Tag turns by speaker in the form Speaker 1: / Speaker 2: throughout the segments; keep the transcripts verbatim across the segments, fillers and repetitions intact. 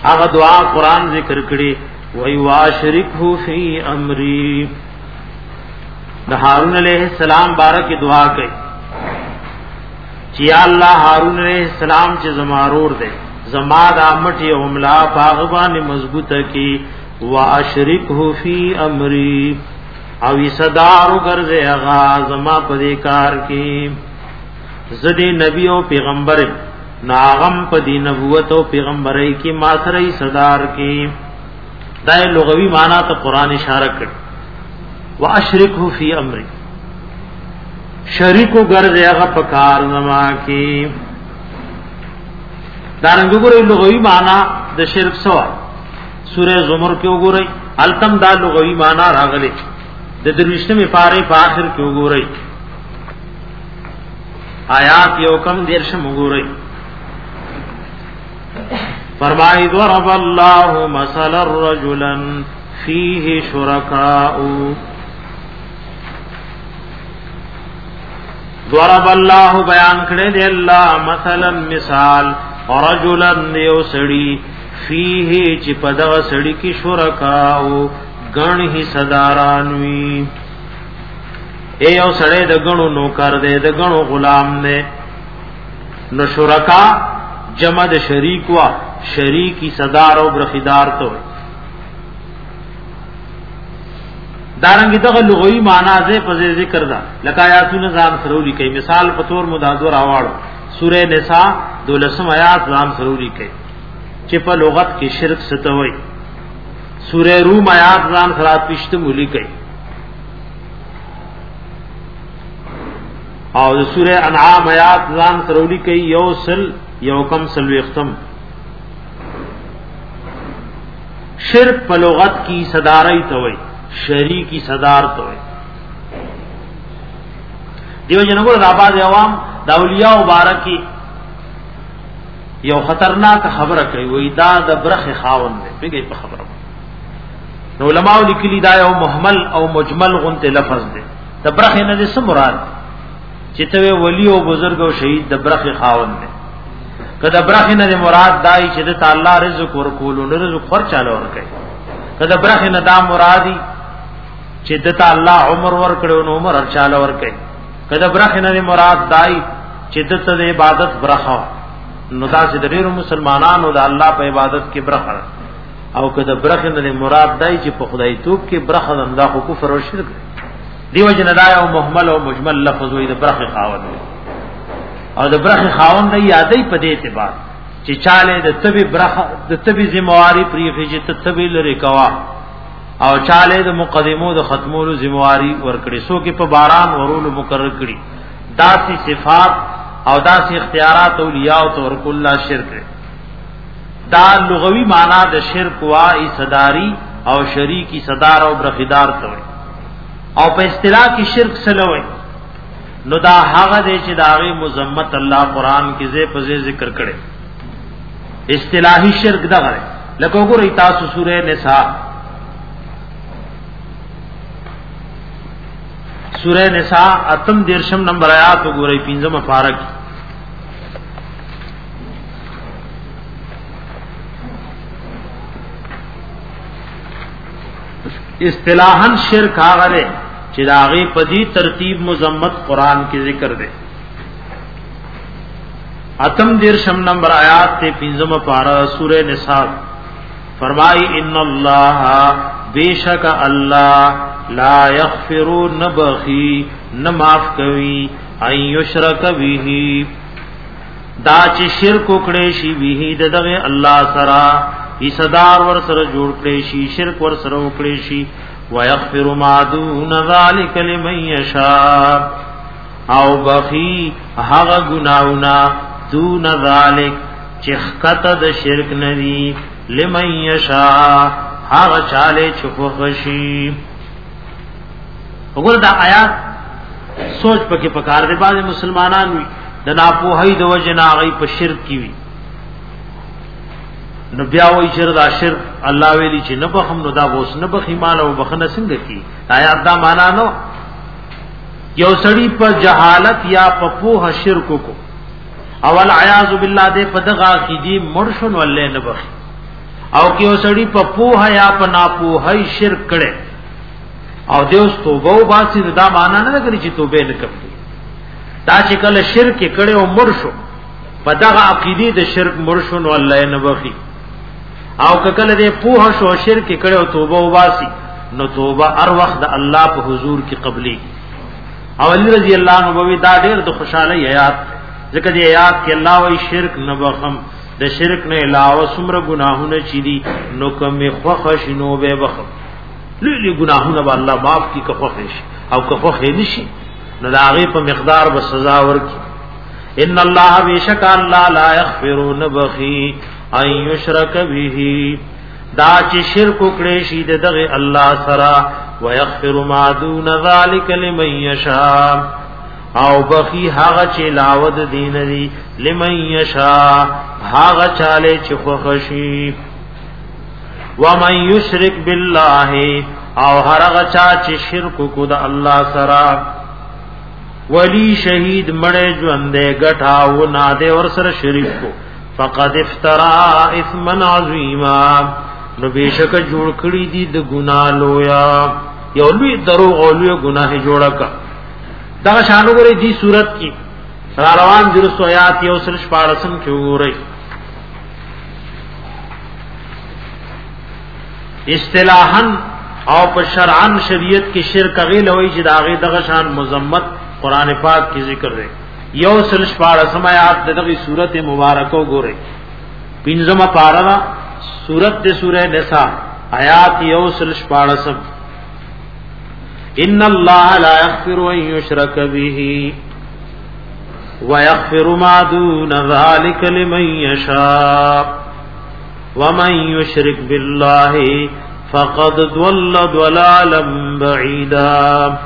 Speaker 1: هغه دعا قران ذکر کړي وای واشرکه فی امری د هارون علیہ السلام بارک دعا کړي چې الله هارون علیہ السلام چې زمارور دے زما د امټي عملا باغبان مضبوطه کی واشرکه فی امری او صدار ګرځه هغه زما په دې کار کې زدی نبی او پیغمبر ناغم په دې نبوت او پیغمبري کې ما سره صدار کې دای لغوی معنا ته قران اشاره کړ واشرکه فی امری شریکو ګرځه هغه په کار زما کې دارنګ وګورئ لغوی معنا د شرک سوا سورہ زمر کې وګورئ التم دا لغوی معنا راغلي د درويشتمه پاره په اخر کې وګورئ آیات یو کم دیرشم وګورئ فرمایي ضرب الله مثلا رجلا فيه شركاء ضرب الله بیان کړی دی الله مثلا مثال رجلا یو سړی فيه چې په دغه سړی کې شرکاء غن هي صداران وی اے یو سړی د غنو نوکر دی د غنو غلام دی نو شرکا جمع د شریک وا شریکی صدار او برخیدار ته دارنګ دغه لغوی معنا زه په ذکر دا لکه آیاتونه ځان سرولی کوي مثال په تور مدادور اواړو سورہ نساء دولسم آیات ځان سرولی کوي چې په لغت کې شرک ستوي سورہ روم آیات ځان خراب پښته مولي کوي او سورہ انعام آیات ځان سرولی کوي یو سل یو کم سلوي ختم شرک په لغت کی صدارای توي شریکی صدار توي دیو جنګو د آباد عوام د اولیاء مبارکی یو خطرناک خبره کوي وای دا د برخه خاوند دی پیږي په خبره نو علماء لیکلي دا یو محمل او مجمل غنت لفظ دی د برخه نه څه مراد چې ته ولی او بزرګ او شهید د برخه خاوند دی کله برخه نه مراد دای چې د تعالی رزق ورکول او رزق خرچاله ورکړي کله برخه نه دا مرادي چې د تعالی عمر ورکړو نو عمر خرچاله ورکړي کله برخه نه مراد دای چې د ته عبادت برخه نو دا چې د ډیرو مسلمانانو د الله په عبادت کې برخه او کله برخه نه مراد دای چې په خدای توب کې برخه د کفر او شرک دیو جن دا او محمل او مجمل لفظ وي د برخه خاوند او د برخه خاوند یادې په دې اعتبار چې چاله د تبي برخه د تبي ذمہواری پریږي چې تبي لري کوا او چاله د مقدمو د ختمولو ذمہواری ورکړي سو کې په باران ورولو مقرر کړي داسي صفات او داسي اختیارات اولیاء او تورک الله شرک دا لغوی معنا د شرک وای صداری او شریکی صدار او برخیدار ته او په اصطلاح کې شرک سلوي نو دا هغه دی چې داغه مذمت الله قران کې زې په ذکر کړي اصطلاحي شرک دغه لکه وګورئ تاسو سورې نساء سورہ نساء اتم دیرشم نمبر آیات وګورئ پنځم پارک اصطلاحاً شرک هغه دی چې داغه په دې ترتیب مذمت قران کې ذکر دی اتم دیرشم نمبر آیات ته پنځم پارا سورہ نساء فرمای ان الله بیشک الله لا یغفر نبخی نماف کوي ای یشرک به دا چې شرک وکړي شی به دغه الله سره ای صدار ور سره جوړ کړي شي شرک ور سره وکړي شي ويغفر ما دون ذلك لمن يشاء او بخي هغه ګناونا دون ذلك چې خطه د شرک ندي لمن يشاء هغه چاله چوغشي وګوره دا آیات سوچ پکې پکار دي بعض مسلمانان وي د ناپوهۍ د وجنا غي په شرک کی وي نو بیا وایي چې دا شرک الله ویلي چې نه بخم نو دا ووس نه بخي مال او بخنه څنګه کی آیات دا معنا نو یو سړی په جهالت یا په پوه شرک کو اول عیاذ بالله دې په دغه کی دي مرشن ولې نه بخي او کې وسړي په پوها یا په ناپوهي شرک کړي او دیوس توبه او باسي دا معنا نه کوي چې توبه نه کوي دا چې کله شرک کړي او مرشو په دغه عقیده د شرک مرشو نو الله نه بخي او کله دې پوها شو شرک کړي او توبه او باسي نو توبه هر وخت د الله په حضور کې قبلي او علی رضی الله عنه وی دا ډېر د خوشاله آیات ځکه دې آیات کې الله وی شرک نه بخم د شرک نه علاوه څومره ګناهونه چي دي نو کوم خوښ نو به بخم لولي ګناهونه به الله معاف کی که خوښ او که خوښ نشي نو دا هغه په مقدار به سزا ورکړي ان الله بیشک الله لا یغفر نبخي ان یشرک به دا چې شرک وکړي شي دغه الله سره ويغفر ما دون ذلك لمن يشاء او بخي هغه چې لاود دین دي لمن يشاء هغه چاله چې خوښي ومن يشرك بالله او هرغه چا چې شرک کو د الله سره ولی شهید مړې ژوندې غټاو نه دې ور سره شریک کو فقد افترا اثما عظیما نو بشک جوړ کړی دي د ګنا لویا یو لوی درو او لوی ګناه جوړه کا دا شانو غری دي صورت کی را روان درس آیات یو سرش پارسم کې وګورئ اصطلاحا او په شرعن شریعت کې شرک غیل وای چې داغه دغه شان مذمت قران پاک کې ذکر دی یو سلش پارسم آیات دغه سورته مبارکه وګورئ پنځمه پارا سورت دے سورہ نساء آیات یو سلش پارسم ان اللہ لا یغفر ان یشرک به ویغفر ما دون ذلك لمن یشاء ومن یشرک باللہ فقد ضل ضلالا بعیدا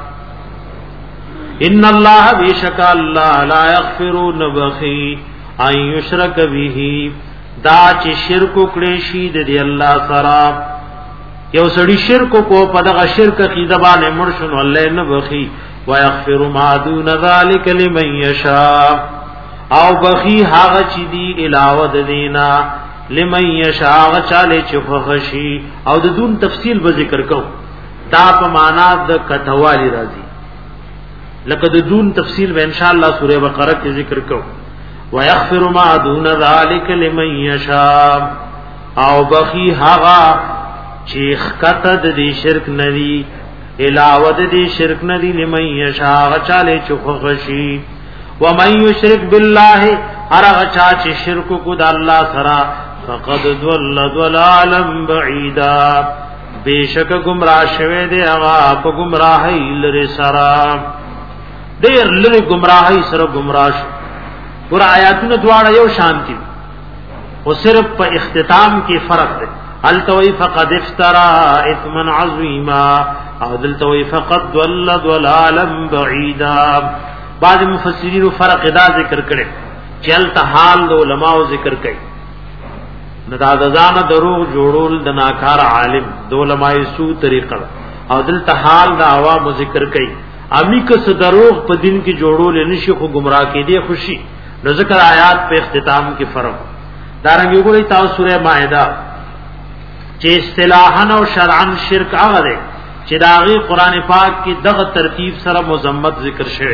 Speaker 1: ان اللہ بیشک اللہ لا یغفر نبخی ان یشرک به دا چې شرک کړي شي د الله سره یو سړي شرک کو په دغه شرک کې زبانه مرشن الله نه بخي ويغفر ما دون ذلك لمن يشاء او بخي هغه چې دی علاوه د دینا لمن يشاء چاله چې خوشي او د دون تفصیل به ذکر کو دا په معنا د کټوالی راځي لکه د دون تفصیل به ان شاء الله سوره بقره کې ذکر کو ويغفر ما دون ذلك لمن يشاء او بخي هغه چې خطه د شرک ندي علاوه د شرک ندي لمن يشاء چاله چوخشي ومن يشرك بالله هغه چا چې شرک کو د الله سره فقد ضل ضلالا بعيدا بیشک گمراه شوه دی هغه په گمراهی لري سره ډیر لري گمراهی سره گمراه ور آیاتونه دواړه یو شانتی او صرف په اختتام کې فرق دی التوی فقد افترا اثما عظیما او دلتوی فقد ضل ضلالا بعیدا بعض مفسرین فرق ادا ذکر کړي چلته حال علماء ذکر کوي ندا ځان دروغ جوړول د ناکار عالم د علماء سو طریقه او دلته حال د عوام ذکر کوي امی که دروغ په دین کې جوړول نشي خو گمراه کې دي خوشي نو ذکر آیات په اختتام کې فرق دارنګ وګورئ تاسو سوره مائده چې اصطلاحا او شرعا شرک هغه دی چې داغي قران پاک کې دغه ترتیب سره مذمت ذکر شوی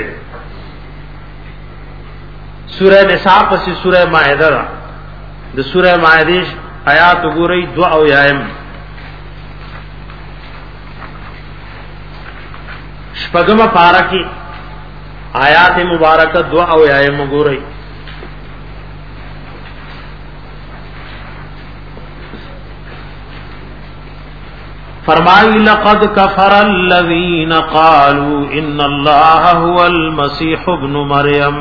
Speaker 1: سوره نساء پسې سوره مائده د سوره مائده آیات وګورئ دو او یایم شپږمه پارا کې آیات مبارکه دو او یایم وګورئ فرمائی لقد کفر الذین قالوا ان اللہ هو المسیح ابن مریم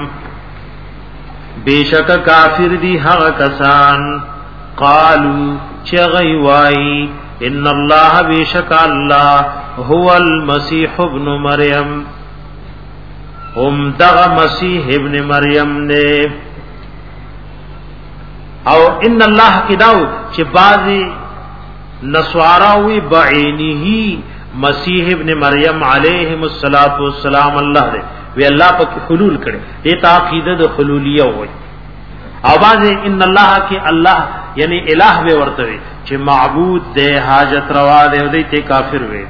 Speaker 1: بیشک کافر دی هغه کسان قالوا چغی وای ان اللہ بیشک اللہ هو المسیح ابن مریم هم دغ مسیح ابن مریم نے او ان اللہ کی داو چه بعضی نسواراوی بعینه مسیح ابن مریم علیہ الصلوۃ والسلام اللہ دے وی اللہ پاک حلول کرے یہ عقیدہ د حلولیہ ہوئی او باز ان اللہ کی اللہ یعنی الہ به ورته چې معبود دې حاجت روا دې او دې ته کافر وي.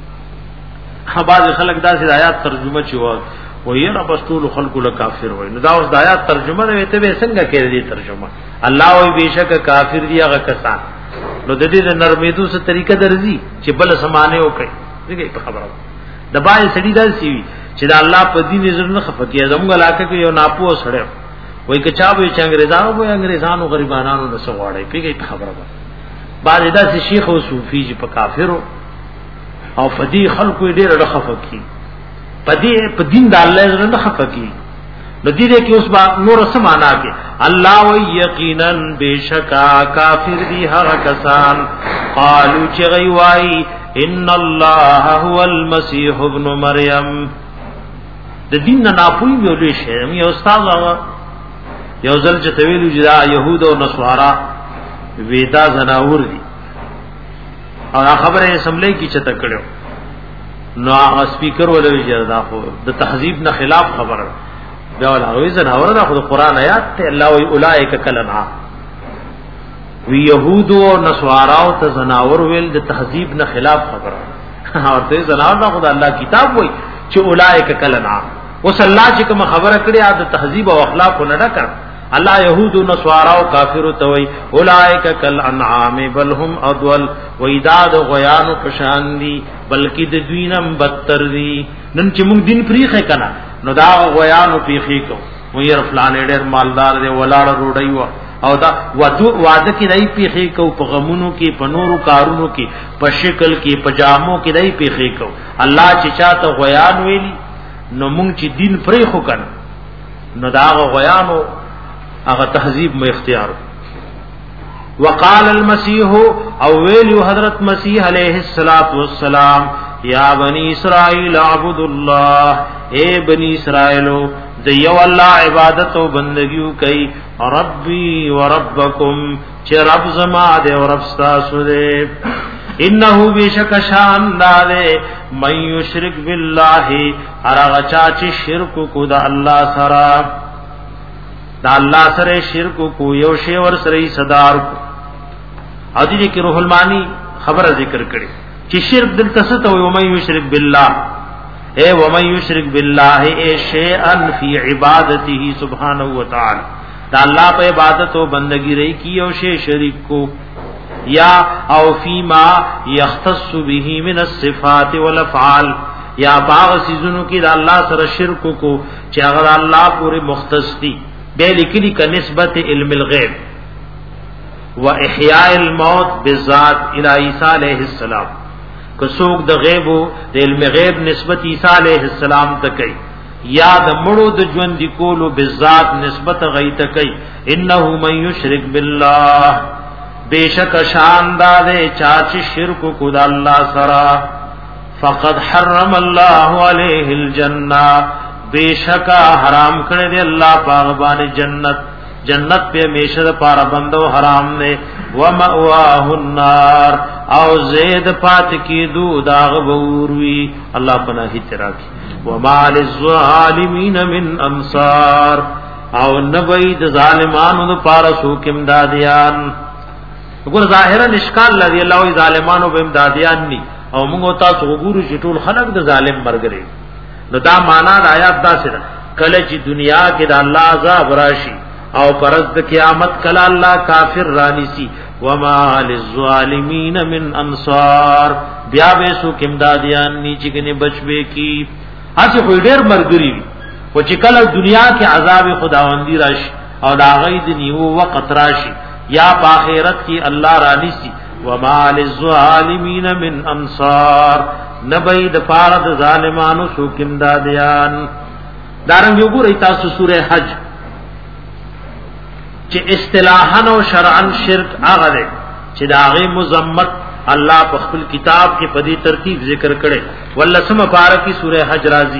Speaker 1: بعض خلک دا سي آیات ترجمه چوي وې رب استول خلق له کافر وي. نو دا اوس د آیات ترجمه نه ته به څنګه کړې دي ترجمه الله وي بشک کافر دی هغه کسان. نو د دې نرمیدو څه طریقه درځي چې بل سمانه وکړي دغه په خبره د باندې سړي دا سی چې دا الله په دین نظر نه خفقي زموږ علاقه کې یو ناپوه سره وای کچا به چې انګريزانو به انګريزانو غریبانو نه سواړي پیږي په خبره ده. بعد دا سي شیخ او صوفي چې په کافرو او فدی خلکو ډېر رخفقي پدې په دین د الله نه خفقي. نو دې کې اوس با نور سمانا کې الله و یقینا بشکا کافر دی هغه کسان قالو چې غي وای ان الله هو المسيح ابن مريم. د دین نه ناپوی ویلې شه یو استاد هغه یو ځل چې تویل جدا يهود او نصارا وېدا زناور دي او خبره اسمبلی کې چته کړو نو هغه سپیکر ولوي جدا خو د تهذیب نه خلاف خبره دا ولوي زناور دا خو قرآن آیات ته الله وی اولائک کلمہ وی يهود او نصارا او ته زناور ویل د تهذیب نه خلاف خبره او ته زناور دا خو د الله کتاب وای چې اولائک کلمہ وس الله چې کوم خبره کړی د تهذیب او اخلاق نه ډکر الله يهود و نصارا او کافر توي اولائک کل انعام بل هم اضل وېداد غیان پشان دي بلکې د دوینم بدتر دي. نن چې موږ دین پریخه کنا نو دا غیان پیخي کو وې رفلان ډېر مالدار دی ولاړ روډي و او دا وعده کې دای پیخي کو په غمونو کې په نورو کارونو کې په شکل کې پجامو کې دای پیخي کو. الله چې چاته غیان ویلي نو موږ چې دین پریخو کنا نو دا غیانو هغه تهذیب مې اختیار. وقال المسيح او ویلو حضرت مسیح علیہ الصلات والسلام یا بنی اسرائیل اعبدوا الله اے بنی اسرائیلو دیو الله عبادت او بندگیو کوي ربي وربکم چې رب زما دې او رب تاسو دې. انه بشک شان داله من یشرک بالله هرغه چا چې شرک کو د الله سره دا الله سره شرک کو یو شی ور سره صدار کو ادي کې روح المانی خبره ذکر کړي چې شرک دل تسته او من یشرک بالله اے و من یشرک بالله اے شیئا فی عبادته سبحانه و تعالی دا الله په عبادت او بندگی رہی کی او شی شریک کو یا او فیما یختص به من الصفات والافعال یا باغ سيزونو کې دا الله سره شرک کو چې هغه الله پورې مختص دي بے لکلی کا نسبت علم الغیب و احیاء الموت بذات الى عیسیٰ علیہ السلام کسوک د غیب د علم غیب نسبت عیسیٰ علیہ السلام تکي یا د مړو د ژوند کولو بذات نسبت غی تکي. انه من یشرک بالله بیشک شاندار چاچ شرک کو د الله سرا فقد حرم الله علیہ الجنہ بیشکا حرام کړی دی الله پاک باندې جنت جنت په میشه پار بندو حرام نه و مأواه النار او زید پات کی دو داغ بوروي الله پناه تراکی و ما للظالمین من انصار او نبید ظالمانو پار سو کم دادیان. وګور ظاهرا اشکال لري الله وی ظالمانو به امدادیان ني او موږ تاسو وګورو چې ټول خلق د ظالم مرګري. نو دا معنا د آیات دا سره کله چې دنیا کې د الله عذاب راشي او پرز د قیامت کله الله کافر رانیسی وما للظالمین من انصار بیا به سو کمدادیان نیچې کنه بچبه کی اسی خو ډیر مرګري او چې کله دنیا کې عذاب خداوندی راشي او دا غي د نیو وخت راشي یا په آخرت کې الله رانیسی وما للظالمین من انصار نبی د پاره د ظالمانو سو کمدادیان. دارنګ یو ګورئ تاسو سوره حج چې اصطلاحا او شرعا شرک هغه دی چې دا غي مذمت الله په خپل کتاب کې په دې ترتیب ذکر کړي. ولسمه بارکی سوره حج راځي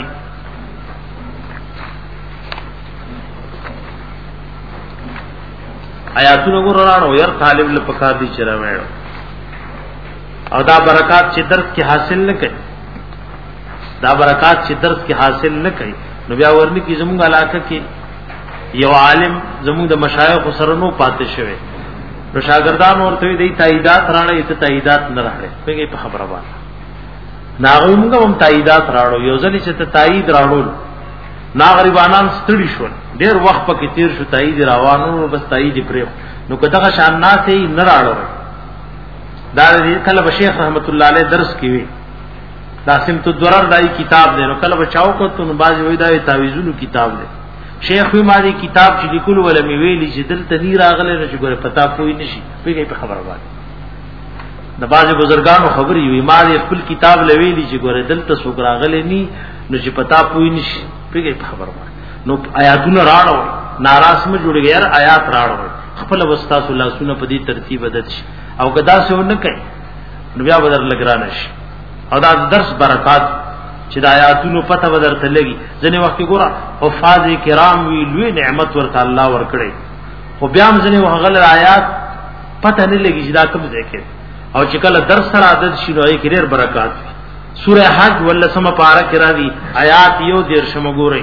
Speaker 1: آیاتونه ګورانو ير طالب له پکار دي چې راوړو او دا برکات چې درس کې حاصل نه کړي دا برکات چې درس کې حاصل نه کړي نو بیا ورني کې زموږ علاقه کې یو عالم زموږ د مشایخ سره نو پاتې شوی نو شاګردان ورته دی تاییدات راړې ته تاییدات نه راړې پیږي په خبره باندې ناغوی موږ هم تاییدات راړو یو ځل چې ته تایید راړو نا غریبانان ستړي شول ډېر وخت پکې تیر شو تایید روانو بس تایید پرې نو کته شان ناسې نه راړو دا کله به شیخ رحمت الله علیه درس کوي دا سمت الدرر دای کتاب دی نو کله بچاو کو ته باز وې دا تعویذونو کتاب دی شیخ وی ماری کتاب چې لیکلو ولا می ویلی چې دلته نی راغله نه چې ګوره پتا کوی نشي پیږي په خبره باندې د باز بزرګانو خبري وی ماری خپل کتاب لویلی چې ګوره دلته څوک راغله نی نو چې پتا کوی نشي پیږي په خبره باندې نو آیاتونه راړو ناراض مې جوړ غیر آیات راړو خپل وستا صلی الله سونه په دې ترتیب عدد شي او کدا څه ونه کوي نو بیا بدر لګران شي او دا درس برکات چې د آیاتونو پته بدرته لګي ځنې وخت ګوره حفاظ کرام وی لوی نعمت ورته الله ورکړي خو بیا هم ځنې وغل آیات پته نه لګي چې دا کوم ځای کې او چې کله درس سره عادت شي نو یې کډیر برکات وي سوره حج ولسم پارا کرا دي آیات یو دیر شم ګورئ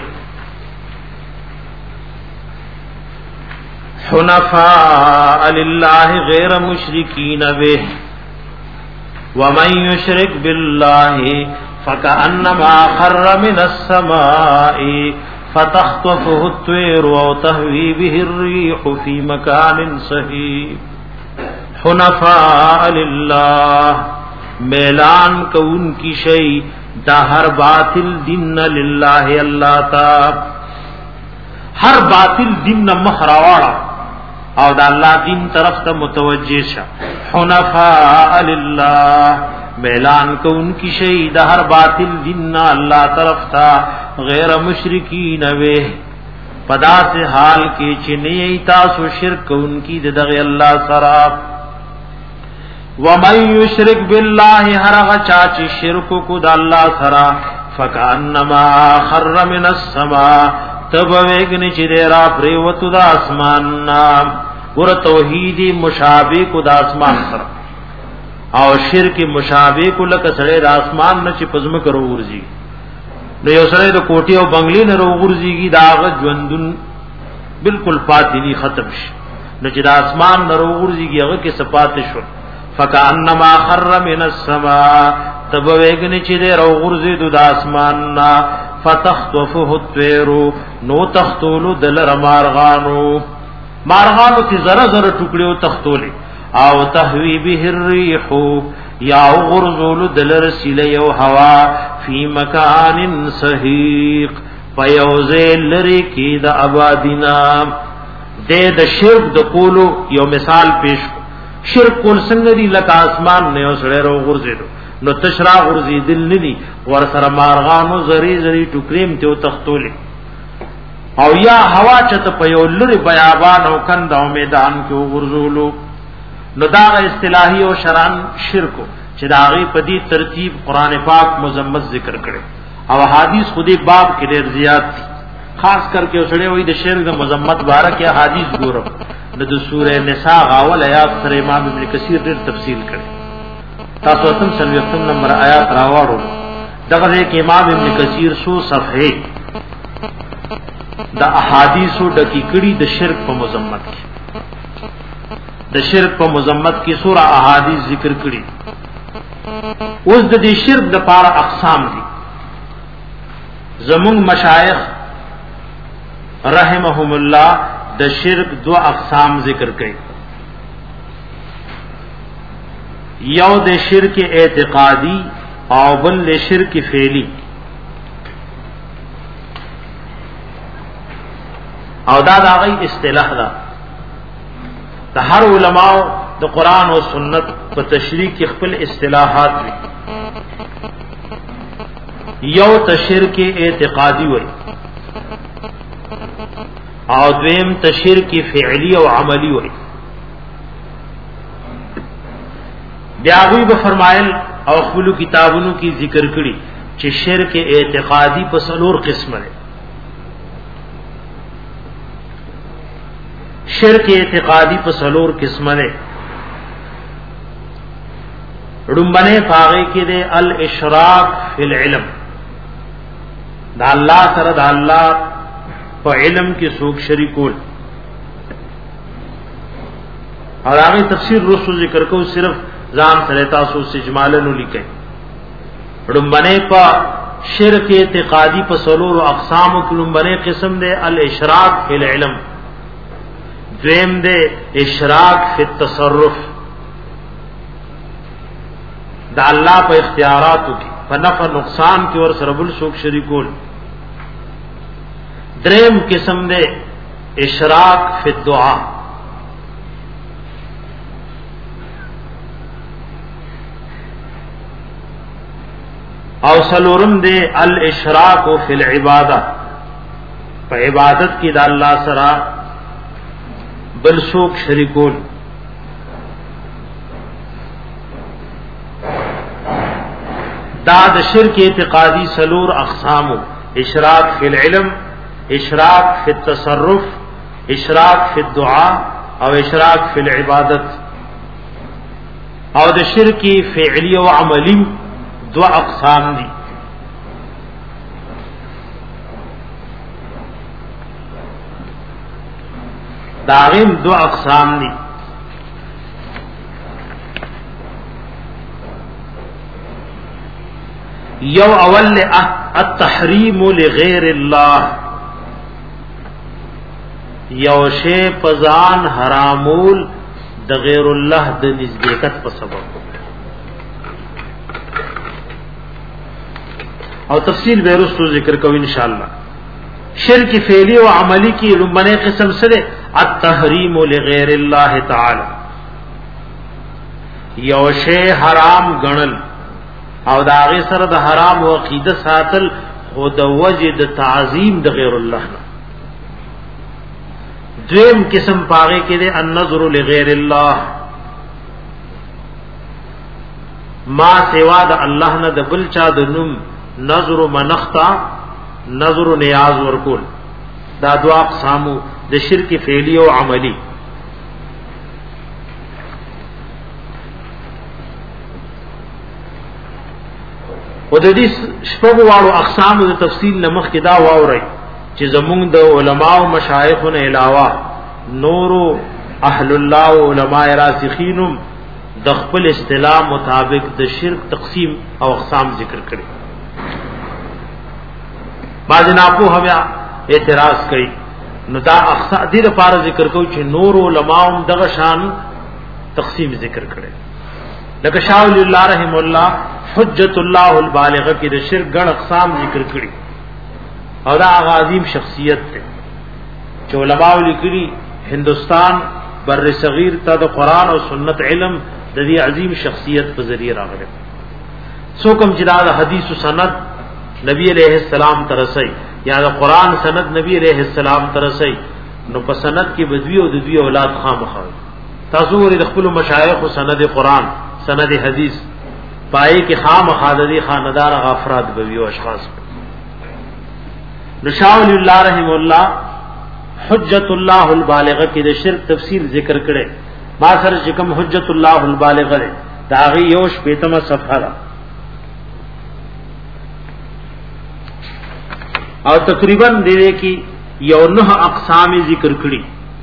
Speaker 1: حنفاء لله غیر مشرکین به ومن يشرك بالله فكأنما خر من السماء فتخطفه الطير وتهوي به الريح في مكان صحيح حنفاء لله میلان کون کی شی دا ہر باطل دین للہ اللہ تا ہر باطل دین مخراواڑا او دا اللہ دین طرف تا متوجہ شا حنفاء للہ میلان کو ان کی شہید ہر باطل دین اللہ طرف تا غیر مشرکین وے پدا سے حال کے چنی تاسو شرک ان کی دغ اللہ سرا ومن یشرک باللہ ہر غچاچ شرک کو دا اللہ سرا فکانما خر من السماء تب ویگنی چی دیرا پریوتو دا اسمان نام ور توحید مشابه کو د اسمان سره او شرک مشابه کو لکه سره د اسمان نه چې پزما کرو ورځي نو یو سره د کوټي او بنگلې نه ورځيږي داغ ژوندون بالکل فاتنی ختم شي نو چې د اسمان نه ورځيږي هغه کې صفات شو فکانما خر من السماء تب ویګنی چې د ورځي د اسمان نا فتخطفه الطير نو تختول دل رمارغانو مارغانو تی ذرا ذرا ټوکړو تختولې او تهوی به الريح یا غرزول دلر سیله یو هوا فی مکان صحیق فیوزل لری کی د آبادینا د د شرک د کولو یو مثال پیش شرک کول څنګه دی لکه اسمان نه وسړې رو غرزیدو نو تشرا غرزی دل ندی ور سره مارغانو زری زری ټوکریم ته تختولې او یا هوا چته په یو لری بیابان او کند او میدان کې ورزولو نو دا اصطلاحي او شرعن شرک چې دا غي په دې ترتیب قران پاک مذمت ذکر کړي او حدیث خودی باب کې ډېر زیات دي خاص کر کې وسړي وې د شرک د مذمت باره کې حدیث ګورو د سوره نساء اول آیات سره امام ابن کثیر ډېر تفصیل کړي تاسو اتم سلوختم نمبر آیات راوړو دغه کې امام ابن کثیر سو صفحه دا احادیثو ډکی کړي د شرک په مذمت کې د شرک په مذمت کې سوره احادیث ذکر کړي اوس د دې شرک د پاره اقسام دي زمون مشایخ رحمهم الله د شرک دو اقسام ذکر کړي یو د شرک اعتقادي او بل د شرک فعلی او دا دا غي اصطلاح دا د هر علماء د قران او سنت په تشریح کې خپل اصطلاحات دي یو تشرک اعتقادي وای او دویم تشرک فعلی او عملی وای بیا غوی به فرمایل او خپل کتابونو کې ذکر کړي چې شرک اعتقادي په څلور قسمه ده شرک اعتقادی په څلور قسمه ده رمبنه پاغه کې ده الاشراک فی العلم دا الله سره دا الله په علم کې څوک شریکول اور هغه تفسیر رسو ذکر کو صرف ځان سره تاسو سجمالن لیکي رمبنه په شرک اعتقادی په سلور او اقسام کلم بنه قسم دے الاشراک فی العلم، دویم دے اشراک فی التصرف، دا اللہ په اختیاراتو کی په نفع نقصان کی اور سره بل څوک شریکول، دریم قسم دے اشراک فی الدعاء، او سلورم دے الاشراک فی العبادہ، په عبادت کی دا اللہ سرا بل څوک شریکول، دا د شرک اعتقادی سلور اقسام، اشراک فی العلم، اشراک فی التصرف، اشراک فی الدعاء او اشراک فی العبادت، او د شرک فعلی او عملی دو اقسام دی، داغیم دو اقسام دی، یو اول التحریم لغیر اللہ، یو شی پزان حرامول د غیر اللہ د نزدېکت په سبب، او تفصیل به رسو ذکر کو انشاءاللہ. شرک فعلی و عملی کی لمبنے قسم سره التحریم لغیر اللہ تعالی، یو شی حرام گنل او دا غی سره د حرام او عقیده ساتل او د وجه د تعظیم د غیر الله نه. دویم قسم پاغه کې د النظر لغیر الله، ما سوا د الله نه د بل چا د نوم نظر منختا، نظر نیاز ورکول، دا دوا اقسامو د شرک فعلی او عملی. او د دې شپږ واړو اقسامو د تفصیل نمخ کې دا واوري چې زمونږ د علماء او مشایخ نه علاوه نورو اهل الله او علماء راسخینم د خپل اصطلاح مطابق د شرک تقسیم او اقسام ذکر کړي. بعض ناپو هم اعتراض کوي نو دا اقسام دې لپاره ذکر کوي چې نور علماء هم دغه شان تقسیم ذکر کړي، لکه شاہ ولی اللہ رحم اللہ حجت اللہ البالغہ کی د شرک ګڼ اقسام ذکر کړي، او دا عظیم شخصیت ته چې علماء لیکلي هندستان بر صغیر ته د قرآن او سنت علم د دې عظیم شخصیت په ذریعہ راغلی. سو کوم چې دا حدیث و سند نبی علیہ السلام ترسي یا د قرآن سند نبی علیہ السلام ترسي، نو په سند کې بدوی او د دوی اولاد خامخا تاسو ورې د خپل مشایخ او سند قرآن سند حدیث پای کې خامخا د دې خاندار افراد بوي او اشخاص. نشاء الله رحم الله حجت الله البالغه کې د شرک تفصیل ذکر کړي، ما سره چې کوم حجت الله البالغه دا غي یوش پیتمه صفحه ده، او تقریبا دې کې یو نه اقسام ذکر کړي.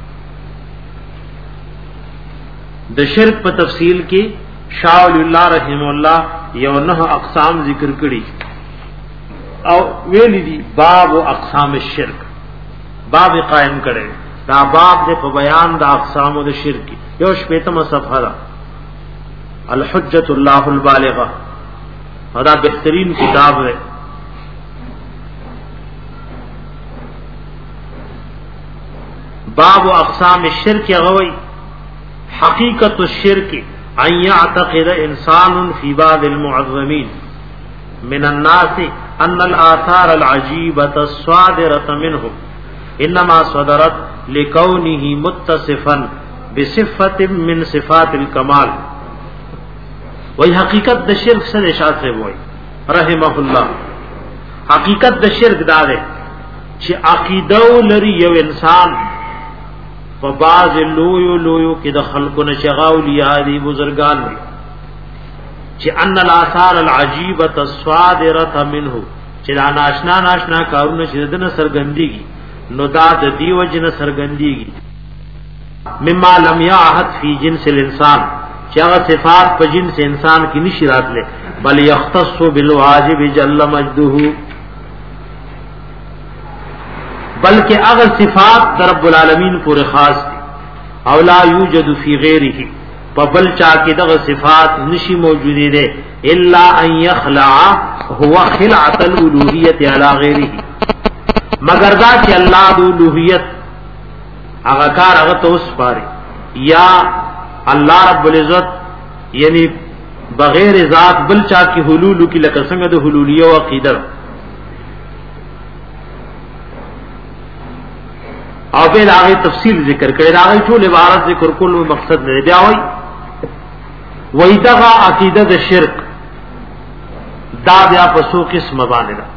Speaker 1: د شرک په تفصیل کې شاہ ولی اللہ رحم اللہ یو نه اقسام ذکر کړي، او ویلی دی باب اقسام الشرک، باب قائم کړي. دا باب دې په بیان د اقسام د شرک یو شپږم صفحه ده، الحجت الله البالغه، دا بهترین کتاب ہے. باب اقسام الشرک غوی حقیقت الشرک ان يعتقد انسان في بعض المعظمين من الناس ان الاثار العجيبه الصادره منه انما صدرت لكونه متصفا بصفه من صفات الكمال. وہی حقیقت د شرک سے ارشاد سے وہی رحمه الله، حقیقت د شرک دا ده چې عقیده لري یو انسان په باز لویو لویو کې د خلقو نشغاولیاء دي بزرگان دي چې ان الاثار العجيبه الصادره منه، چې دا ناشنا ناشنا کارونه چې دنه سرګندېږي نو دا د دیو جن سرګندېږي مما لم يعهد فی جنس الانسان چې هغه صفات په جنس انسان کې نشي راتله بل یختص بالواجب جل مجده بلکہ هغه صفات در رب العالمین پورې خاص دي او لا یوجد فی غیره په بل چا کې دغه صفات نشي موجودې ده الا ان یخلع هو خلعه الالوهیت علی غیره مگر دا چې الله د الوهیت هغه کار هغه توس پاره یا الله رب العزت یعنی بغیر ذات بل چا کی حلول کی لکه څنګه د حلولیه او عقیده او به هغه تفصیل ذکر کړي هغه ټول عبارت ذکر کول مقصد نه دی وای وای دا عقیده د شرک دا بیا په څو قسمه باندې ده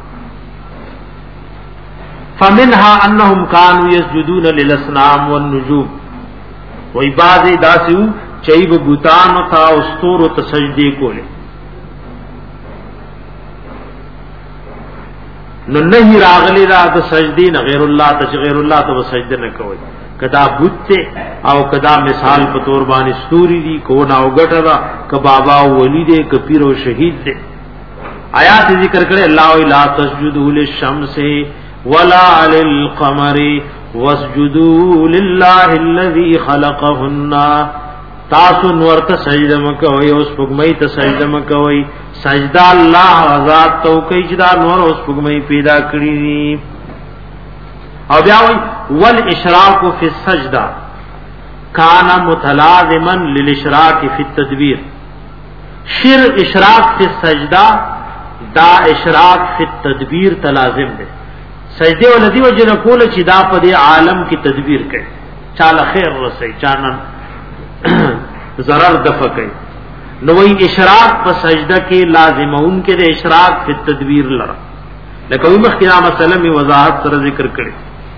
Speaker 1: فمنها انهم كانوا يسجدون للاصنام والنجوم وای بعضی داسو چایب بوتان او تا استور او تسجدی کوله نو نه راغلی را د سجدی نه غیر الله ته غیر الله ته سجده نه کوي کدا بوت او کدا مثال په تور باندې ستوري دي کو نا وګټرا ک بابا ولی دې ک پیر او شهید دې آیات ذکر کړي الله لا تسجدوا للشمس ولا للقمر واسجدوا لله الذي خلقهن تاسو ورته سجده مکوئ اوس پګمې ته سجده مکوئ سجده الله ذات تو کوي چې دا نور اوس پګمې پیدا کړی او بیا وی والاشراق فی السجده کان متلازما للاشراق فی التدبیر شر اشراق فی السجده دا اشراق فی التدبیر تلازم ده سجده ولذي وجه کول چې دا په دې عالم کې تدبیر کوي چاله خیر رسي چانن ضرر دفع کوي نو وی اشراق په سجده کې لازمون کې د اشراق په تدبیر لره لکه وی مخکې مسله می وضاحت سره ذکر کړي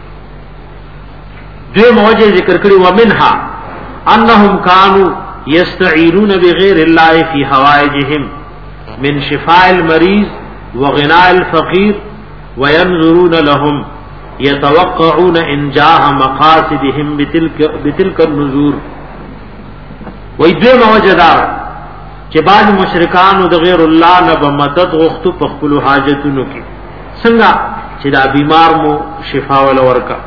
Speaker 1: دوی موجه ذکر کړي ومنها انهم كانوا يستعينون بغير الله في حوائجهم من شفاء المريض وغناء الفقير وينظرون لهم يتوقعون انجاح مقاصدهم بتلك بتلك النذور وای دوی موجدار چې بعض مشرکان او د غیر الله نه به مدد غوښتو په خپل حاجتونو کې څنګه چې دا بیمار مو شفا ول ورکا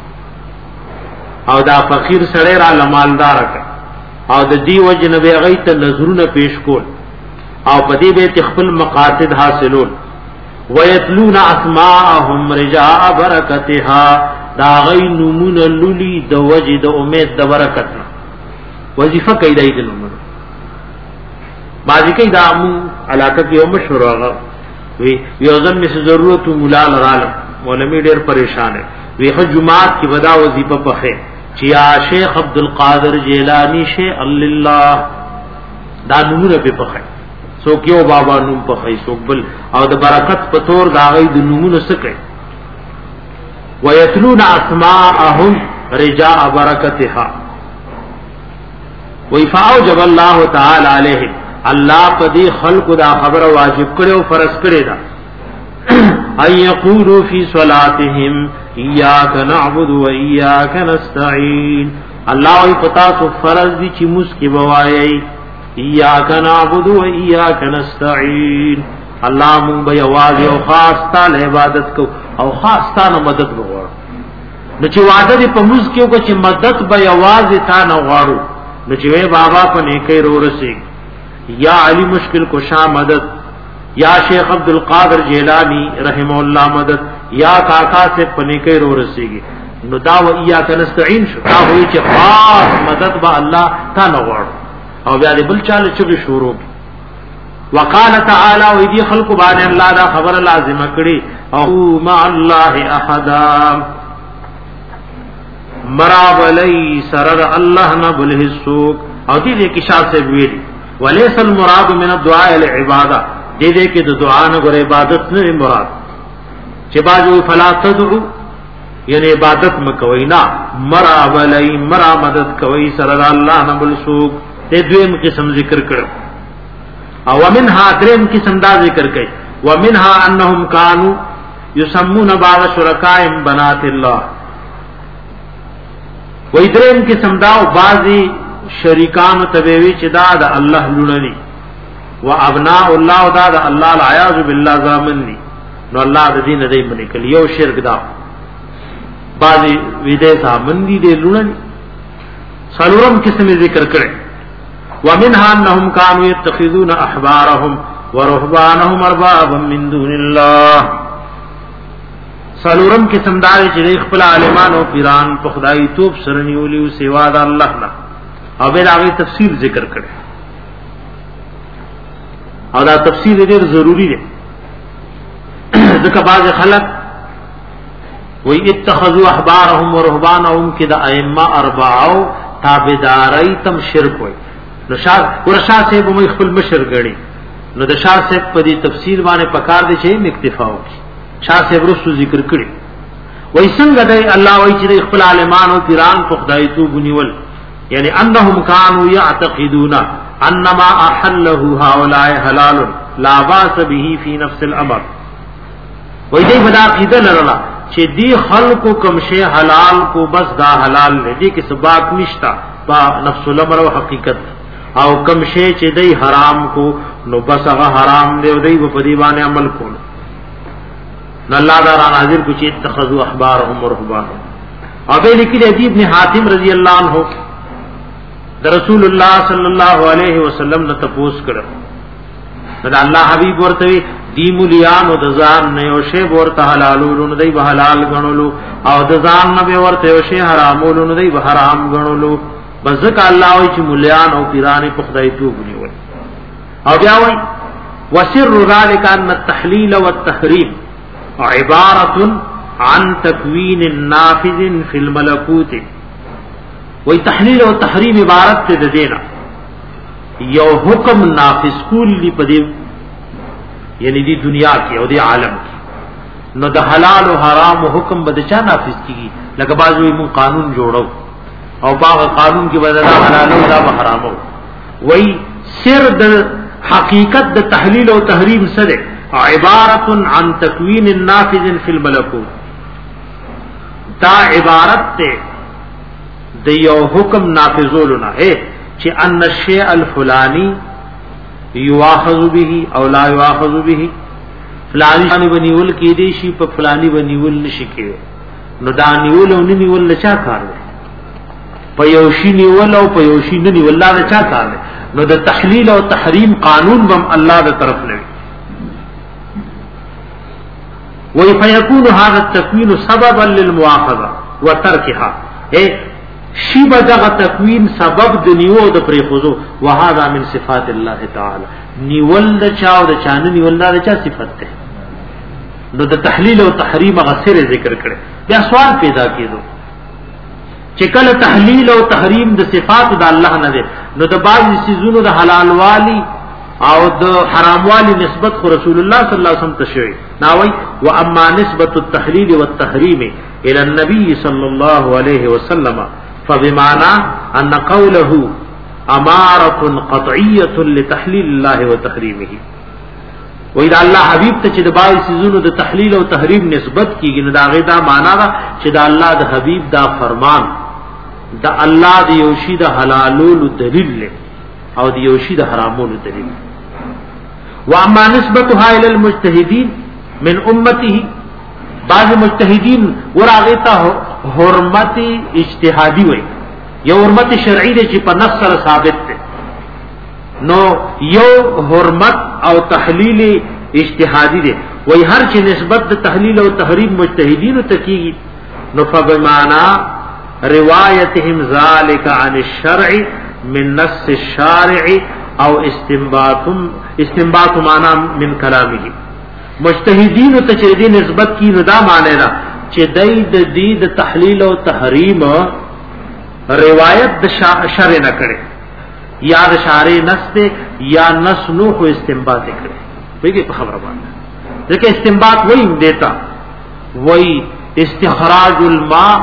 Speaker 1: او دا فقیر سره را لمالدار کا او د دی وجه به غي ته نظرونه پیش کول او په دې به خپل مقاصد حاصلول ويتلون اسماءهم رجاء برکتها دا غي نمون لولي د وجه د امید د برکت وظیفه کوي دای دلو مړ باځي کوي دا مو علاقه کې یو مشهور هغه وی یو ځم می ضرورت مولا لراله مولوی ډیر پریشان وی خو جمعات کې ودا وظیفه پخې چې یا شیخ عبد القادر جیلانی شه الله دا نمونه په پخې سو کېو بابا نوم پخې سو بل او د برکت په تور دا غي د نمونه سکه ويتلون اسماءهم رجاء برکتها وَيَفَعَوْجَبَ اللَّهُ تَعَالَى عَلَيْهِ الله پدې خلق دا خبر واجب کړو فرض کړی دا اي يقولوا في صلاتهم اياك نعبد واياك نستعين الله ای پتا سو فرض دي چې مسکی بوایي اياك نعبد واياك نستعين الله مونږ به आवाज او خاص تعالی عبادت کو او خاص تعالی مدد وغواړو نو چې وعده دې په مسکیو کو چې مدد به आवाज تا نه غواړو نو چې وې بابا په نیکي ورسي یا علی مشکل کو شا مدد یا شیخ عبد القادر جیلانی رحم الله مدد یا کاکا سے په نیکي ورسيږي نو دا و یا کنستعين شو دا وې چې خاص مدد به الله تا نه غواړو او بیا دې بل چاله چې شروع وقال تعالی و دې خلق باندې الله دا خبر لازم کړي او مع الله احد مراب علی سرر الله نبل حسوک او دې کې شاسه ویل وليس المراد من الدعاء العباده دې دې کې د دعا نه غره عبادت نه مراد چې باجو فلا تدعو یعنی عبادت مکوئ نه مراب علی مرا مدد کوي سرر الله نبل سوک دې دویم قسم ذکر کړ او ومنها دریم قسم دا ذکر کړي ومنها انهم كانوا يسمون بعض شركائهم بنات الله وې دریم کې سمداو بعضی شریکان تبوی چې دا د الله لونني و ابناء الله دا د الله العیاذ بالله زامنني نو الله د دین دې باندې کلی یو شرک دا بعضی ویدې زامنني دې لونني سلورم قسم ذکر کړي ومنها انهم كانوا يتخذون احبارهم ورهبانهم اربابا من دون الله سلورم قسم دار چې خپل عالمان او پیران په خدای توپ سره نیولي او سوا د الله نه او به هغه تفصیل ذکر کړي او دا تفصیل ډیر ضروری دی ځکه بعض خلک وی اتخذوا احبارهم ورهبانهم کدا ائمه اربعو تابعدارای تم شرک وي نو شاه ورشا سے به خپل مشر غړي نو د شاه سے په دې تفصیل باندې پکار دي چې اکتفا وکړي شاه سے ورسو ذکر کړي وای څنګه دی الله وای چې خپل عالمان او پیران په خدای تو بنیول یعنی انهم كانوا يعتقدون انما احله هؤلاء حلال لا باس به في نفس الامر وای دې بدا عقیده لرلا چې دی خلق کوم شی حلال کو بس دا حلال نه دي کې سبات نشتا با نفس الامر او حقیقت او کوم شی چې دی حرام کو نو بس هغه حرام دی او دی په دی باندې عمل کول نو الله دا را نازل کو چې اتخذوا احبارهم ورهبانهم او به لیکلی ابن حاتم رضی الله عنه د رسول الله صلی الله علیه وسلم نه تپوس کړو دا الله حبیب ورته دی مولیان او د ځان نه او شی ورته حلالولو نه دی به حلال غنولو او د ځان نه به ورته او شی حرامولو نه دی به حرام غنولو بس ځکه الله وایي چې مولیان او پیران په خدای توب نیول او بیا وایي وسر ذلك ان التحلیل والتحریم عبارة عن تکوین نافذ فی الملکوت وی تحلیل او تحریم عبارت ته د دینا یو حکم نافذ کول دی پدې یعنی دی دنیا کې او دی عالم کې نو د حلال او حرام حکم بده چا نافذ کیږي لکه بازوی مون قانون جوړو او باغ قانون کې بدل حلال او حرام وی سر د حقیقت د تحلیل او تحریم سره عبارت عن تکوین النافذ فی الملکوت دا عبارت ته د یو حکم نافذولنا ہے چې ان الشیء الفلانی یواخذ به او لا یواخذ به فلانی باندې ونیول کې دي شی په فلانی ونیول نشي کې نو دا نیول او نیول چا کار دی په یو شی نیول او په یو شی نه نیول لا چا کار دی نو د تحلیل او تحریم قانون بم الله د طرف نه وی فیکون هذا التکوین سببا للمؤاخذه وترکها اے شی بدغه تکوین سبب د نیو د پرې خوزو وهذا من صفات الله تعالی نیول د چاو د چانه نیول د چا صفت ده نو د تحلیل او تحریم غسر ذکر کړي بیا سوال پیدا کیدو چې کله تحلیل او تحریم د صفات د الله نه ده نو د بعض سيزونو د حلال والی او د حرام والی نسبت خو رسول الله صلی الله علیه وسلم تشوی ناوی و اما نسبت التحلیل والتحریم الى النبي صلی الله علیه وسلم فبمعنى ان قوله اماره قطعيه لتحليل الله وتحريمه واذا الله حبيب ته چې د باقي سيزونو د تحلیل او تحریم نسبت کیږي نو دا غي دا معنا دا چې د الله د حبيب دا فرمان د الله د یوشي د حلالولو دلیل له او د یوشي د حرامولو دلیل واما نسبتها الى المجتهدين من امته بعض مجتهدین وراغیتا حرمت اجتهادی وي یو حرمت شرعی دی چې په نص سره ثابت ده نو یو حرمت او تحلیل اجتهادی دی وای هر چې نسبت د تحلیل او تحریم مجتهدین ته کیږي نو فبمعنى روایتهم ذلك عن الشرع من نص الشارع او استنباط استنباط معنا من کلامه مجتهدین ته چې دې نسبت کی ندا معنی را چې دای د دې د تحلیل او تحریم روایت د شرع نه کړي یا د شارع نص ته یا نص نو خو استنباط کړي وایي په خبره باندې ځکه استنباط وایي دیتا وایي استخراج الماء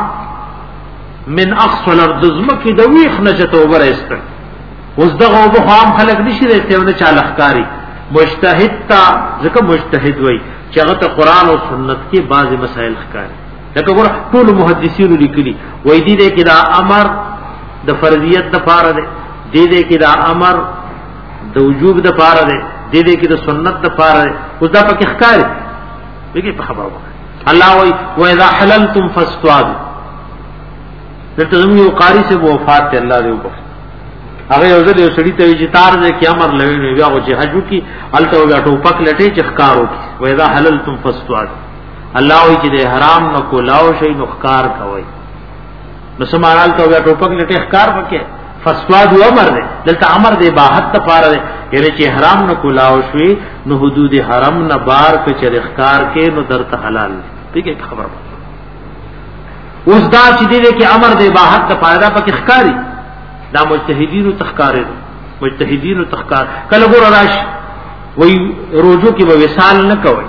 Speaker 1: من اقصى الارض زمکه د ویخ نه چته وبرست اوس دغه وب خام خلق نشي رته چا لخکاری مجتهد تا ځکه مجتهد وای چې هغه ته قران او سنت کې بعضی مسائل ښکاري لکه ګور ټول محدثینو لیکلي وای دي دې کې دا امر د فرضیت د پاره ده، دې دې کې دا امر د وجوب د پاره ده، دې دې کې د سنت د پاره ده. اوس دا پکې ښکاري بګي په خبره الله وای و اذا حللتم فاصطادوا. دلته زموږ قاری سے وفات ته الله دې وکړي هغه یو ځل یو سړی ته چې تار دې کې امر لوي نو بیا او چې حجو کې الته ولا ټوپک لټي چې ښکارو کې و اذا حللتم فاصطادوا. الله وای چې حرام نو کولاو شي نو ښکار کوي نو سمانال ته ولا ټوپک لټي ښکار وکړي فاصطادوا امر دې دلته امر دې باحت ته پاره دې یعنی چې حرام نو کولاو شي نو حدود حرم نه بار کې چې ښکار کې نو درته حلال دې کې خبره. اوس دا چې دې کې امر دې باحت ته پاره پکې ښکاری دا مجتهدینو تخکارې مجتهدینو تخکار کله ګور راش وای روزو کې به وصال نه کوي.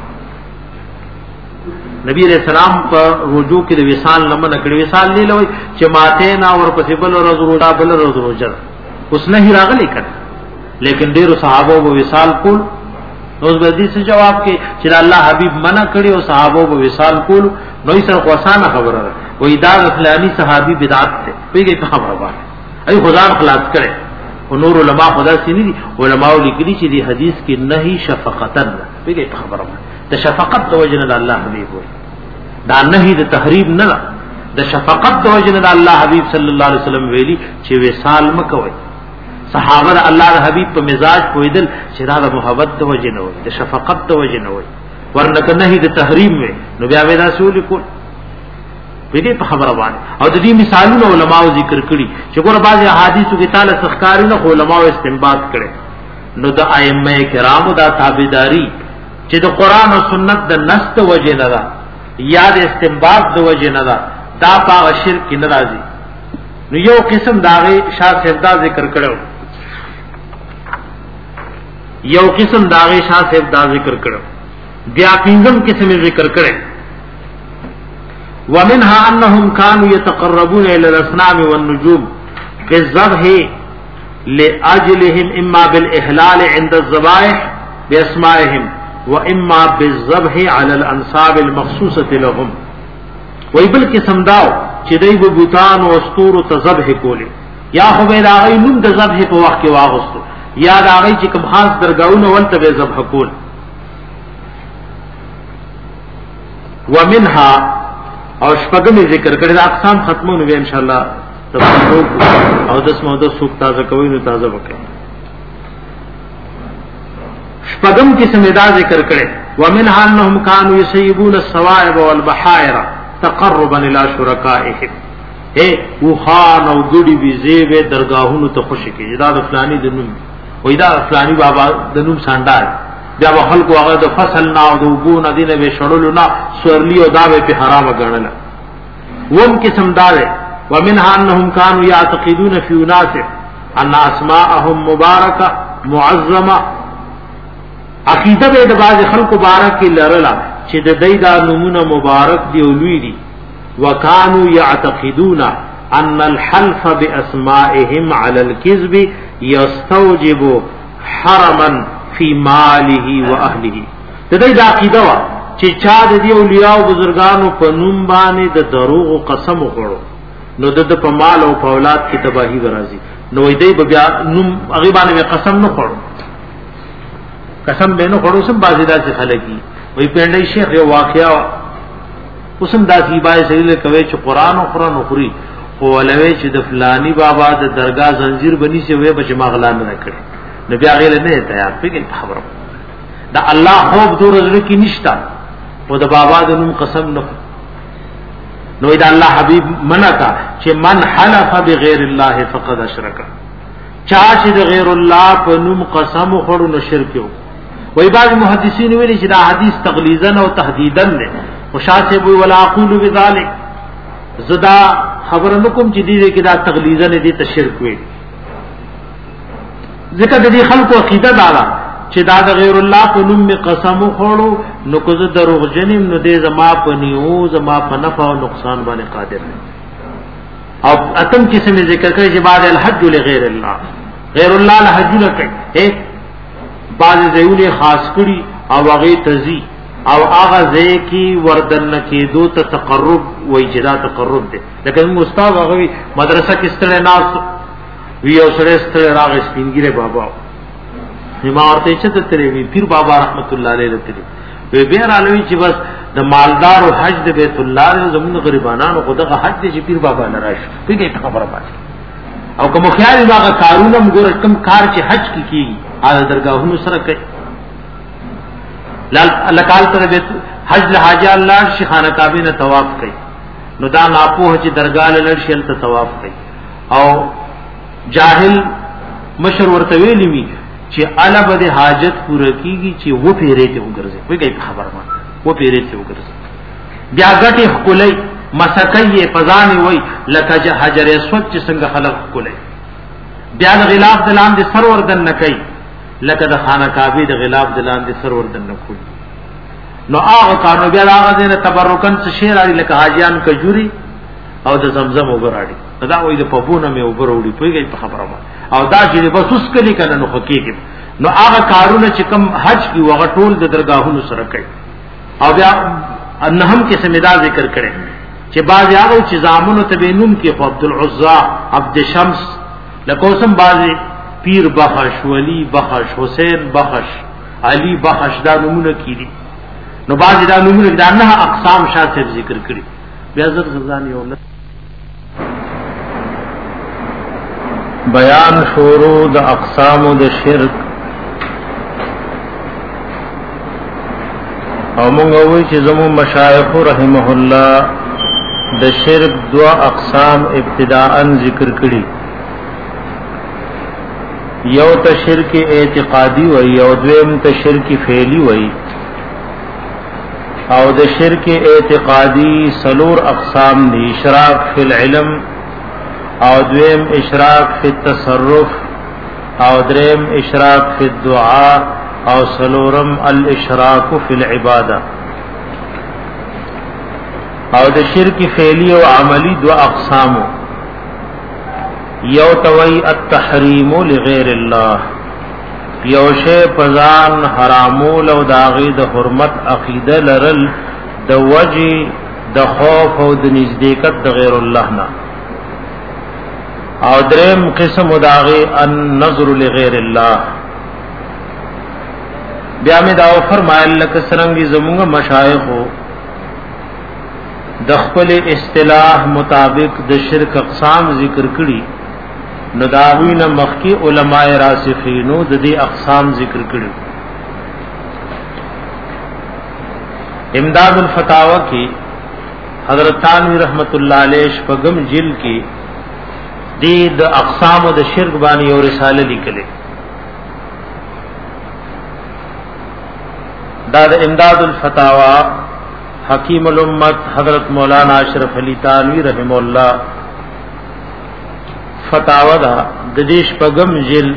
Speaker 1: نبی علیہ السلام په روزو کې د وصال نه منع کړی، وصال نه لوي چې ماته نه اور په بل روز روزه بل روز روزه اوس نه راغلی کړ، لیکن ډیرو صحابه وو وصال کول. اوس به دې څه جواب کې چې الله حبیب منع کړی او صحابه وو وصال کول نو یې سره خواسانه خبره وای دا فلانی صحابي بدعت ته پیږي په خبره باندې ای خدا خلاص کرے. او نور علماء خدا سینی دي علماء لیکلي چې دی حدیث کې نهي شفقتن پیږي په خبره باندې د شفقت د وجنه د الله حبیب وای دا نهي د تحریم نه د شفقت د وجنه د الله حبیب صلی الله علیه وسلم ویلي چې وصال مکوي. صحابه د الله د حبیب په مزاج پویدل چې دا د محبت د وجنه وای د شفقت د وجنه وای ورنه نهي د تحریم وای نو بیا ودا سول کو دې په خبره باندې. او د دې مثالونه علماء ذکر کړي چې ګوره بعض احادیثو کې تعالی سخکاری نه علماء استنباط کړي نو د ائمه کرامو دا تابعداري چې د قران او سنت د نص د وجه نه ده یا د استنباط د وجه نه ده دا په شرک نه راځي. نو یو قسم داغه شاه صاحب ذکر کړو یو قسم داغه شاه صاحب دا ذکر کړو بیا پنځم قسم ذکر کړي ومنها انهم كانوا يتقربون الى الاصنام والنجوم بالذبح لاجلهم اما بالاحلال عند الذبائح باسمائهم واما بالذبح على الانصاب المخصوصه لهم. وای بل قسم داو چې دوی به بوتان او اسطور ته ذبح کولی یا خو به راغی نوم د ذبح په وخت کې واغستو یا راغی چې کوم خاص درگاہونه ولته به ذبح کول. ومنها او شپږم ذکر کړی د اقسام ختمونه به ان شاء الله تفصیل او د اسمو د سوق تازه کوي نو تازه وکړي. شپږم قسم دا ذکر کړی ومنها انهم كانوا يسيبون الصوائب والبحائر تقربا الى شركائهم. اے وخان او ګډي بيزيبه درگاهونو ته خوشي کې دا د فلاني د نوم وای دا فلاني بابا د نوم ساندار بیا خلکو هغه د فصل نه او د وګو نه دینه به شړلو نه سورلی او داوی په حرام غنل. وم قسم دار ومنها انهم كانوا يعتقدون في ناس ان اسماءهم مباركه معظمه. عقیده به د باز خلکو مبارک لرلا چې د دې دا نمونه مبارک دی او لوی دي. وكانوا يعتقدون ان الحلف باسمائهم على الكذب يستوجب حرما فی ماله و اهله. د دې د عقیده وا چې چا د دې اولیاء او بزرګانو په نوم باندې د دروغ قسم وکړو نو د په مال او په اولاد کې تباہی ورازي نو دې بیا نوم هغه باندې قسم نه خورو قسم به نه خورو سم بازیدار څخه لګي. وی پندای شیخ یو واقعیا اوسم داسې بای سړي کوي چې قران او قران خوري خو ولوي چې د فلانی بابا د درگاه زنجیر بني شي وې بچ مغلا نه کړي نبی هغه له نه تیار پیګل خبره دا الله خوب دور زړه کې نشتا او د بابا د نوم قسم نه نو دا الله حبيب منعتا چې من حلف بغیر الله فقد اشرک. چا چې د غیر الله په نوم قسم خوړو نو شرک یو. وای بعض محدثین ویلي چې دا حدیث تغلیظا او تهدیدا نه او شاته وی ولا اقول بذلک زدا خبر نکوم چې دې کې دا تغلیظا نه دي تشرک وي. ذکر دې خلکو عقیده دارا چې دا د غیر الله په نوم می قسم خوړو نو کو زه دروغ جنیم نو دې زما په نیو زما په نفع او نقصان باندې قادر نه. او اتم قسم ذکر کوي چې بعد الحج لغیر الله غیر الله له حج نه کوي بعض ځایونه خاص کړي او هغه تزي او هغه ځکه وردن کې دو ته تقرب وای جدا تقرب دي لکه موږ استاد هغه مدرسه کې ستړي ناس وی او سره ستړي راغ سپینګره بابا ما ورته چې ته تلې وی پیر بابا رحمت الله علیه تلې وی بیر علوی چې بس د مالدار او حج د بیت الله زمون غریبانو خدغه حج چې پیر بابا لراش پیږي خبره پاتې او کوم خیال واغه کارونه موږ کم کار چې حج کی کیږي اله درگاهونو سره کوي لال الله تعالی تر بیت حج له حاجه الله شیخانه کعبه نه طواف کوي نو دا ناپوه چې درگاه لړ شل ته طواف کوي او جاهل مشر ورته ویلی وی چې الا بده حاجت پوره کیږي چې و پیری ته وګرځي وای کوي خبر ما و پیری ته وګرځي بیا غټي خلای مسکیه فزانی وای لکه حجر اسود چې څنګه خلق خلای بیا د غلاف دلان دي سرور دن نکي لکه د خانه کعبه د غلاف دلان دي سرور دن نکوي نو هغه کارو بیا هغه دینه تبرکن څه شیر علی لکه حاجیان کجوري او د زمزم وګراړي دا وای د پبونه مې وګروړي پیږي په خبره ما او دا چې بس اوس کلی کنه نو حقیقت نو هغه کارونه چې کم حج کی وغه ټول د درگاهونو سره کوي او بیا انهم کې سمیدا ذکر کړي چې بعض هغه چې زامنو تبینون کې عبد العزا عبد شمس لکوسم بعض پیر بخش ولی بخش حسین بخش علی بخش دا نمونه کړي نو بعض دا نمونه دا نه اقسام شاته ذکر کړي بیا زر زبان یو بیان شروع د اقسام د شرک او موږ وی چې زمو مشایخ رحمه الله د شرک دوا اقسام ابتداءً ذکر کړي یو ته شرک اعتقادي وای او دویم ته شرک فعلی وای او د شرک اعتقادي سلور اقسام دي اشراک فی العلم او دویم اشراک فی التصرف او دریم اشراک فی الدعاء او سلورم الاشراک فی العبادة او د شرک فعلی او عملی دو اقسامو یو توي التحریم لغیر الله یو شی پزان حرامول او داغی د حرمت عقیده لرل د وجه د خوف او د نزدېکت د غیر الله نه او دریم قسم داغی النظر لغیر الله بیا می دا فرمایل لکه څنګه زموږ مشایخو د خپل اصطلاح مطابق د شرک اقسام ذکر کړي نو داوین مخکی علماء راسخینو د دې اقسام ذکر کړي امداد الفتاوا کی حضرت تانوی رحمت الله علیه شپږم جلد کې دې د اقسام د شرک باندې یو رساله لیکلې دا د امداد الفتاوا حکیم الامت حضرت مولانا اشرف علی تانوی رحم الله فتاوا دا د دیش پغم جل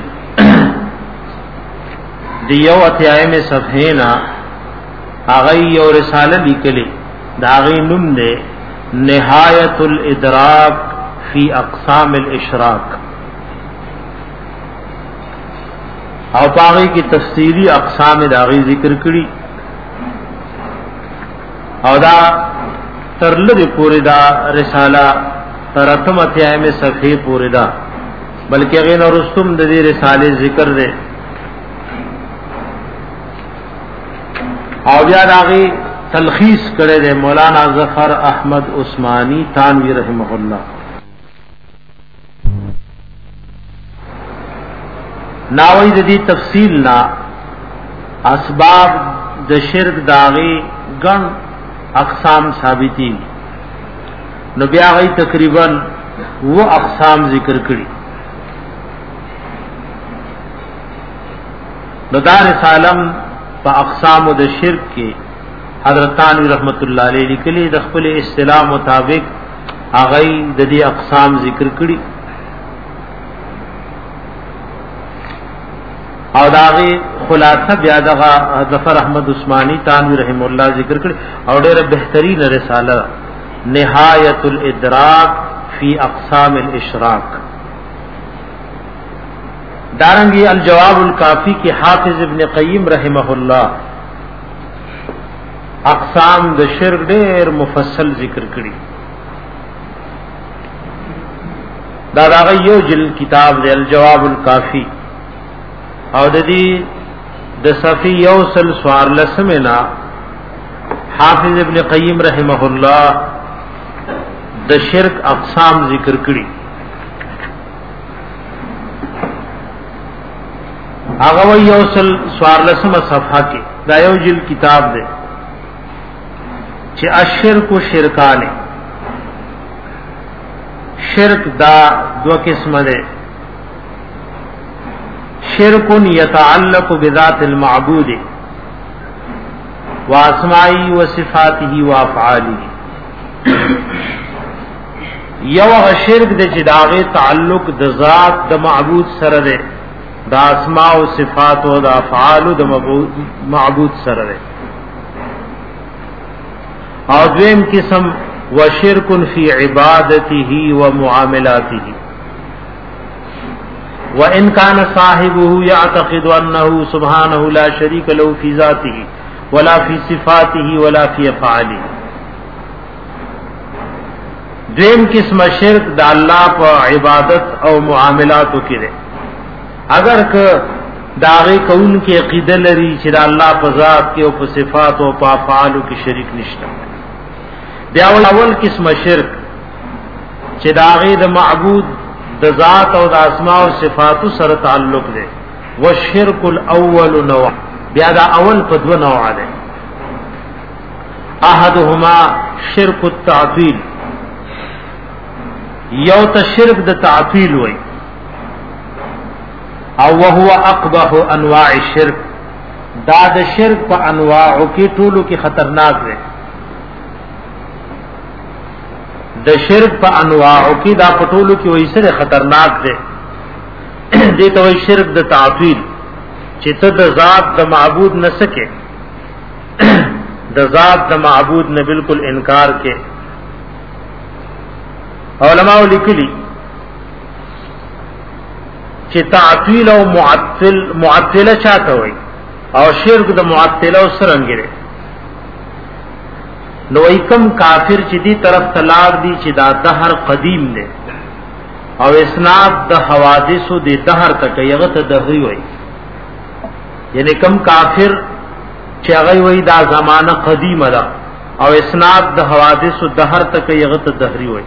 Speaker 1: دیو اتیایم صفحه نا هغه یو رساله لیکلې دا غي نوم ده نهایت الادراک فی اقسام الاشراک او پاغی کی تفصیلی اقسام دا غي ذکر کړي او دا ترلد پوری دا رسالہ ترتم اتیائی میں صفحی پوری دا بلکہ غین اور رستم دا دی رسالے ذکر دے او بیا داغی تلخیص کرے دے مولانا ظفر احمد عثمانی تانوی رحمہ اللہ ناوی دا دی تفصیل نا اسباب د شرک داغی گن اقسام ثابتی نو بیا غي تقریبا وہ اقسام ذکر کړي نو دار سالم په اقسام د شرک کې حضرت تانوی رحمت الله علیه لیکلي د خپل اصطلاح مطابق هغه د دې اقسام ذکر کړي او داغه خلاصه بیا دغه ظفر احمد عثمانی تانوی رحم الله ذکر کړي او ډېر بهترین رساله نهایت الادراک فی اقسام الاشراک دارنگی الجواب الکافی کی حافظ ابن قیم رحمہ اللہ اقسام د شرک ډېر مفصل ذکر کړي. دا دا یو جل کتاب دی الجواب الکافی او د دې د صفی یوصل سوار لسمنا حافظ ابن قیم رحمه الله د شرک اقسام ذکر کړي. هغه یوصل سوار لسمه صفحه کې دا یو جل کتاب دی چې الشرک شرکان شرک دا دو قسم ده. شرک یتعلق بذات المعبود واسمائی وصفاته وافعاله. یو شرک ده چې داغه تعلق د ذات د معبود سره ده، د اسماء او صفات او د افعال د معبود سره ده. او دویم قسم وشرک فی عبادته ومعاملاته وان کان صاحبه يعتقد انه سبحانه لا شريك له في ذاته ولا في صفاته ولا في افعاله. دیم قسم شرک د الله په عبادت او معاملاتو کې ده. اگر که داغه کون کې عقیده لري چې د الله په ذات کې او په صفات او په افعالو کې شریک نشته. بیا اول قسم شرک چې داغه د معبود د ذات او د اسماء او صفات سره تعلق ده. والشرك الاول نوع، بیا دا اول په دوه نوع ده. احدهما شرک التعطیل، یو ته شرک د تعطیل وای او وهو اقبح انواع الشرك، دا د شرک په انواعو کې ټولو کې خطرناک ده. د شرک په انواعو کې دا پټولو کې وایي سره خطرناک ده. دې ته وایي شرک د تعطیل، چې ته د ذات د معبود نه سکے، د ذات د معبود نه بالکل انکار کې. علماء لیکلي چې تعطیل او معطل معطله چاته وایي او شرک د معطله سره انګره. نو ایکم کافر چې دی طرف تلار دی چې دا دهر قدیم دی او اسناد د حوادث او د دهر تک یغه ته دهری وای. یعنی کم کافر چې هغه وای دا زمانہ قدیمه ده او اسناد د حوادث او دهر تک یغه ته دهری وای.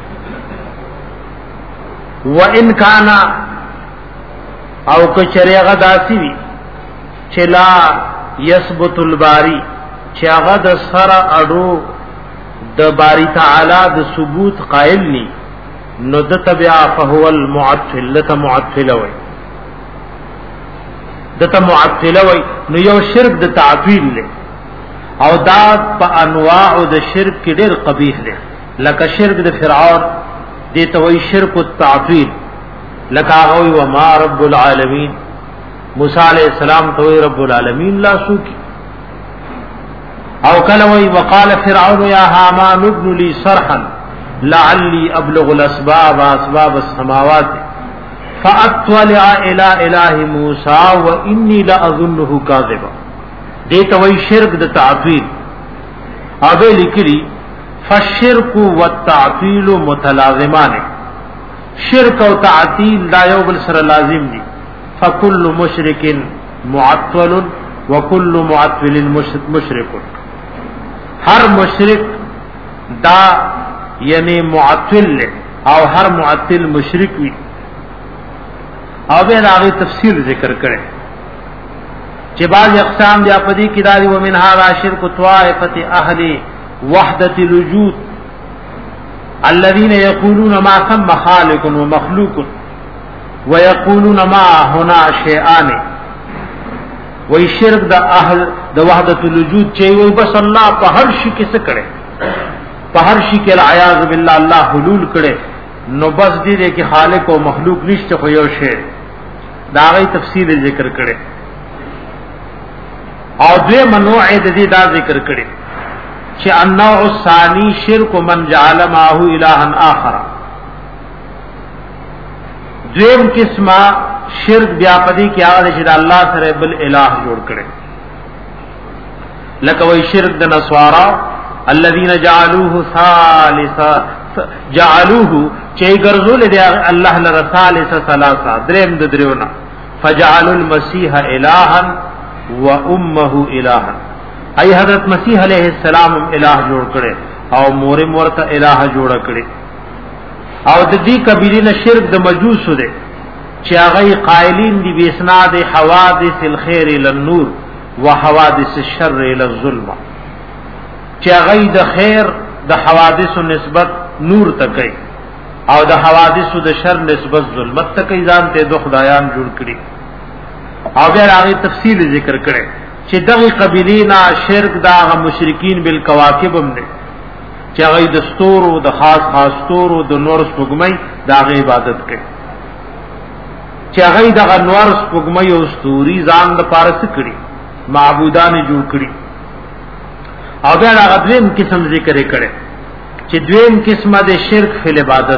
Speaker 1: وان کان او کچری هغه داسی وی چې لا یثبت الباری، چې هغه د سره اډو د باری تعالی د ثبوت قائل ني، نو د تبع فهو المعطل، لته معطل وای دته معطل وای. نو یو شرک د تعطیل له او دا په انواع د شرک کې ډېر قبیح دی. لکه شرک د فرعون دې ته وای شرک التعطیل، لکه هغه و ما رب العالمین، موسی علیہ السلام ته وای رب العالمین لا سوکی. او کله وی وقال فرعون یا حامان ابن لي صرحا لعلي ابلغ الاسباب اسباب السماوات فاطلع الى اله موسى واني لاظنه كاذبا. دیتا وی شرک د تعطیل. او لیکلی فالشرك والتعطيل متلازمان، شرک او تعطیل دا یو بل سره لازم دي. فكل مشرك معطل وكل معطل مشرك، ہر مشرک دا یعنی معطل لے او ہر معطل مشرک وی. او به هغه تفصیل ذکر کړي چې بعض اقسام بیا پدې کې داري ومن هذا شرک طائفه اهل وحدت الوجود الذين يقولون ما ثم خالق ومخلوق ويقولون ما هنا شيئان. وای شرک د اهل د وحدت الوجود چې وای بس الله په هر شي کې څه کړي، په هر شي کې العیاذ بالله الله حلول کړي، نو بس دې کې خالق او مخلوق نشته خو یو شی. دا غي تفصیل ذکر کړي. او دې منوع دې دا ذکر کړي چې النوع الثاني شرک من جعل معه الها اخر. دویم قسمه شرک بیا پدې کې هغه چې الله سره بل الہ جوړ کړي. لکه وی شرک د نسوارا الذين جعلوه ثالثا جعلوه چي ګرځول دي الله لرسالس ثلاثه دریم د دریونه فجعلوا المسيح الها وامه الها اي حضرت مسیح علیہ السلام الہ جوړ کړي او مور مرته الہ جوړ کړي او د دې قبیله نه شرک د مجوس ده چې هغه قائلین دي باسناد حوادث الخير الى النور وحوادث الشر الى الظلم چې هغه د خیر د حوادث نسبت نور ته کوي او د حوادث د شر نسبت ظلمت ته کوي ځان ته د خدایان جوړ کړي او بیا هغه تفصیل ذکر کړي چې دغه قبیلینا شرک دا مشرکین بالکواکب هم دي چې هغه د ستورو د خاص خاص ستورو د نور سپوږمۍ دغه عبادت کوي چې هغه د انوار سپوږمۍ او ستوري ځان د پارس کړي معبودان جوړ کړي او بیا هغه دویم قسم ذکر کړي چې دویم قسمه د شرک فی عبادت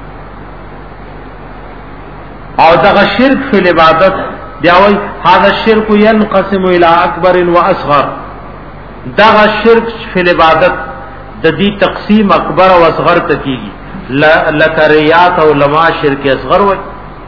Speaker 1: او دغه شرک فی عبادت دیاوی هذا الشرك ينقسم الى اکبر و اصغر دغه شرک فی عبادت د دې تقسیم اکبر او اصغر ته کیږي لکریات او لما شرک اصغر و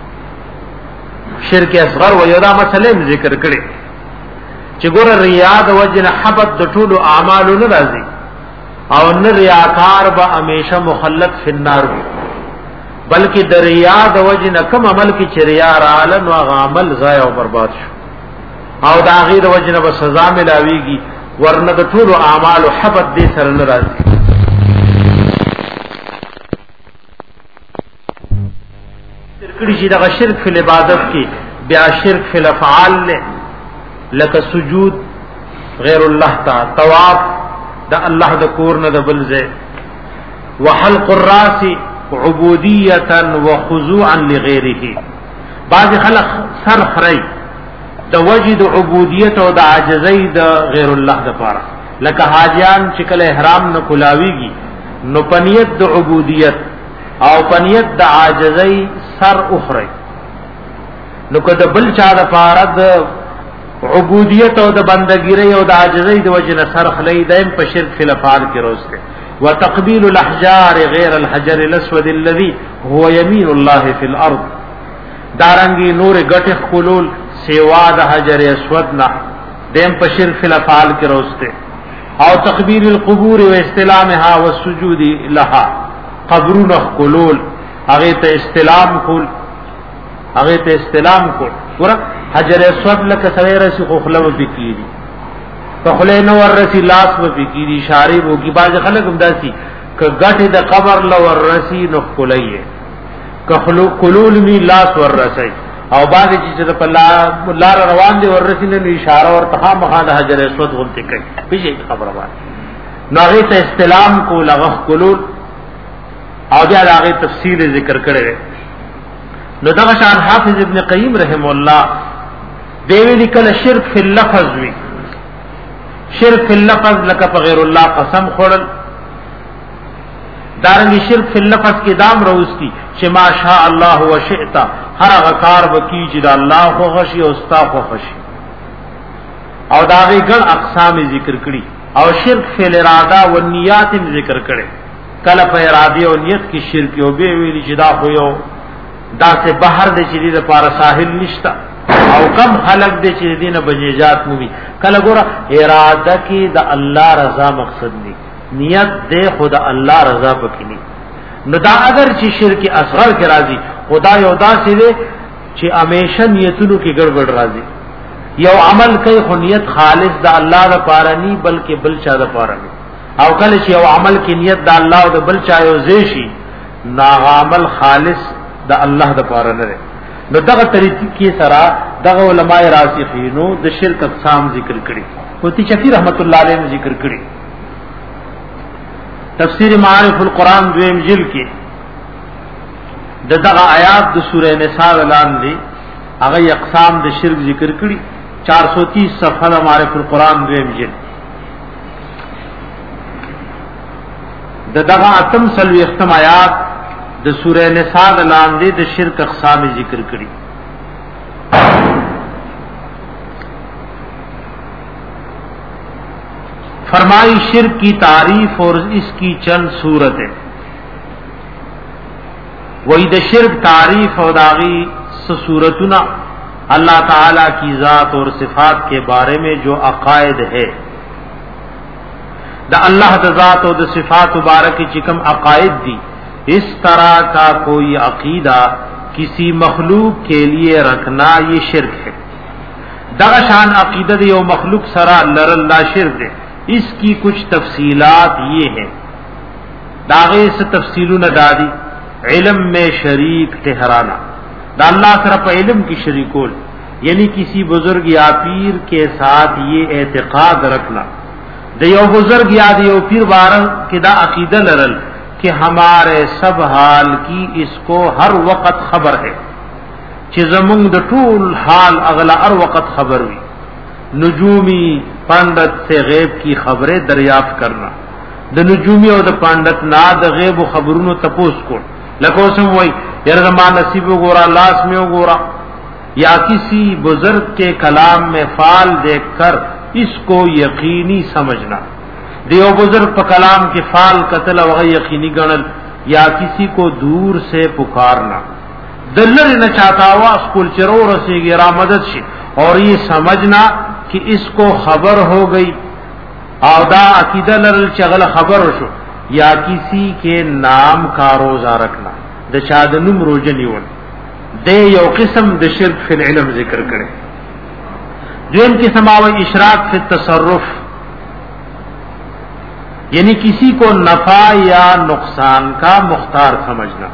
Speaker 1: شرک اصغر و یو دا مسله ذکر کړي چې ګور ریاض وجنه حبت د ټولو اعمالو نه راځي او نه ریاکار به همیشه مخلد فی النار بلکې د ریاض وجنه کوم عمل کې چې ریا رالن او عمل ضایع او برباد شو او د غیر وجنه به سزا ملاويږي ورنه د ټولو اعمالو حبت دې سره نه راځي ترکړي چې د شرک فی عبادت کې بیا شرک فی الافعال له لکه سجود غیر الله تعالی طواف د الله د کور نه د بلځه وحلق الراس عبودیه وخضوعا لغیره بعض خلق سر خری د وجد عبودیت او د عاجزی د غیر الله د پاره لکه حاجیان چې کله احرام نه کولاویږي نو پنیت د عبودیت او پنیت د عاجزی سر اخری نو کده بل چا د پاره د عبودیت او د بندګیری او د عاجزی د وجه سر خلی دائم په شرک فی الافعال کې روزته وتقبيل الاحجار غیر الحجر الاسود الذي هو يمين الله في الارض دارنګي نور غټ خلول سیوا د حجر اسود نه دیم په شرک فی الافعال کې روزته او تقبيل القبور واستلامها والسجود لها قبرون خلول هغه ته استلام کول هغه ته استلام کول ور حجر اسود لکه سویره سی خلو بکیری فخله نو ورسی لاس و بکیری اشاره وو کی باز خلق هم داسي ک غټه د قبر لو ورسی نو خلایه ک خلو کلول می لاس ورسی او باز چې د لار روان دي ورسی نو اشاره ور ته مخاله حجر اسود غلطی کوي بيجي خبره وایي نو هغه ته استلام کو لغه کلول او بیا هغه تفصیل ذکر کړي نو دا شان حافظ ابن قیم رحم الله دیوی لیکل شرک فی اللفظ وی شرک فی اللفظ لکه په غیر الله قسم خورل دارنګ شرک فی اللفظ کې دام روستی چې ما شاء الله وشئت هر هغه کار وکي چې د الله خو غشي او استا خو غشي او دا وی ګل اقسام ذکر کړي او شرک فی الاراده و نیات ذکر کړي کله په اراده او نیت کې شرک یو به ویل چې دا خو یو دا سے بہر دے چیزی دا پارا ساحل نشتا او کم خلق دے چیزی دینا بجیجات موی کلا گورا ارادہ کی دا اللہ رضا مقصد نی نیت دے خدا اللہ رضا پکنی نو دا اگر چی شرک اصغر کے رازی خدا یو دا سی دے چی امیشہ نیتونو کی گڑبڑ رازی یو عمل کئی خو نیت خالص دا اللہ دا پارا نی بلکہ بلچا دا پارا نی او کل چی یو عمل کی نیت دا اللہ دا بلچا یو زیشی نا عمل خالص دا الله د پاره نه نو دغه طریقې سره دغه علماء راسخینو د شرک اقسام ذکر کړي کوتی شفیع رحمت الله علیه ذکر کړي تفسیر معارف القرآن دویم جلد کې دغه آیات د سوره نساء اعلان دي هغه اقسام د شرک ذکر کړي چار سو تیس صفحه معارف القرآن دویم جلد دغه اتم سلوی ختم آیات د سوره نساء لاندې د شرک اقسام ذکر کړي फरमाई शिर्क की तारीफ और इसकी चंद सूरतें। वही द शिर्क तारीफ और दागी सूरतुना अल्लाह ताला की जात और सिफात के बारे में जो अकायद है, द अल्लाह द जात और द सिफात मुबारक की चिकम अकायद दी, इस तरह का कोई अकीदा किसी मखलूक के लिए रखना ये शिर्क है। दगशान अकीदत यो मखलूक सरा लरल्ला शिर्क है। इसकी कुछ तफसीलात ये हैं, दागे से तफसीलु न दादी इल्म में शरीक ठहराना, दा अल्लाह तरफ इल्म की शरीकोल, यानी किसी बुजुर्ग या पीर के साथ ये एतकाद रखना, दयो बुजुर्ग या दियो पीर बारह के दा अकीदा लरल कि हमारे सब हाल की इसको हर वक्त खबर है, चिजमुंग द टूल हाल अगला हर वक्त खबर हुई, नजूमी पंडित से गैब की खबरें दरियाफ्त करना, द नजूमी और द पंडित ना द गैब खबरों तपोस को लकोसम वही यरमा नसीब गोरा लाश में गोरा, या किसी बुजुर्ग के कलाम में फाल देखकर इसको यकीनी समझना, देव बुजुर्ग पर कलाम के फाल कतल वह यकीनी गणल, या किसी को दूर से पुकारना, दल्लर न चाहता हुआ स्कूल चरो से गिरा मदद से, और ये समझना कि इसको खबर हो गई, आवदा अकीदा लरल चगल खबर हो शो, या किसी के नाम का रोजा रखना, द चादनुम रोजन युवन दे यो किस्म द शिर्क फिल इल्म जिक्र करे। जो इनकी समाव इशराक फिल तसर्रुफ, यानी किसी को नफा या नुकसान का मुख्तार समझना,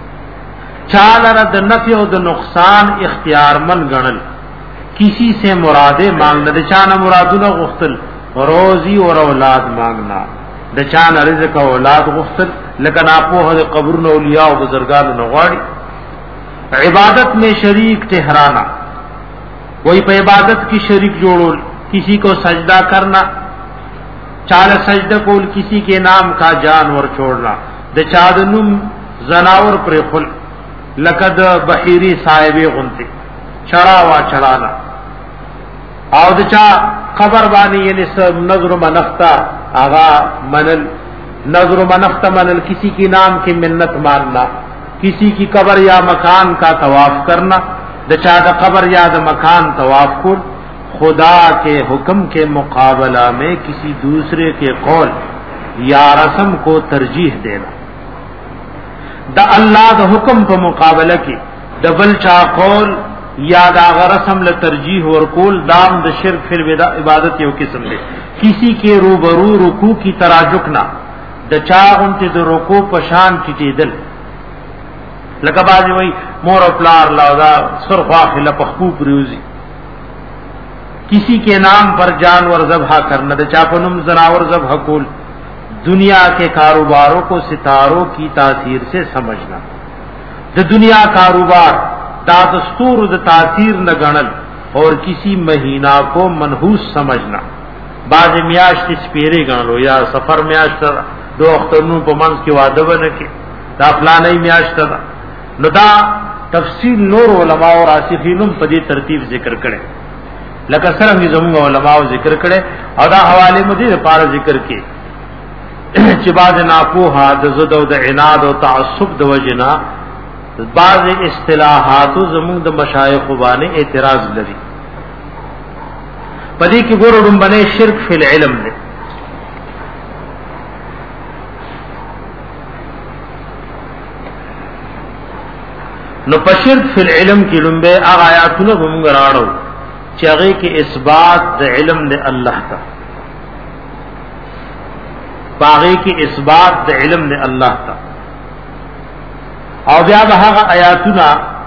Speaker 1: चालर द नफे और द नुकसान इख्तियार मन गणल, किसी से मुरादे मांगना, दचाना मुरादुना गुख्तल, रोजी और औलाद मांगना, दचाना रिज़्क़ और औलाद गुख्तल, लेकिन आपो हद कब्र नौलिया और बुजुर्गान नवाड़ी। इबादत में शरीक ठहराना, वही पे इबादत की शरीक जोड़ो, किसी को सजदा करना, चाल सजदा को किसी के नाम का जानवर छोड़ना, दचादनुम जनावर पर खुल लकद बहीरी साहिबे गुनते चढ़ावा चढ़ाना, और दचा खबर बानी यानी सब नजर मनफ्ता आगा मनल, नजर मनफ्ता मनल किसी की नाम की मिन्नत मानना, किसी की कब्र या मकान का तवाफ करना, दचा द कब्र या द मकान तवाफ को खुदा के हुक्म के मुकाबला में किसी दूसरे के कौल या रस्म को तरजीह देना, द अल्लाह द हुक्म पर मुकाबला की डबल चा कौल या दाग रस्म ल तरजीह और कोल दाम द शिर्क फिर इबादत यो किस्म दे, किसी के रूबरू रुकू की तरह झुकना, द चा उनते द रुकू पशान टिटे दिल, लकबाज वही मोर प्लार लादा सुरखा खिला पखू प्रियूजी, किसी के नाम पर जानवर ज़ब्ह करना, द चापनुम जनावर ज़ब्ह कोल, दुनिया के कारोबारों को सितारों की तासीर से समझना, द दुनिया कारोबार दादस्तूर द तासीर न गणल, और किसी महीना को मनहूस समझना, बाज म्याश्त स्पेरे गण लो, या सफर म्याश्त दो अख्तरनू पमंस के वादब न के दा फलानी म्याश्त न दा तफसील नूर उलमा और आसिफीनुम पदी तरतीब जिक्र करे, लका सरंगी जमुंगा उलमा जिक्र करे, और दा हवाले मुझे पार जिक्र के चिबाज नापोहा दज़द व द इनाद व तअस्सुब द वजना बाज इस्तिलाहात जमुंग द मशाइख बाने एतराज लरी पदी की गोरुम बने शिर्क फिल इल्म ने, नो पशिर्क फिल इल्म की लुम्बे आग आयातुन गुमगराड़ो चगे के इसबात द इल्म ने अल्लाह का, बागी की इसबात द इल्म ने अल्लाह का, और ब्या बहा आयातुना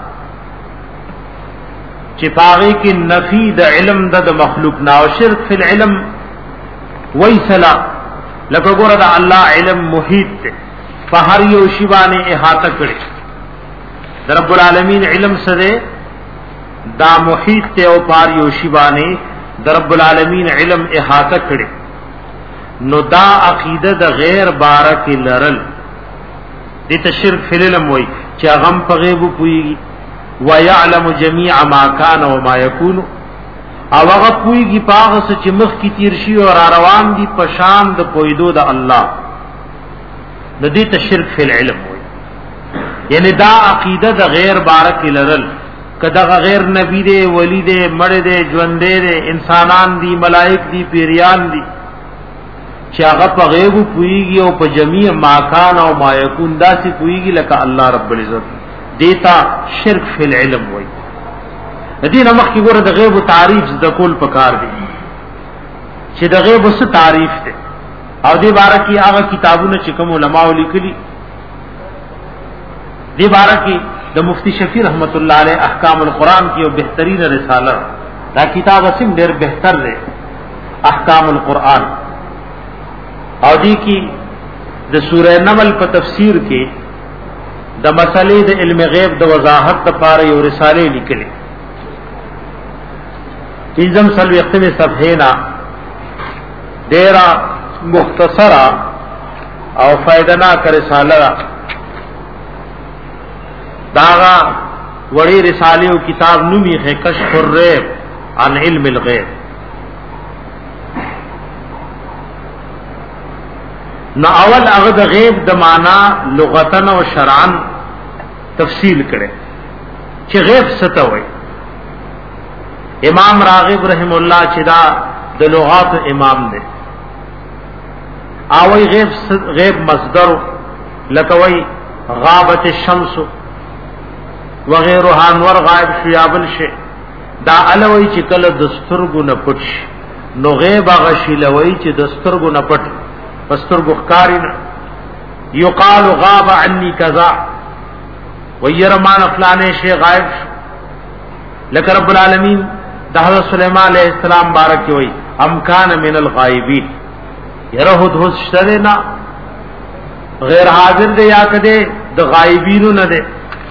Speaker 1: चिपागी की नफी द इल्म द मखलूक ना, और शिर्क फिल इल्म वही सला लगोर द अल्लाह इल्म मुहीत पहाड़ यो शिवा ने इहाता करे, रब्बुल आलमीन इल्म सदे दा मुहीत ते ओ पार यो शिवा ने रब्बुल आलमीन इल्म इहाता करे, नो दा अकीदा द गैर बारा के लरल दित शिर्क फिल इल्म वही चा गम पगेबु पुई व यअलमु जमीअ मा कान व मा यकून, او هغه پویږي پاغه چې مخ کی تیر شي او را روان دي پشان د پویدو د الله د دې ته شرک فی العلم وي. یعنی دا عقیده د غیر بارک لرل کدا غیر نبی دے ولی دے مړ دے ژوند دے انسانان دی ملائک دی پیریان دی چې هغه په غیب پویږي او په جميع ما کان او ما یکون داسې پویږي لکه الله رب العزت دیتا شرک فی العلم وای. دې نمخ کې ګوره د غیب تعریف د کول پکار دی چې د غیب څه تعریف دی او دې باره کې هغه کتابونه چې کوم علما لیکلي دې باره کې د مفتی شفیع رحمت الله علیه احکام القرآن کی یو بهترین رساله دا کتاب اسیم ډیر بهتر دی احکام القرآن او دی کی د سوره نمل په تفسیر کې د مسلې د علم غیب د وضاحت لپاره یو رساله لیکلې پنځم سلوي ختمه صفحه نا ډیره مختصره او فائدناک رساله داغا وړي رساله او کتاب نومي ہے کشف الریب عن علم الغیب. نو اول هغه د غیب د معنا لغتن او شرعن تفصیل کړي چې غیب څه ته وایي. امام راغب رحم الله چې دا د لغات امام دی او غیب غیب مصدر لکه وایي غابت الشمس وغیرها انور غائب شو یابل شي دا الوی چې کله دسترګو نه پټ نو غیب هغه شی لوی چې دسترګو نه پټ پسترګو ښکاری نه یقال غاب عني كذا ويرمان فلانه شی غائب لك رب العالمین د حضرت سليمان علیہ السلام بارک وی ام کان من الغائبین يرهد هشتنا غیر حاضر دی یا کده د غایبینو نه دی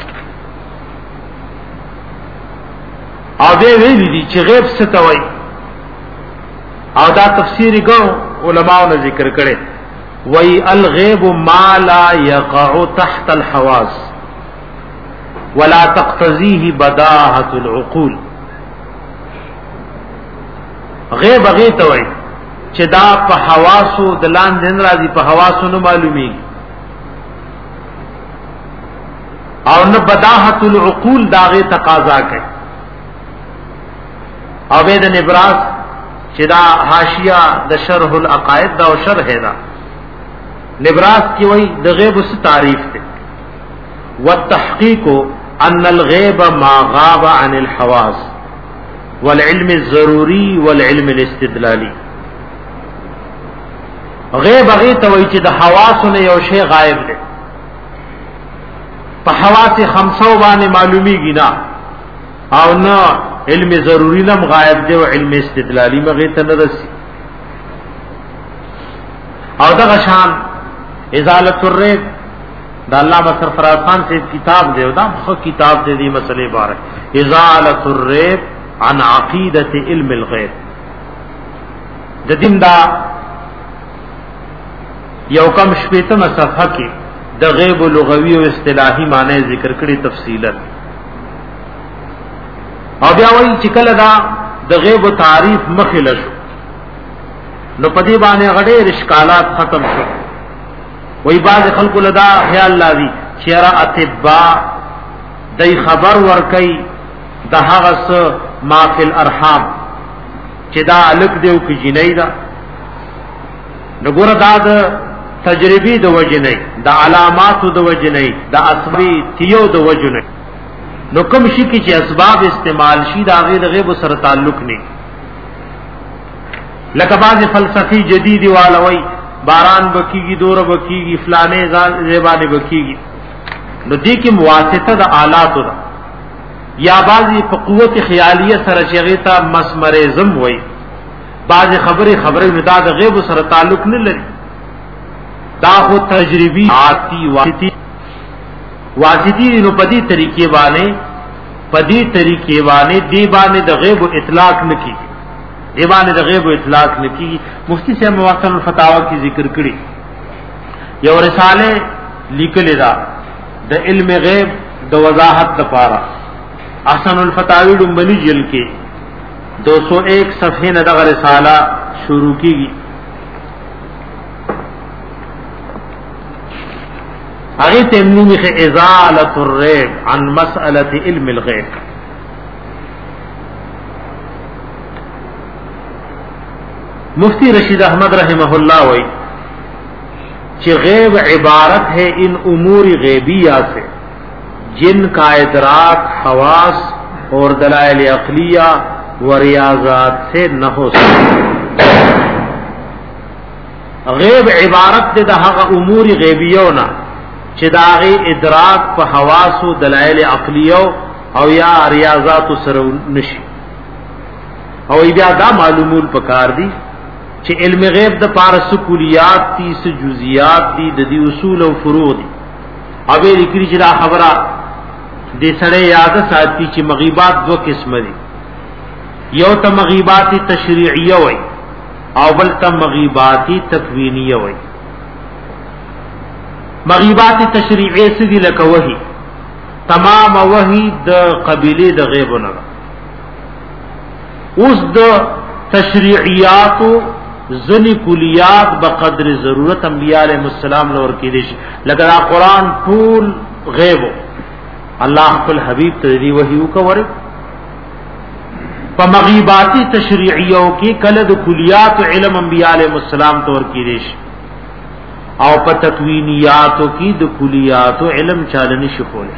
Speaker 1: او دې ویلي دي چې غیب څه ته وایي او دا تفسیری ګو علماء نے ذکر کړي وای الغیب ما لا يقع تحت الحواس ولا تقتضيه بداهه العقول. غیب هغه ته وایي چې دا په حواسو د لاندې راځي په حواسو نه معلومي او نه بداهه العقول داغه تقاضا کوي. عبید نبراس چې دا حاشیہ د شرح العقائد دا او شرح دا نبراس کی وای د غیب اس تعریف ته والتحقیق ان الغیب ما غاب عن الحواس والعلم الضروری والعلم الاستدلالی. غیب هغه ته وای چې د حواسونو یو شی غایب دی په حواس خمسه باندې معلومیږي نه او نه علم ضروری نم غائب دی او علم استدلالی مغه ته نه رسی. او دا شان ازالۃ الریب دا علامہ سرفراز خان سے کتاب دی او دا خو کتاب دی دی مسئلے بارے ازالۃ الریب عن عقیدۃ علم الغیب. د دین دا یو کم شپیتم صفحه کې د غیب لغوی او اصطلاحی معنی ذکر کړي تفصیلا او بیا وایي چې کله دا د غیب تعریف مخله شو نو پدی باندې غډې اشکالات ختم شو. وای بعض خلکو لدا خیال لازم چې را اتباع دای خبر ور کوي د هغه څه ما فی الارحام چې دا الک دیو کې جنۍ دا نو ګور دا د تجربی د وجه نه د علامات د وجه نه د اصلي تیو د وجه نه نو کوم شي کې چې اسباب استعمال شي دا غیر غیب سره تعلق نه لکه بعض فلسفي جديدي والوي باران بکیږي دور بکیږي فلانه زبانه بکیږي نو دې کې مواسطه د آلات ده یا بعضی په قوت خیالیه سره شغی ته مسمر زم وای بعض خبره خبره ندا د غیب سره تعلق نه لري دا خو تجربی آتی واسطی واسطی نو پدی طریقې باندې پدی طریقې باندې دی باندې د غیب اطلاق نکي دی باندې د غیب اطلاق نکي. مفتی صاحب مواصل الفتاوا کی ذکر کړي یو رساله لیکل دا د علم غیب د وضاحت لپاره احسن الفتاوی دمبنی جل کې دو سو ایک صفحے نہ دغه رسالہ شروع کیږي. هغه تمنی خ ازاله الریب عن مساله علم الغیب. مفتی رشید احمد رحمہ اللہ وی کہ غیب عبارت ہے ان امور غیبیہ سے جن کا ادراک حواس اور دلائل عقلیہ و ریاضات سے نہ ہو سکتا. غیب عبارت دے دا امور غیبیونا چې داغی ادراک په حواس و دلائل عقلیو او یا ریاضات سره نشي. او بیا دا معلومول پکار دی چې علم غیب د پارس کلیات تی س جزئیات دی د دې اصول او فروع دی. او لیکري چې دا خبره دې سره یاد ساتي چې مغیبات دو قسم دي. یو ته مغیبات تشریعیه وای او بل ته مغیبات تکوینیه وای. مغیبات تشریعیه سدي لکه وحی، تمام وحی د قبیله د غیب نه. اوس د تشریعیات ذنی کلیات بقدر ضرورت انبیاء علیہ السلام لور کې دي. لکه قرآن ټول غیب الله خپل حبیب ته دی وحی وکړي. په مغیباتی تشریعیو کې کله د کلیات علم انبیاء علیہ السلام تور کې دي او په تکوینیاتو کې د کلیاتو علم چالنی شفوله.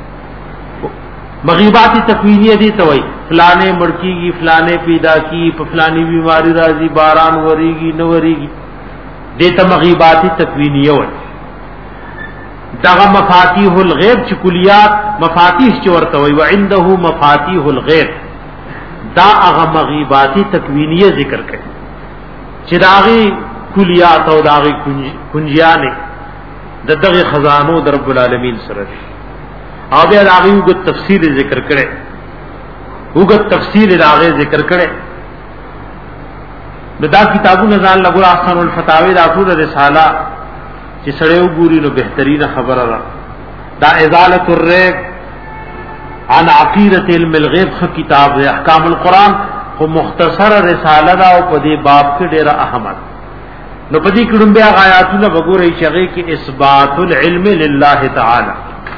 Speaker 1: مغیبات تکوینیه دي ته وای فلانے مړکیږي، فلانے پیدا کی، په فلانی بیماری راځي، باران وریږي نو وریږي، دته مغیبات تکوینیه وای. دغه مفاتیح الغیب چې کلیات مفاتیح چې ورته وای وعنده مفاتیح الغیب، دا هغه مغیبات تکوینیه ذکر کړي چې داغي کلیات او داغي کنجیانه د دغه خزانو در رب العالمین سره دي. او بیا داغی وګت تفصیل ذکر کړي، وګت تفصیل داغه ذکر کړي. دا کتابونه ځان لګور احسن الفتاوی دا ټول رساله چې سره وګوري نو بهترینه خبره ده. دا ازاله الریب عن عقیدة علم الغیب خ کتاب ده. احکام القرآن خو مختصر رساله ده او په دې باب کې ډیره اهمیت. نو په دې کې کوم بیا آیاتونه وګورئ چې هغه کې اثبات العلم لله تعالی،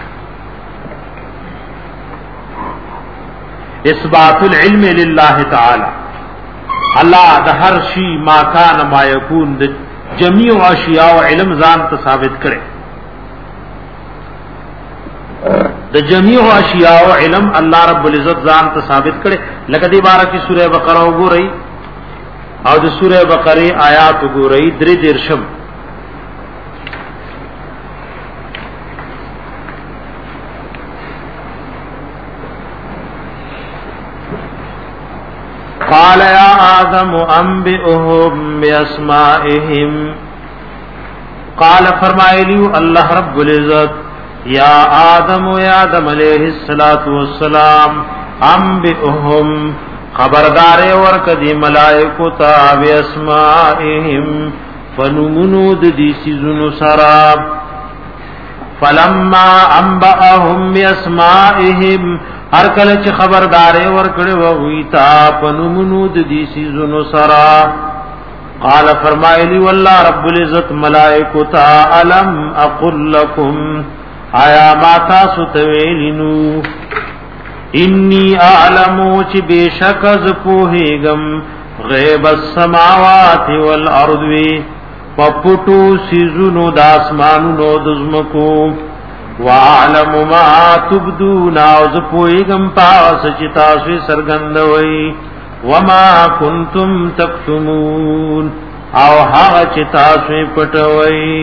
Speaker 1: اثبات العلم لله تعالی. الله د هر شی ما کان ما یکون د جميع اشیاء او علم ځان ته ثابت کړي. د جميع اشیاء او علم الله رب العزت ځان ته ثابت کړي. لکه دی بارہ کی سورہ بقرہ وګورئ او د سورہ بقرہ آیات وګورئ درې درشم. قال يا آدم انبئهم باسمائهم. قال فرمایلیو الله رب العزت یا آدم یا آدم علیہ الصلوۃ والسلام انبئهم خبردار ورکدی ملائکو تا باسمائهم فنمنود دی سیزنو سراب. فلما انبئهم باسمائهم هر کله چې خبردارې ورکړې وغوي تا پنومنو د دې سيزونو سرا. قال فرمایلی والله رب العزت ملائکو تا الم اقل لكم آیا ما تاسو ته ویلینو انی اعلم چې بشک ز پوهېږم غیب السماوات والارض پپټو سيزونو د اسمانونو د زمکو وَعَلَمُ مَا تُبْدُونَ اوز پوئیگم پاس چتا سوی سرگندوئی وَمَا كُنْتُمْ تَكْتُمُونَ او حاغ چتا سوی پٹوئی.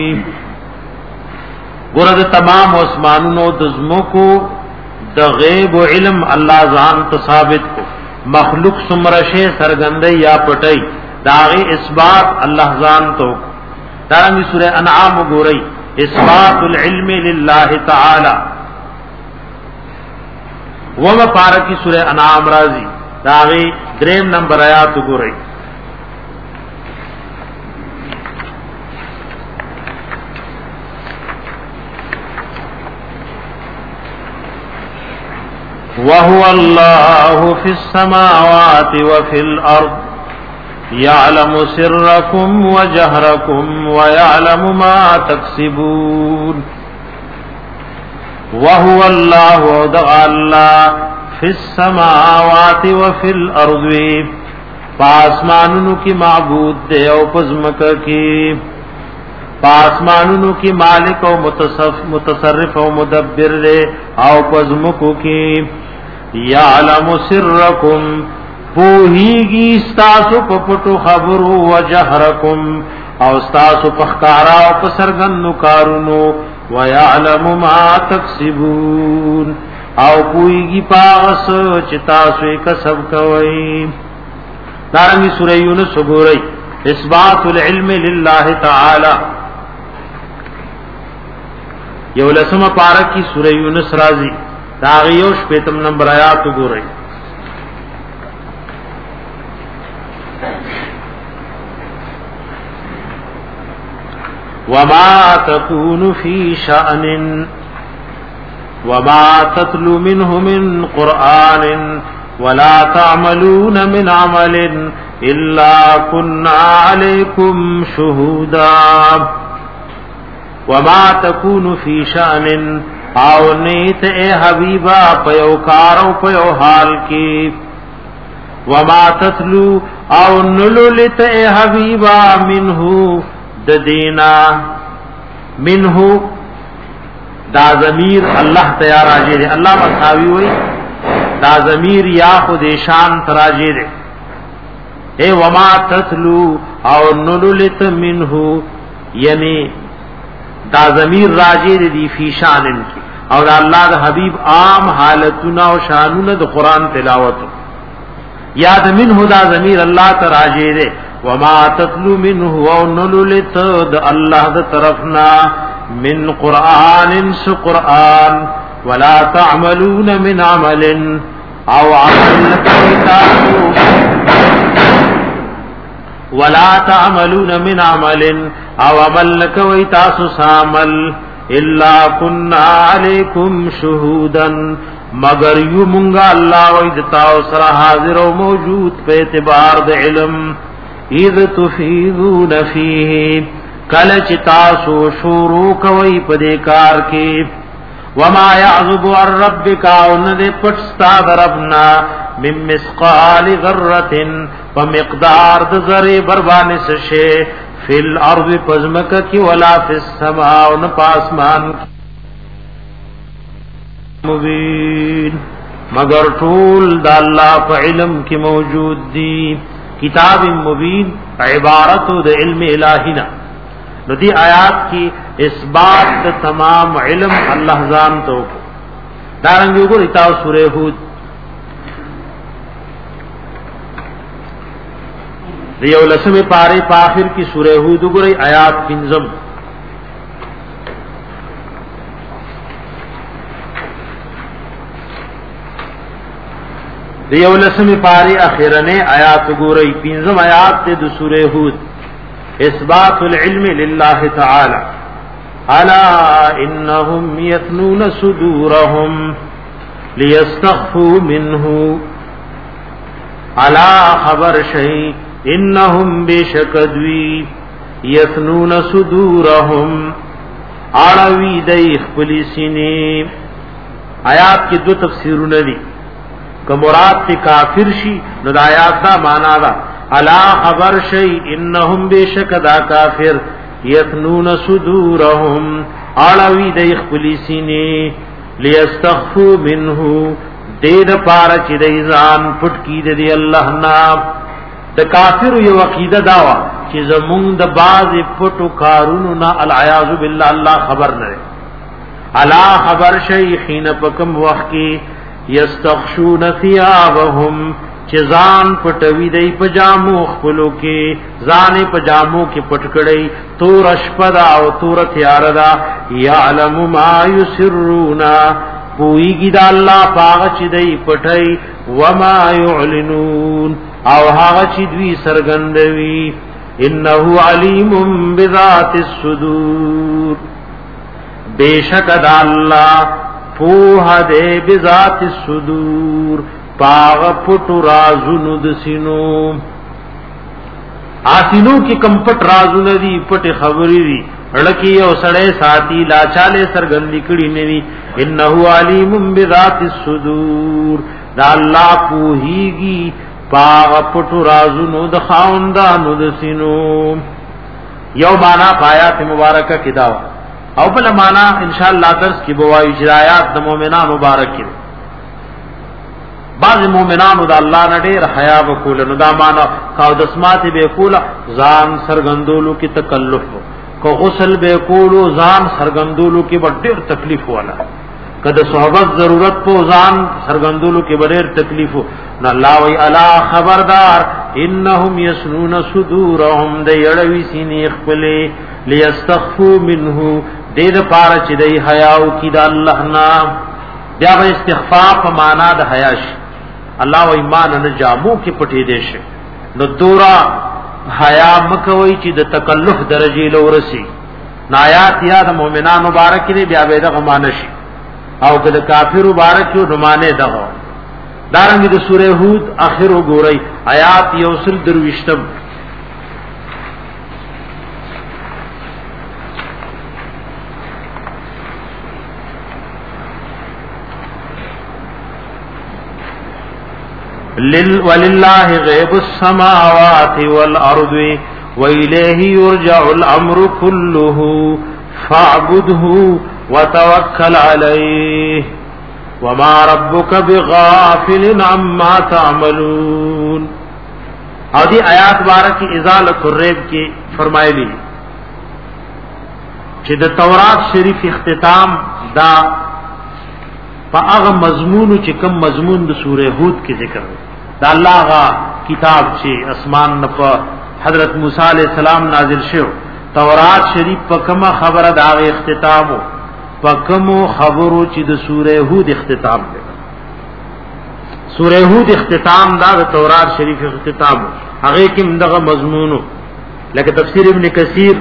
Speaker 1: گرد تمام اسمانونو دزمکو د غیب و علم اللہ ځان ثابت کو. مخلوق سمرشے سرگندئی یا پٹئی داغی اثبات اللہ ځان تو. دارنگی سورہ انعام گورئی اثبات العلم للہ تعالی. وما پارکی سورہ انعام رازی داغی دریم نمبر آیات گو رئی. وهو الله في السماوات وفي الأرض يعلم سركم وجهركم ويعلم ما تكسبون. وهو الله ودغ الله في السماوات وفي الأرض پاسمانونو کی معبود دے او پزمک کی پاسمانونو کی مالک او متصرف او مدبر دے او پزمکو کی یعلم سرکم پوہیگی استاسو پپٹو خبرو وجہرکم او استاسو پخکارا او پسرگنو کارونو ویعلم ما تکسبون او پوہیگی پاغس چتاسو کسب کوئی. دارنگی سورہ یونس گورئی اثبات العلم للہ تعالی یولسم پارک کی سورہ یونس رازی داغیوش پیتم نمبر آیات گورئی. وما تكون في شأن وما تتلو منه من قرآن ولا تعملون من عمل إلا كنا عليكم شهودا. وما تكون في شأن او نیت اے حبیبا پیوکار او پیو حال کی وما تتلو او نلولت اے حبیبا منہو ددینا منہو دا ضمیر اللہ تیار آجے دے اللہ مصحاوی ہوئی دا ضمیر یا خود شان تراجے دے اے وما تتلو او نلولت منہو یعنی دا ضمیر راجے دے دی فی شانن کی اور اللہ دا حبیب عام حالتنا و شانونا دا قرآن تلاوت یاد منہ دا ضمیر اللہ تراجے دے وما تتلو منہ او نلولت دا اللہ دا طرفنا من قرآن س قرآن ولا تعملون من عمل او عمل لکویتاسو ولا تعملون من عمل او عمل لکویتاسو سامل الا كنا علیکم شہودا مگر یو منگا اللہ ویدتاو سرا حاضر و موجود پہ اعتبار دا علم اذ تفیدون فیہ کلچ تاسو شورو کوئی پدیکار کی وما یعذب عن ربک اند پٹستا دربنا من مسقال ذرۃ ومقدار ذره بربان سشے فی الارض پزمک کی ولا فی السماء ون پاسمان مبین مگر طول دا اللہ په علم کی موجود دی. کتاب مبین عبارت دا علم الہینا نو دی آیات کی اثبات دا تمام علم اللہ ذان تو دارنگی کو اتاو سورہ ہود دیو لسم پارے پاخر کی سورہ ہود گرئی آیات پنزم دیو لسم پارے اخیرنے آیات گرئی پنزم آیات دے دو سورہ ہود اثبات العلم للہ تعالی الا انہم یتنون صدورہم لیستخفوا منہ الا خبر شئی انہم بشکدوی یتنون صدورہم آڑوی دیخ پلیسینے. آیات کی دو تفسیرون دی کہ مراد تی کافر شی نو دا آیات دا مانا دا الا خبر شئی انہم بشک دا کافر یتنون صدورہم آڑوی دیخ پلیسینے لیستخفوا منہ دید پارا چی دیزان پٹکی دی اللہ نام. د کافر یو عقیدہ داوا چې زمون د باز پټو کارونو نا العیاذ بالله الله خبر نه الا خبر شیخین پکم وخت کی یستخشون ثيابهم چې ځان پټوي دی پجامو خپلو کې ځان پجامو کې پټ کړي تور شپدا او تور تیاردا یعلم ما یسرون پویږي د الله پاغ چې دی پټي وما یعلنون او هغه چې دوی سرګندوي انه علیم بذات الصدور بیشک د الله پوها دے بذات الصدور پاغ پټو رازونو د سینو آسینو کی کم پټ رازونه دي پټ خبرې دي لکی او سړی ساتي لا چاله سرګندې کړي نه وي انه علیم بذات الصدور دا الله پوهیږي پاغ پټو رازونو د خاوندانو د سینو یو معنا آیات مبارکه کې دا او بل معنا ان شاء الله درس کې بوایي آیات د مؤمنانو مبارک دي بعض مؤمنانو د الله نه ډېر حیا وکول نو دا معنا کاو د سمات به کول ځان سرګندولو کې تکلف کو غسل به کولو ځان سرګندولو کې ډېر تکلیف والا کله صحبت ضرورت په ځان سرګندولو کې ډېر تکلیف نو الله وی الا خبردار انهم یسنون صدورهم د یړوي سینې خپل لیستخفوا منه دې د پاره چې د حیاو کې د الله نام بیا به استخفاء په معنا د حیاش الله و ایمان نه جامو کې پټې دې شه نو دورا حیا مکوي چې د تکلف درجه لورسي نایات یا د مؤمنانو مبارک دې بیا به د غمانشي او د کافر مبارک یو نمانه دغه دارنګ د سوره هود اخر وګورئ آیات یوسل درويشتم وللہ غیب السماوات والارض وإلیہ یرجع الامر كله فاعبده وتوکل علیہ وما ربک بغافل عما تعملون او دی آیات بارک ازالۃ الریب کی فرمایلی چې د تورات شریف اختتام دا په هغه مضمون چې کوم مضمون د سوره هود کې ذکر دا الله غا کتاب چې اسمان نه په حضرت موسی علیہ السلام نازل شو تورات شریف په کومه خبره دا اختتام په کومو خبرو چې د سوره هود اختتام دی سوره هود اختتام دا د تورات شریف اختتام هغه کې دغه مضمونو لکه تفسیر ابن کثیر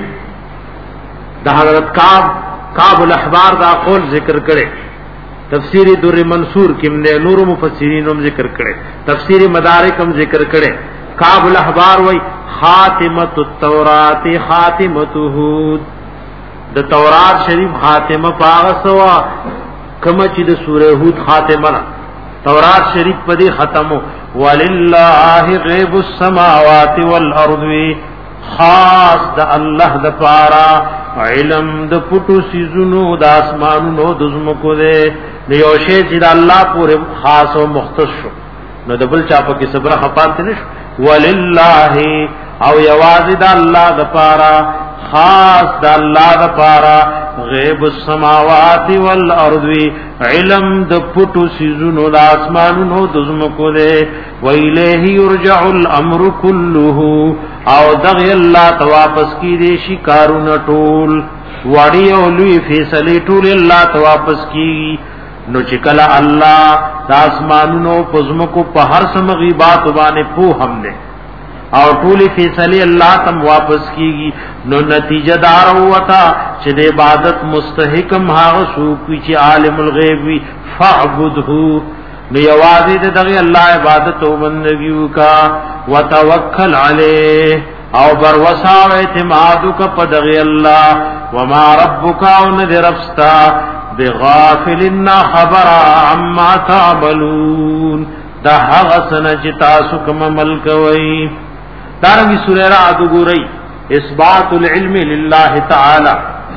Speaker 1: د حضرت کعب کعب الاحبار دا قول ذکر کړي تفسیر در منصور کم نے نور مفسرین هم ذکر کړي تفسیر مدارک هم ذکر کړي کعب الاحبار وای خاتمه التورات خاتمه هود د تورات شریف خاتمه پاغه سوا کما چې د سوره هود خاتمه تورات شریف په دې ختمو وللله غیب السماوات والارض خاص د الله د پارا علم د پټو سيزونو د اسمانونو د زمکو ده یو شی چې د الله پورې خاص او مختص شو نو د بل چا په کې صبر خپات نشو وللله او یوازې د الله د پارا خاص د الله د پارا غیب السماوات والارض علم د پټو سيزونو د اسمانونو د زمکو ده و الیه یرجع الامر كله او دغه الله تواپس کی دي شي کارونه ټول وړي او لوی فیصله ټول الله تواپس کی نو چې کله الله د اسمانونو پزمکو په هر سم غیبات باندې پو هم نه او ټول فیصله الله تم واپس کیږي نو نتیجه دار وتا چې د عبادت مستحکم هغه سو چې عالم الغیب وی فعبده نو یوازې دغه الله عبادت او بندګیو کا وتوکل علیه او بر وسا او اعتماد کا پدغه الله وما ربک ان درفستا بغافلنا خبر عما تعملون دا هغه سن چې تاسو کوم عمل کوي دارنګي سورہ رعد ګورئ اثبات العلم لله تعالی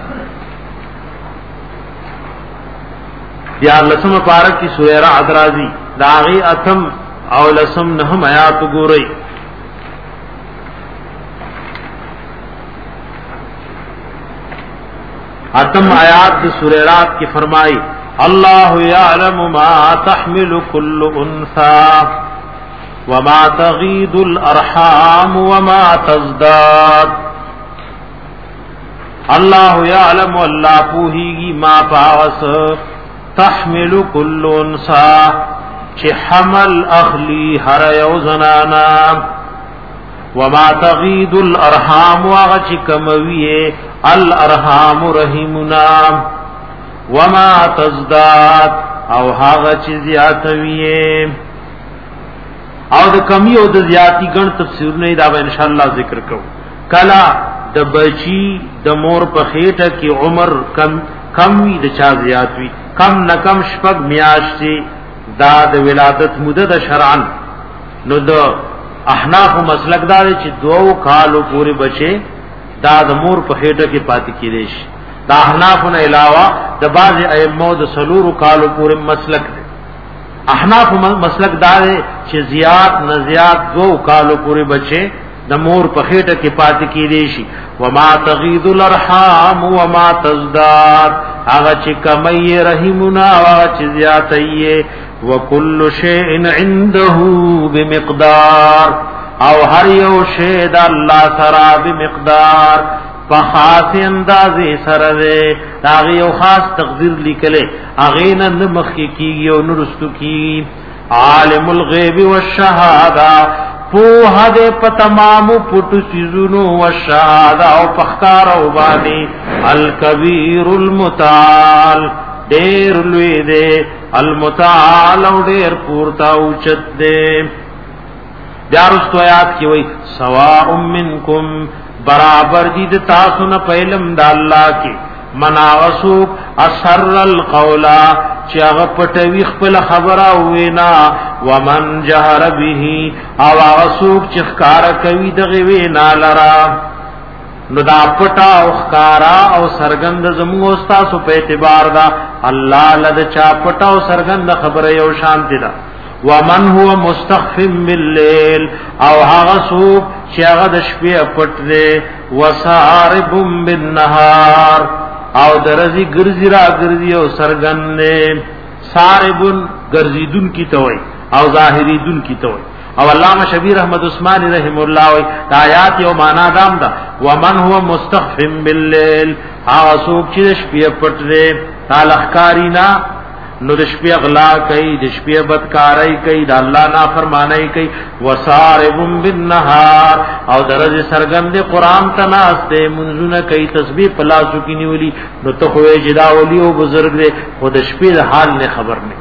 Speaker 1: یا لسم پارک کی سورہ رعد راضی داغي اتم او لسم نهم آیات ګورئ اتم آیات د سورہ رعد کی فرمائی اللہ یعلم ما تحمل كل انثى وما تغيض الارحام وما تزداد اللہ یعلم اللہ پوہیگی ما پاوس تحمل كل انثى چه حمل اخلی هر یو زنانا وما تغيض الارحام وغچ کمویه الارحام رحمنا وما تزداد او هاغه چې زیاتوي او د کمی او د زیاتی ګڼ تفسیر نه دا به ان شاء الله ذکر کوو. کلا د بچی د مور په خېټه کې عمر کم کم وی د چا زیات وی کم نه کم شپږ میاشتې دا د ولادت مدد شرعن نو د احناف مسلک دا چې دوو کالو پورې بچي دا د مور په خېټه کې پاتې کېږي. دا احناف نه علاوه د بعض ائمه د سلورو کالو پورې مسلک دی. احناف مسلک دا دی چې زیات نه زیات دوو کالو پورې بچي د مور په خېټه کې پاتې کېږي شي. وما تغيض الارحام وما تزداد هغه چې کمي رحمنا هغه چې زیاتایي وكل شيء عنده بمقدار او هر یو شی د الله سره بمقدار په خاص اندازې سره دی. هغه یو خاص تقدیر لیکله هغه نه مخ کیږي او نورستو کی. عالم الغیب والشهاده په هده په تمام پټو سيزونو والشهاده او پخکار او باندې الکبیر المتعال ډیر لوی دی المتعال او ډیر پورتا اوچت دی. دارستو آیات کی وای سواء منکم برابر دي د تاسو نه پهلم د الله کې مناغسوک اسر القول چې هغه پټوي خپل خبره وینا ومن جهر به او هغه څوک چې ښکارا کوي دغه وینا لرا. نو دا پټا او ښکارا او سرګند زموږ استاد په اعتبار دا الله لد چا پټا او سرګند خبره یو شانتی ده. ومن هو مستخف بالليل او هغه څوک چې هغه د شپې پټ دی وسارب بالنهار او درزی ګرځي را ګرځي او سرګند ساربن ګرځیدون کی توي او ظاهریدون کی توي. او علامہ شبیر احمد عثماني رحم الله وی آیات یو معنا دام دا ومن هو مستخف بالليل هغه څوک چې شپې پټ دی تالخکارینا نو د شپې اغلا کوي د شپې بدکارای کوي د الله نافرمانی کوي وساربم بالنهار او درجه سرګند قران تناسته منځونه کوي تسبیح پلاسو کې نیولي نو ته خو جدا ولي او بزرګ دی خو د شپې حال نه خبر نه.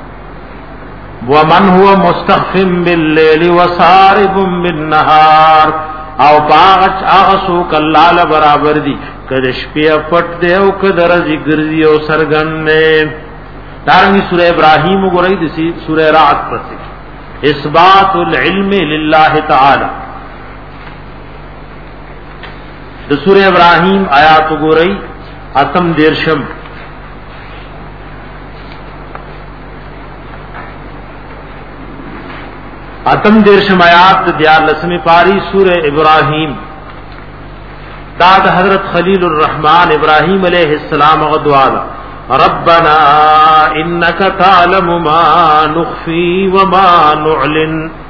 Speaker 1: ومن هو مستخف بالليل وسارب بالنهار او باغچ هغه څوک الله له برابر دي کله شپې پټ دی او کله درځي ګرځي او سرګند دارنگی سورہ ابراہیم وګورئ د سورہ رعد پسې اثبات العلم لله تعالی د سورہ ابراہیم آیات وګورئ اتم دیرشم اتم دیرشم آیات دیار لسمی پاری سورہ ابراہیم دا حضرت خلیل الرحمن ابراہیم علیہ السلام غدوالا ربنا انك تعلم ما نخفي وما نعلن.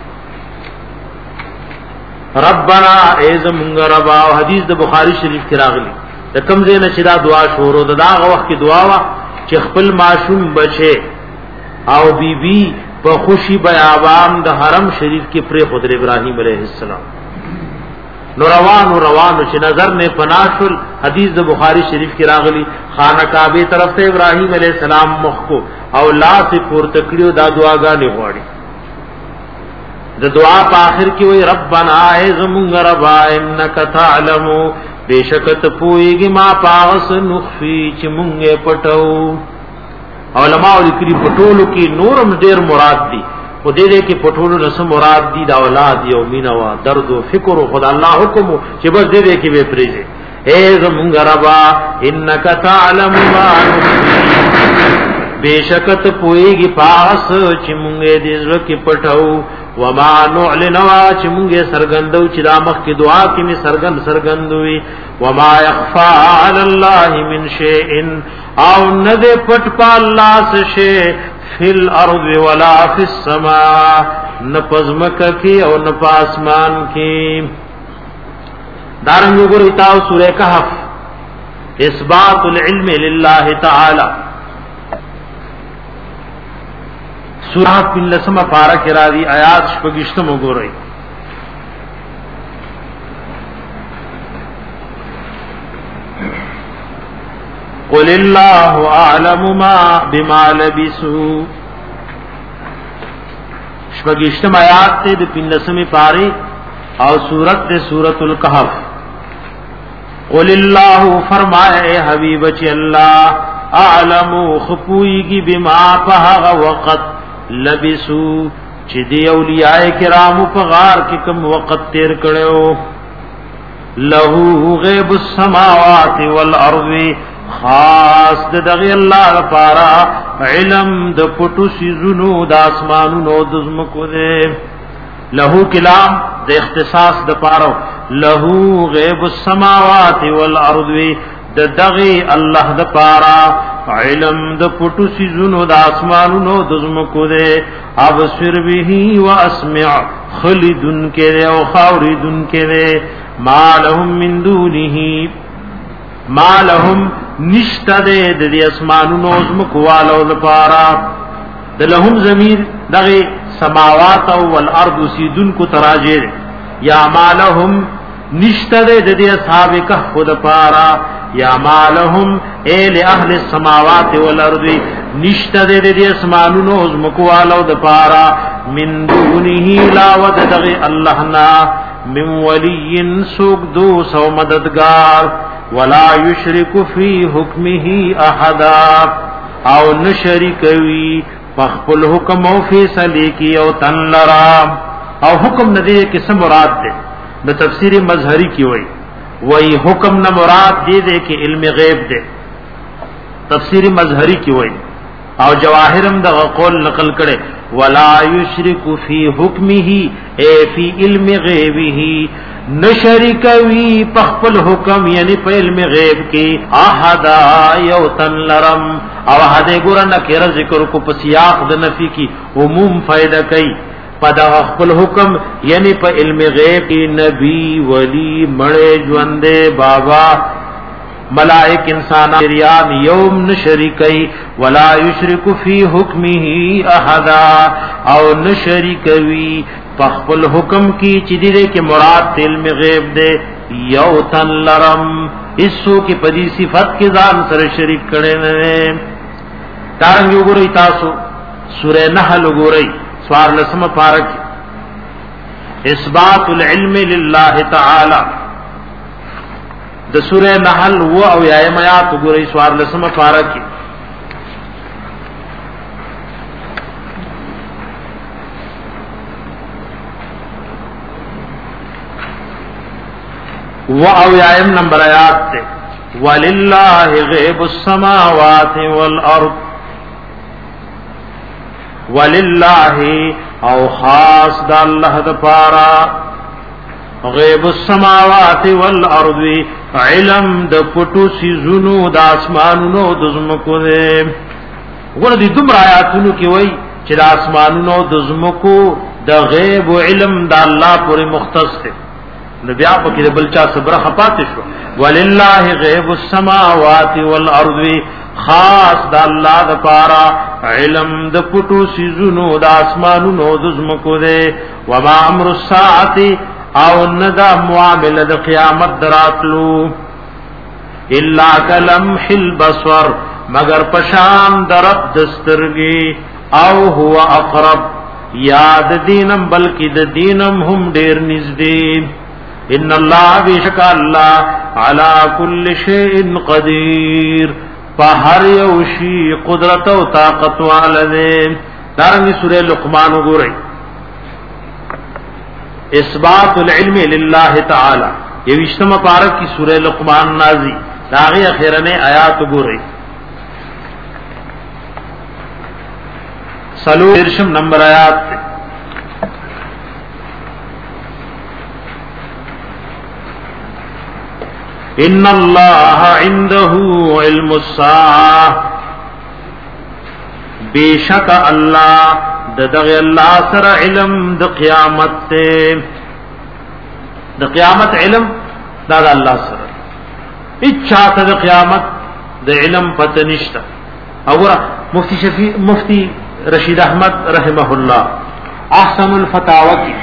Speaker 1: ربنا ایزم ربا حدیث د بخاری شریف کې راغلی د کوم ځای نه چې دا دعا شروع ده دا هغه وخت کې دعا وا چې خپل معصوم بچي او بیبي بی په خوشي بیابان د حرم شریف کې پر خضر ابراهيم عليه السلام نو روان روان چې نظر نه پناشل حدیث د بخاری شریف کې راغلی خانه کعبه طرف ته ابراهيم عليه السلام مخ کو او لا سے پورته کړیو دا دعاګانې غواړي. د دعا په اخر کې وای ربنا ایزمون ربا انک تعلم بیشکت پویږي ما پاس نخفي چې مونږه پټو. علماء لیکلي پټولو کې نورم ډیر مراد دي او دې دې کې پټولو رس مراد دي د اولاد یو مینا وا درد او فکر او خدای الله حکم چې بس دې دې کې به پریږي. اے زمونږ ربا انک تعلم ما بیشکت پویږي پاس چې مونږه دې زړه کې پټو وما نعلن وا چې مونږه سرګندو چې د مخ کې دعا کې می سرګند سرګندوي وما يخفى على الله من شيء او ند پټ په الله سے فی الارض ولا فی السماء نپزمک کی او نپاسمان کی. دارنګ وګورئ تاسو سورہ کہف اثبات العلم لله تعالی سورہ پنځمه پارہ کې راځي آیات شپږشتم وګورئ. قل الله اعلم ما بما لبثوا شپږشتم آیات ته د پنځمې پاره او سورت ته سورۃ الکهف. قل الله فرمائے حبیب چ اللہ اعلم خپویږي بما په وقت لبثوا چې دی اولیاء کرام په غار کې کوم وخت تیر کړو. له غیب السماوات والارض خاص د دغه الله لپاره علم د پټو سيزونو د اسمانونو د زمکو ده. له کلام د اختصاص د پاره له غیب السماوات والارض د دغه الله د پاره علم د پټو سيزونو د اسمانونو د زمکو ده. ابصر به واسمع خلدن کې او خاوردن کې ما لهم من دونه ما لهم نشته د دې اسمانونو زمکو والو لپاره. د لهم ضمیر دغه سماوات او الارض سیدن کو تراجه یا ما لهم نشته د دې اصحاب کهف لپاره یا ما لهم ال اهل السماوات والارض نشته د دې اسمانونو زمکو والو لپاره من دونه لا ود دغه الله نا من ولی سوق دو سو مددگار ولا یشرک فی حکمه احدا او نشریک وی فخپل حکم او فیصله کی او تن لرا او حکم ندی قسم مراد ده د تفسیر مظهری کی وای وای حکم نہ مراد دی دے کہ علم غیب دے تفسیر مظهری کی وای او جواهرم د قول نقل کړي ولا یشرک فی حکمه ای فی علم غیبه نشریک وی پخپل حکم یعنی په علم غیب کې احد یو تن لرم او هدا ګور نه کړه ذکر کو په سیاق د نفی کی عموم فائدہ کوي پدا خپل حکم یعنی په علم غیب کې نبی ولی مړ ژوندې بابا ملائک انسان ریان یوم نشریکی ولا یشرک فی حکمه احدا او نشریکوی پخپل حکم کی چیدی کے مراد علم غیب دے یو تن لرم اسو کی پدی صفت کی ذان سر شریک کڑے نے تارنگی گوری تاسو سورہ نحل گوری سوار لسم پارک اثبات العلم للہ تعالی د سورہ نحل و او یایم آیات وګورئ سوار لسمه پارا کې و او یایم نمبر آیات ته وللہ غیب السماوات والارض وللہ او خاص د الله د پارا غیب السماوات والارض علم د پټو سيزونو د اسمانونو د زمکو ده. ور دي دومره آیاتونو کې وای چې د اسمانونو د زمکو د غیب علم د الله پورې مختص ده. نو بیا په کې بل چا صبر خپات شو وللہ غیب السماوات والارض خاص د الله د پارا علم د پټو سيزونو د اسمانونو د زمکو ده. وما امر الساعه او ندا معامله د قیامت دراتلو الا کلمح البصر مگر پشان درب دسترگی او هو اقرب یاد دینم بلکې د دینم هم ډیر نږدې. ان الله بیشک الله علی کل شیء قدیر په هر یو شی قدرت او طاقت والده. دارنګه سورہ لقمان وګورئ اثبات العلم للہ تعالی یہ وشتم پارک کی سورہ لقمان نازی داغی اخیرنے آیات گورئی سلو ارشم نمبر آیات تے ان اللہ عنده علم الساعة بے شک اللہ د دغه الله سره علم د قیامت ته د قیامت علم دا د الله سره اچھا ته د قیامت د علم پته نشته. وګوره مفتی شفیع مفتی رشید احمد رحمه الله احسن الفتاوی کی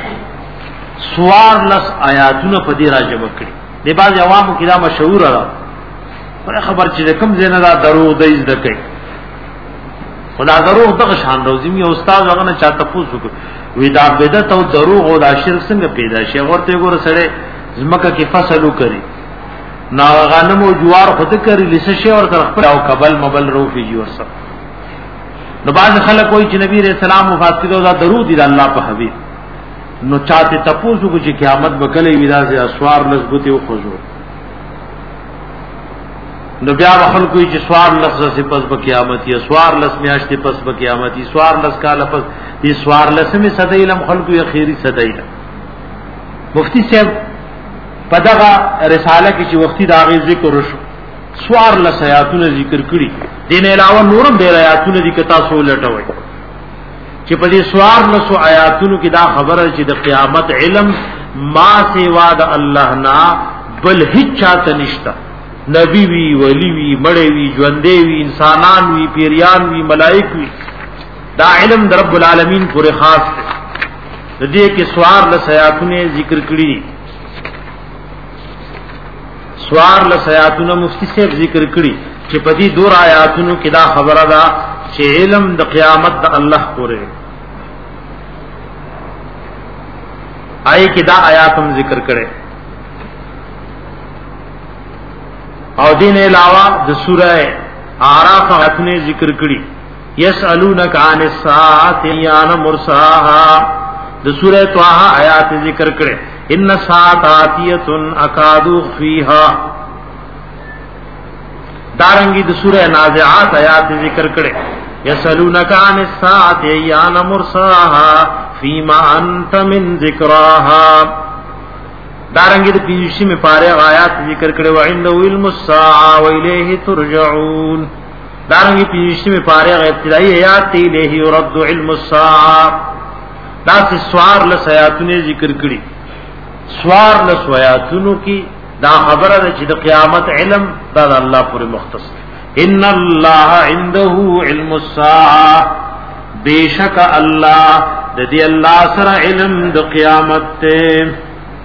Speaker 1: سوار لس آیاتونه په دې راجمه کړي. د بعض عوامو کې دا مشهور را خبر چې کوم زنه دا دروغ دی زده کوي خدا دروغ دغه شان روزي می استاد هغه نه چاته پوښتنه وی دا بدعت او دروغ او دا شرک څنګه پیدا شي ورته ګور سره زمکه کې فصل وکړي نا غنم او جوار خود کړي لسه شي اور طرف پر او قبل مبل روفي جوړ سره نو باز خلک وای چې نبی رسول الله وفات کړو دا درود دی الله په حبيب نو چاته تپوسو کو چې قیامت وکړي ودا سي اسوار لزبوتي او خضوع نو بیا خلک کوئی چې سوار لفظ سے پس به قیامت یا سوار لس میاشتې پس به قیامت یا سوار لس کال پس دي سوار لس می صدای علم خلق یو اخیری صدای علم مفتی صاحب پدغه رساله کې چې وختي دا غي ذکر وشو سوار لس آیاتونه ذکر کړي دین علاوه نورم ډیر آیاتونه دي کتا سو لټوي چې په دې سوار لس آیاتونو کې دا خبره چې د قیامت علم ما سوا د الله نه بل هیڅ چاته نشته نبی وی ولی وی مړی وی ژوندې وی انسانان وی پیریان وی ملائک وی دا علم در رب العالمین پورې خاص دی د دې کې سوار له سیاتونه ذکر کړی سوار له سیاتونه مفتی صاحب ذکر کړی چې په دې دور آیاتونو کې دا خبره ده چې علم د قیامت د الله پورې آی کې دا آیات هم ذکر کړي او دین علاوہ د سورہ اعراف آیاتونه ذکر کړي یسالونک عن الساعه ایان مرساها د سورہ طه آیات ذکر کړي ان ساعاتیه اکادو فیها دارنګي د سورہ نازعات آیات ذکر کړي یسالونک عن الساعه ایان مرساها فیما انت من ذکراها دارنګي د پیوشي می پاره آیات ذکر کړي و عنده علم الساعه و الیه ترجعون دارنګي پیوشي می پاره ابتدائی آیات الیه يرد علم الساعه دا سوار له آیاتونه ذکر کړي سوار له آیاتونو کې دا خبره ده چې د قیامت علم دا د الله پورې مختص ان الله عنده علم الساعه بیشک الله د دې الله سره علم د قیامت ته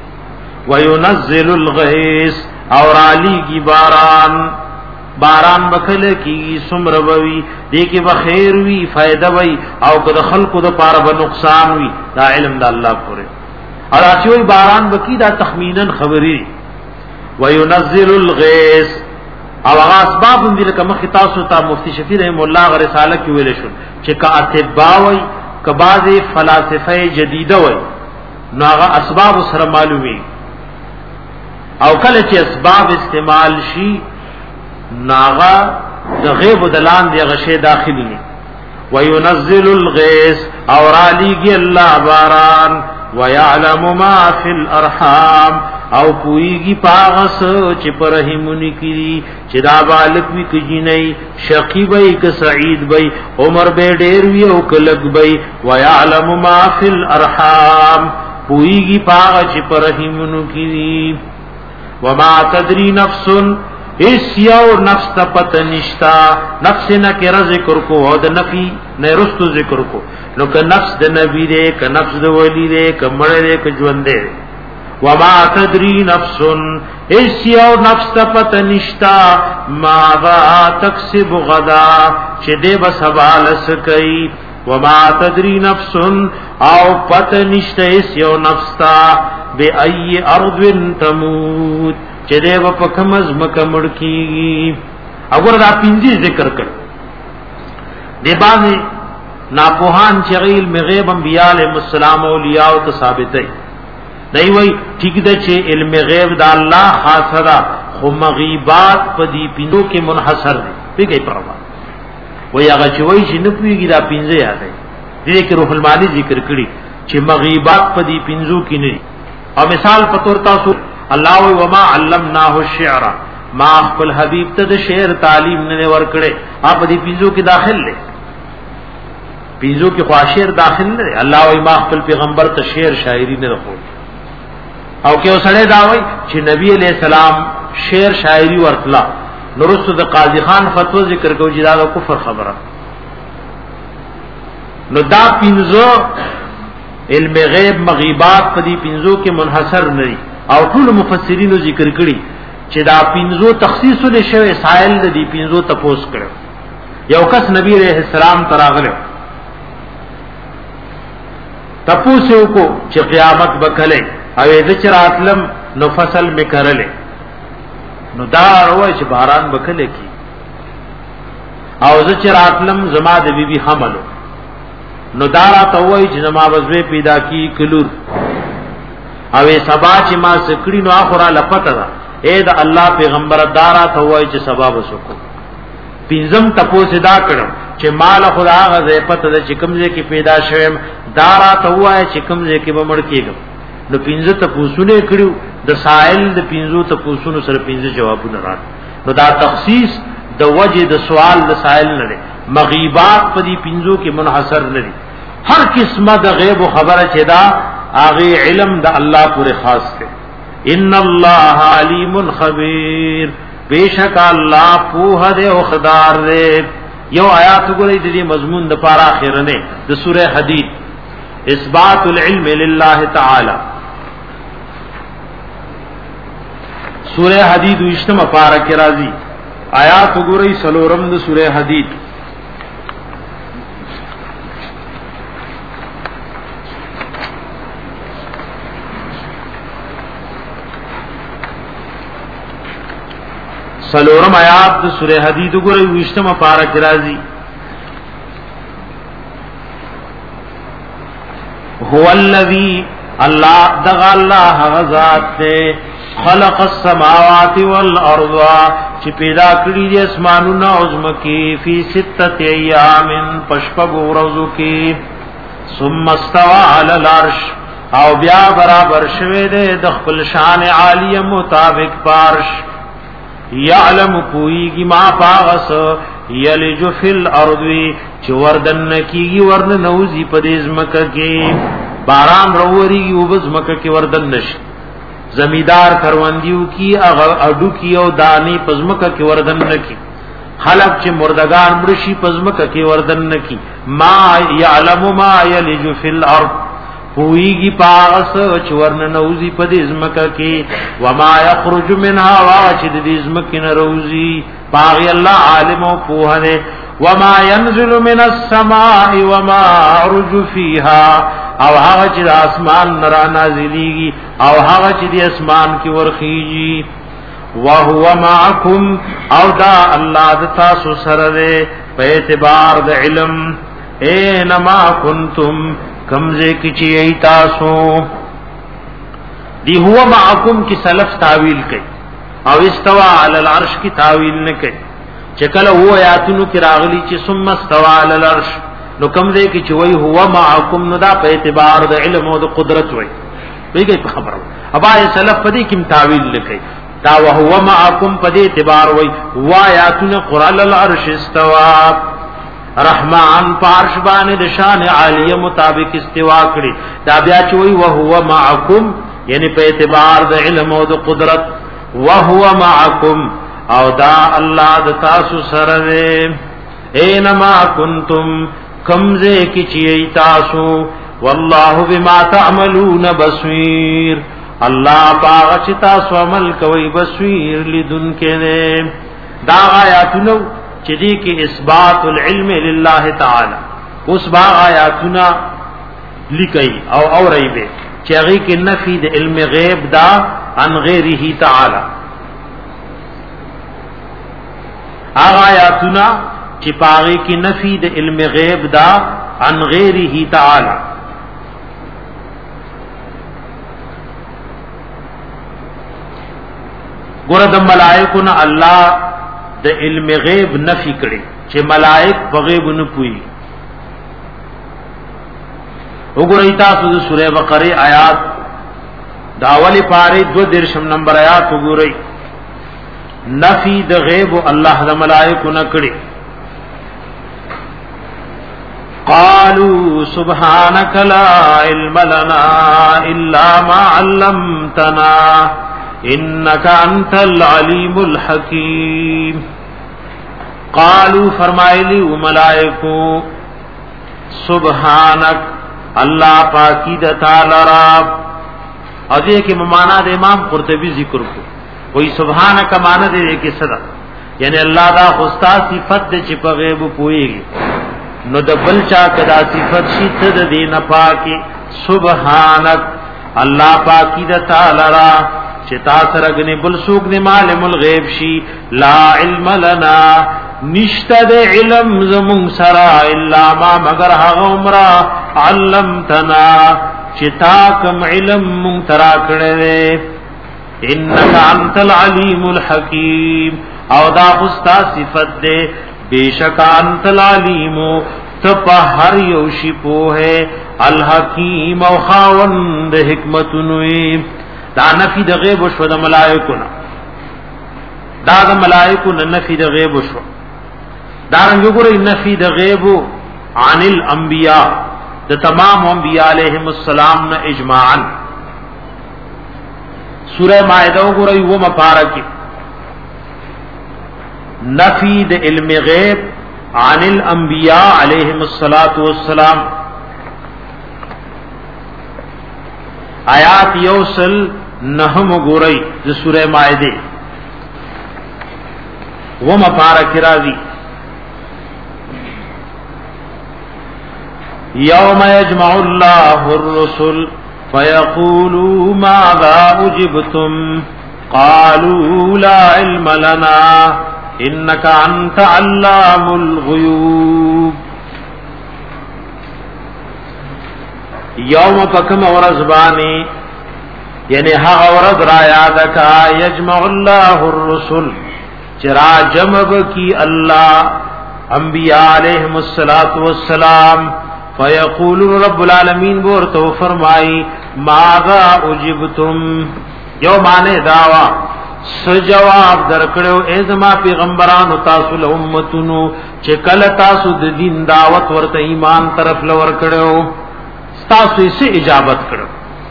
Speaker 1: وينزل الغيث اور علی کی باران باران بکله کی سمروي دې کې بخیر وی فائدہ وی او که خلقو د پاره به نقصان وی دا علم د الله پورې اور اچوي باران بکی دا تخمینا خبري وينزل الغيث او هغه اسباب دې لکه مخ تاسو ته مفتی شفیع رحم الله غ رساله کې ویل شو چې کاتبا وی کبازي فلسفه جديده وی نو هغه اسباب سره معلومي او کله چې اسباب استعمال شي ناغا د غیب دلان دی غشه داخلي نه وينزل الغيث اور علیږي الله باران ويعلم ما في الارحام او پویږي پاغس چې پرهیمونی کړي چې دا بالک وی کجی نه شقی وی ک سعید وی عمر به ډیر وی او کلګ وی ويعلم ما في الارحام پویږي پاغ چې پرهیمونو کړي وما تدري نفس اس یو نفس تا پتہ نشتا نفس نہ کہ ذکر کو او د نفی نہ رستو ذکر کو نو کہ نفس د نبی دے کہ نفس د ولی دے کہ مڑ دے کہ ژوند دے وما تدري نفس اس یو نفس تا پتہ نشتا ماذا تکسب غدا چې دے بس حوال سکئی وما تدري نفس او پتہ نشتا اس یو نفس تا بے ای ارض تموت چې دې په کمز مکمړ کی اگر دا پینځي ذکر کړ دی باندې ناپوهان چې علم غیب انبیاء علیهم السلام اولیاء او ثابت دی دی وای ٹھیک ده چې علم غیب دا الله خاصه خو مغیبات په دې پینځو کې منحصر دي پیګي پروا وای هغه چې وای چې نه پیږي دا پینځه یادې دې کې روح المانی ذکر کړی چې مغیبات په دې پینځو کې نه او مثال په تور تاسو الله وما علمناه الشعر ما خپل حبیب ته د شعر تعلیم نه ورکړي اپ دې پیزو کې داخل لې پیزو کې خواشر داخل نه الله او ما خپل پیغمبر ته شعر شاعری نه رخو او کې اوسړه دا وای چې نبی علیہ السلام شعر شاعری ورتلا نورست د قاضی خان فتوا ذکر کو چې دا کفر خبره نو دا پینزو علم غیب مغیبات په دې پینزو کې منحصر نه او ټول مفسرین ذکر کړي چې دا پینځو تخصیص لشي سائل د دې پینځو تپوس کړو یو کس نبی رحم السلام تراغله تپوسو کو چې قیامت بکله او دې چراتلم نو فصل میکرله نو دا وای چې باران بکله کی او زه چراتلم زما د بیبي حملو نو دارا ته وای چې زما وزوی پیدا کی کلور او سبا چې ما سکړی نو اخره لپته دا اے دا الله پیغمبر دارا ته وای چې سبب وسکو پینځم تپوس دا کړم چې مال خدا غزه پته د چکمزه کې پیدا شوم دارا ته وای چې کمزه کې بمړ کېږم نو پینځه تپوسونه کړیو د سائل د پینځو تپوسونو سره پینځه جوابونه راځي نو دا تخصیص د وجه د سوال د سائل نه لري مغیبات په دې پینځو کې منحصر نه دي هر قسمه د غیب خبره چې دا هغه علم د الله پورې خاص دی ان الله علیم خبیر بیشک الله په هده او خدار دی یو آیات وګورئ د دې مضمون د پاره اخرنه د سوره حدید اثبات العلم لله تعالی سوره حدید وشتمه پاره کې راځي آیات وګورئ سلورم د سوره حدید سلورم آیات د سوره حدید وګورئ وشتمه پاره کې راځي هو الذی الله دغ الله غزاد خلق السماوات والارض چې پیدا کړی دي اسمانونه او زمکي فی سته ایام پشپغ ورځو کې ثم استوى علی العرش او بیا برابر شوه دې د خپل شان عالی مطابق پارش یعلم کویږي ما پاغس یلج فی الارض چې وردن کیږي ورن نوزی په دې زمکه کې باران وروړي او بزمکه کې وردن نشي زمیدار کروندیو کی اډو کی او دانی پزمکه کې وردن نکی خلق چې مردگان مرشی پزمکه کې وردن نکی ما یعلم ما یلج فی الارض ہوئیگی پاغس چورن نوزی پا دی ازمکا کی وما یخرج منها واچد دی ازمکی نروزی پاغی اللہ عالم و پوہنے وما ينزل من السماء وما عرج فيها او هغه چې اسمان نرا نازلېږي او هغه چې د اسمان کې ورخيږي وهو معكم او دا الله د تاسو سره دی په اعتبار د علم اينما كنتم کمزه کی چی ای تاسو دی هو معکم کی سلف تعویل کئ او استوا علی العرش کی تعویل نه کئ چکل هو آیاتونو کی راغلی چې ثم استوا علی العرش نو کمزه کی چی وای هو معکم نو دا په اعتبار د علم او د قدرت وای ویږي په خبره ابا سلف پدې کیم تعویل لکئ دا وهو معکم پدې اعتبار وای هو آیاتونو قران العرش استوا رحمان پارش باندې د شان عالیه مطابق استوا کړي دا بیا چوي او هو معکم یعنی په اعتبار د علم او د قدرت وهو معکم او دا الله د تاسو سره دی اينما کنتم کمزه کی چي تاسو والله بما تعملون بصير الله پاک چې تاسو عمل کوي بصیر لیدون کې دا آیاتونو چې دې کې اثبات العلم لله تعالی اوس با آیاتنا لیکي او اوري به چې هغه کې نفي د علم غیب دا عن غیره تعالی هغه آیاتنا چې پاره کې نفي د علم غیب دا عن غیره تعالی ګور د ملائکه نه الله د علم غیب نفی کړي چې ملائک په غیب نه پوي وګورئ تاسو د سوره بقره آیات دا اولی پاره دو درشم نمبر آیات وګورئ نفی د غیب الله د ملائکه نه کړي قالوا سبحانك لا علم لنا الا ما علمتنا انك انت العليم الحكيم قالوا فرمایلی و ملائکو سبحانك الله پاکی د تعالی رب اځه کې معنا د امام قرطبي ذکر کو وی سبحانک معنی دې کې صدا یعنی الله دا خوستا صفت دې چې په غیب پويږي نو د بل چا کدا صفت شي ته د دینه پاکي سبحانک الله پاکی د تعالی را چې تاسو رغنی بل سوق نه عالم الغیب شي لا علم لنا نشته د علم زمون سرا الا ما مگر هغه عمره علمتنا چې تا کوم علم مون ترا کړې انک انت العلیم الحکیم او دا خوستا صفت دے بیشک انت العلیم تپا ہر یوشی پو ہے الحکیم او خاوند حکمتنوی دا نفی دا غیب شو دا ملائکونا دا دا ملائکونا نفی دا غیب شو دا رنگو گرئی نفی دا غیب عن الانبیاء دا تمام انبیاء علیہم السلام نا اجماعا سورہ مائدہ گرئی وہ مپارکی نفی د علم غیب عن الانبیاء علیہم الصلاۃ والسلام آیات یوصل نحم گورئی د سورہ مائدہ و مبارک راضی یوم یجمع اللہ الرسل فیقولوا ماذا اجبتم قالوا لا علم لنا انك انت علام الغیوب یوم پکم ورزبانی یعنی ها ورز را یاد کا یجمع اللہ الرسل چرا جمع کی اللہ انبیاء علیہم الصلاۃ والسلام فیقول رب العالمین بورتو فرمائی ماذا اجبتم یومانے دعوا سجواب درکړو ای زما پیغمبرانو تاسو له امتونو چې کله تاسو د دین دعوت ورته ایمان طرف لور کړو تاسو یې سي اجابت کړو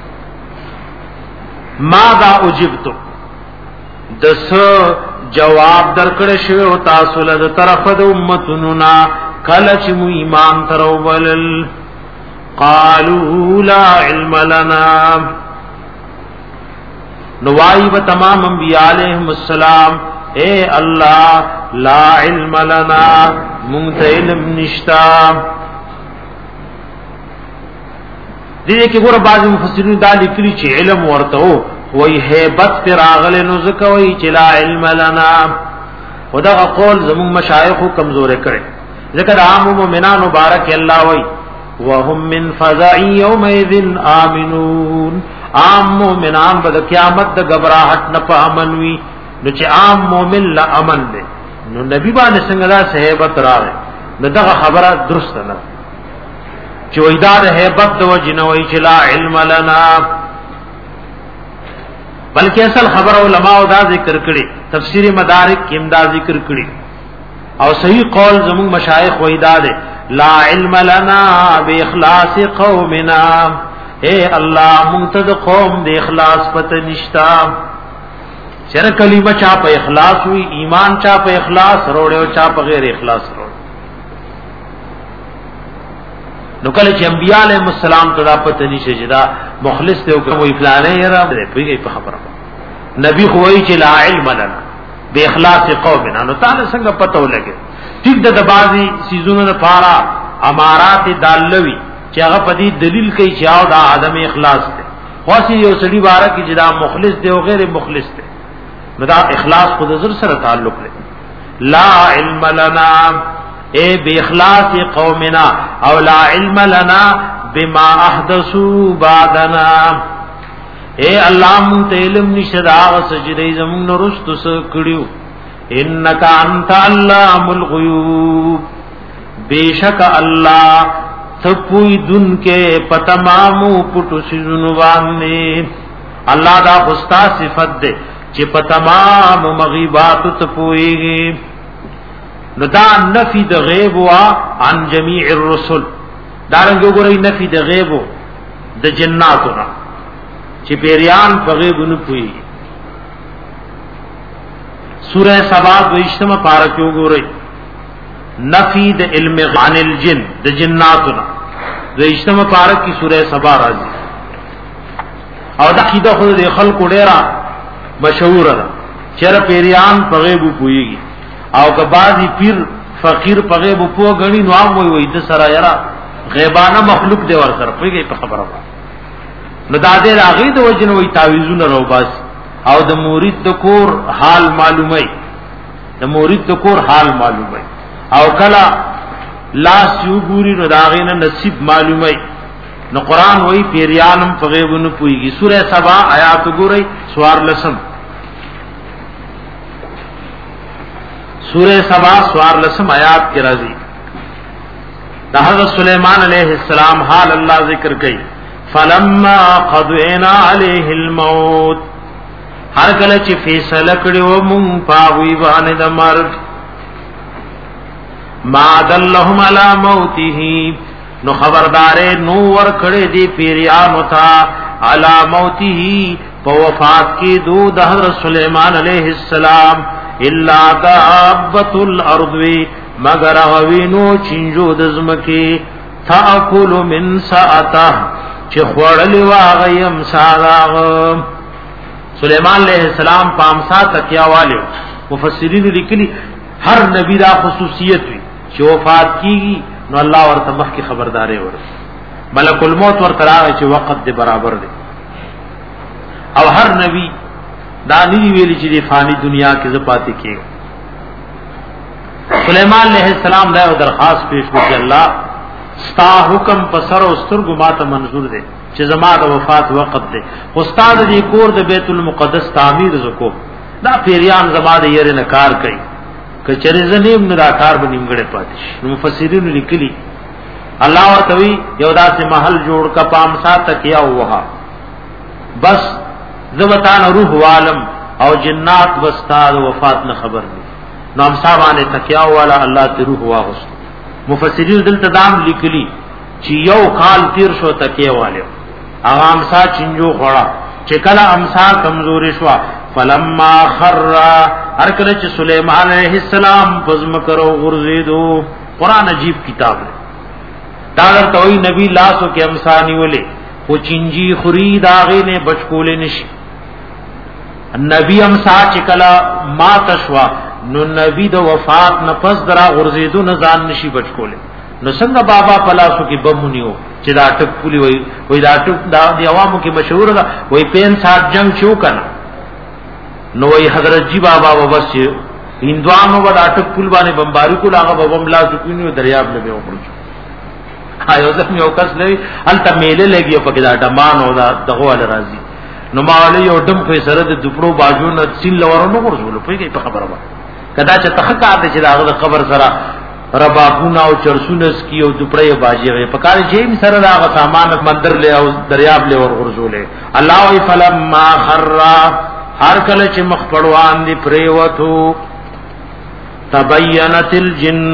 Speaker 1: ماذا اجبتم دس جواب درکړې شو تاسو له طرف د امتونو نا کله چې مو ایمان ترو ولل قالوا لا علم لنا نوائی و تمام انبیاء علیہم السلام اے اللہ لا علم لنا منت علم نشتا دیدے کہ گورا بعض مفسرین دا لکلی چی علم ورتو وی حیبت پر آغل نزکوی چی لا علم لنا خدا قول زمون مشایخ کمزور کرے ذکر عام مومنان مبارک اللہ وی وهم من فزعی یومئذ آمنون عام مومنان بد قیامت د غبراہٹ نہ پامن وی نو چې عام مومن لا امن دے نو نبی باندې څنګه دا صحابت راغی نو دا خبره درست نه چې وېدار هیبت د وجنوي چې لا علم لنا بلکې اصل خبر علماء دا ذکر کړي تفسیر مدارک کې امدا ذکر کړي او صحیح قول زمون مشایخ وېدا ده لا علم لنا باخلاص قومنا اے اللہ منتد قوم دے اخلاص پتہ نشتا چر کلمہ چا پہ اخلاص ہوئی ایمان چا پہ اخلاص روڑے چا پہ غیر اخلاص روڑے نو کله چې انبیاء علیہ السلام ته پتہ نشي جدا مخلص ته کوئی فلانے یرا پیږي په خبره نبی خو وی چې لا علم لنا بے اخلاص قومنا نو تعالی څنګه پتہ ولګي ٹھیک د بازي سيزونو لپاره امارات دالوي چې هغه په دې دلیل کوي چې او دا عدم اخلاص دی خاصي یو سړي باره کې چې دا مخلص دی او غیر مخلص دی نو دا اخلاص خود زر سره تعلق لري لا علم لنا اے بے اخلاص قومنا او لا علم لنا بما احدثوا بعدنا اے الله مون ته علم نشدا سجدي زمون رستو س کړیو انک انت علام الغیوب بیشک الله تپوی دن کے پتمامو پٹو سیزنو باندے اللہ دا خستا صفت دے چی پتمام مغیبات تپوئی گی ندا نفی دا غیبوا عن جمیع الرسل دارنگو گو رئی نفی دا غیبو دا جناتونا چی پیریان پا غیبو نپوئی گی سورہ سبا دو اجتماع پارکیو گو رئی نفی د علم عن الجن د جناتنا د اجتماع پارک کی سورہ سبا راځي او دا کیده خو د خلق ډیرا مشهور ده چر پیریان په غیب پويږي او که بعضی پیر فقیر په غیب پوه غني نو هغه وي د سره یرا غیبانه مخلوق دی ور سره پیږي په خبره نو دا دې راغی د وجنه وي تعویذونه روباس او د مرید د کور حال معلومه د مرید د کور حال معلومه او کلا لاس یو ګوري نو داغینه نصیب معلومه نو قران وای پیریانم په غیب نه پويږي سوره سبا آیات ګورئ سوار لسم سوره سبا سوار لسم آیات کې راځي د حضرت سليمان عليه السلام حال الله ذکر کړي فلما قضينا عليه الموت هر کله چې فیصله کړو مونږ پاوی باندې د مرګ ما دلهم علی موته نو خبردارې نو ور کړې دی پیریانو ته علی موته په وفات کې دو د حضرت سليمان عليه السلام الا دابۃ الارض مگر غوینو چنجو د زمکه تاکل من ساعته چې خړلې واغیم ساراغ سليمان عليه السلام پامسا تکیا والے مفسرین لیکلي هر نبی دا خصوصیت وي چې وفات کیږي نو الله ورته مخ کی خبرداري ور ملک الموت ورته راغی چې وخت دې برابر دی او هر نبی دا نی ویلی چې فانی دنیا کې زپاتې کېږي سليمان عليه السلام دا درخواست پیش وکړ الله ستا حکم پسر او سترګو ماته منظور دی چې زما د وفات وخت دی استاد دې کور د بیت المقدس تعمیر زکو دا پیریان زما د یې نه کار کوي کچری زنیم نه دا کار به نیمګړې پاتې نو مفسرین لیکلي الله ورته یو داسې محل جوړ کا پام سات کیا وها بس زبتان روح عالم او جنات واستاد وفات نه خبر دي نو هم صاحبانه تکیا والا الله ته روح واغست مفسرین دلته دام لیکلي چې یو کال تیر شو تکیه والے هغه امسا چنجو خړه چې کله امسا کمزوري شو فلما خر هر کله چې سليمان عليه السلام پزم کرو غرزیدو قران عجیب کتاب ہے دا ورته وی نبی لاسو کې امسا نیولې خو چنجي خوري داغه نه بچکول نشي نبی امسا چې کله ما تشوا نو نبی د وفات نه پس درا غرزیدو نه ځان نشي بچکول نو څنګه بابا پلاسو کې بمونیو چې دا ټک پولی وای وای دا ټک دا د عوامو کې مشهور ده وای پین سات جنگ شو کنه نو وای حضرت جی بابا وبس هندوانو ودا ټک پول باندې بمباری کو لاغه بم لا سکونیو دریاب نه به وکړو آیو ځکه یو کس نه الته میله لګي په کې دا ډمان او دا دغه ول راځي نو مالی یو ډم په سره د دپړو باجو نه سیل ورونو ورزول په کې په خبره وه کدا چې تحقیق ده چې دا خبر سره ربابونه او چرسونس کی او دپړې باجی وي په کار چې سره دا سامان مندر له او دریاب له ور ورزولې الله وی فلما خر هر کله چې مخ پړوان دي پریوتو تبینت الجن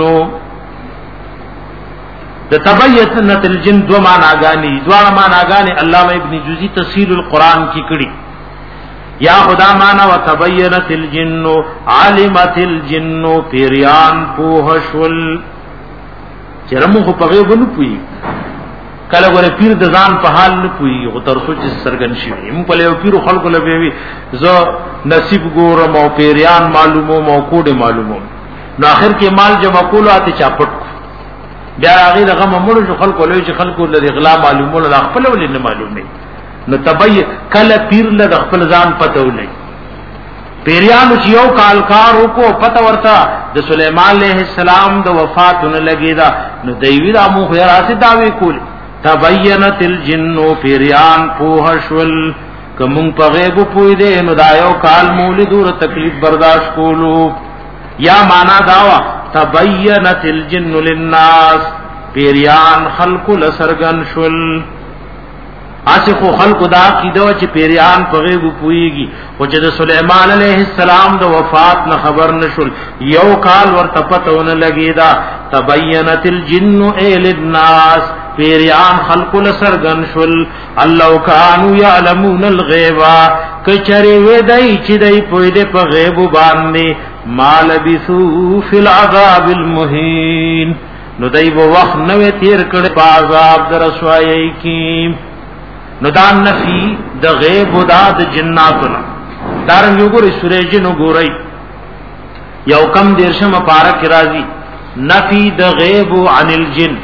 Speaker 1: د تبینت الجن دو معناګانی دو معناګانی علامه ابن جوزی تفسیر القرآن کی کړي یا خدا معنا وتبینت الجن علمت الجن پیریان پوهشل چرمو خو په غیب نه پوي کله ګوره پیر د ځان په حال نه پوي او تر سوچ سرګن شي هم په له پیر خلکو له وی زه نصیب ګورم او پیریان معلومو مو کوډه معلومو نو اخر کې مال جمع کولو اته چاپټ بیا هغه دغه ممړو خلکو له چې خلکو له اغلا معلومو له خپل ولې نه معلومه نو تبی کله پیر له خپل ځان پته ولې پیریانو چې یو کالکارو کو پته ورته د سليمان عليه السلام د وفات نه لګیدا نو دوی دا مو خیر اسه داوی کول تبینت الجن پیریان پوهشل کوم په غیب پوی دې نو دایو کال مولد ور تکلیف برداشت کولو یا معنا داوا تبینت الجن للناس پیریان خلق لسرغن شل اسه خو خلق دا کیدو چې پیریان په غیب پویږي او چې د سليمان عليه السلام د وفات نه خبر نشول یو کال ورته پتهونه لګیدا تبینت الجن ال الناس پیریان خلق لسرغن شل الله کانوا يعلمون الغیب کچری و دای چې دای پوی دې په غیب باندې مال بثو فی العذاب المهین نو دای په وخت نو تیر کړه په عذاب درسوایي کی نو دا نفی د غیب و دا د جناتنا دارنګ یو ګورې سورې جن وګورئ یو کم دیرشم پارک راځي نفی د غیب عن الجن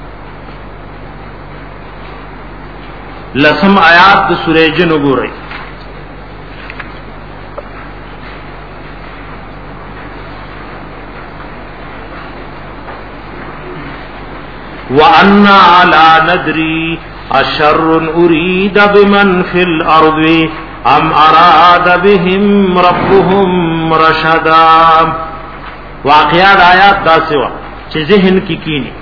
Speaker 1: لسم آیات د سورې جن وګورئ وَأَنَّا لَا نَدْرِي أَشَرٌّ أُرِيدَ بِمَنْ فِي الْأَرْضِ أَمْ أَرَادَ بِهِمْ رَبُّهُمْ رَشَدًا واقعات آیات دا سوا چې ذهن کی کینی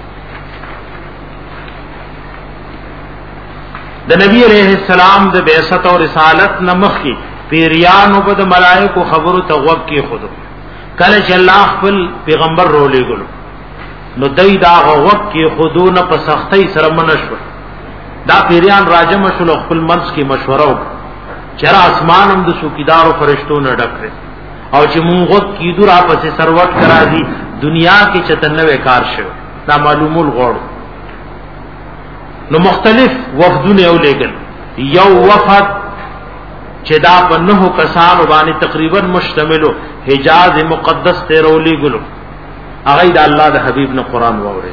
Speaker 1: د نبی علیہ السلام د بعثت او رسالت نمخ کی پیریان او د ملائکه خبرو توغب کی خود کله چې الله خپل پیغمبر رولې ګلو نو دای دا وقت کې خودون په سختۍ سره منشو دا پیریان راجم شول خپل منځ کې مشوره وکړه چې اسمان هم د سوکیدارو فرشتو نه ډکره او چې مونږ وخت کې دور اپسې سروټ کرا دي دنیا کې چتنوي کار شو دا معلومول غوړ نو مختلف وفدونه ولېګل یو وفد چې دا په نهو کسانو باندې تقریبا مشتملو حجاز مقدس ته رولې ګلو هغه د الله د حبيب نه قران وره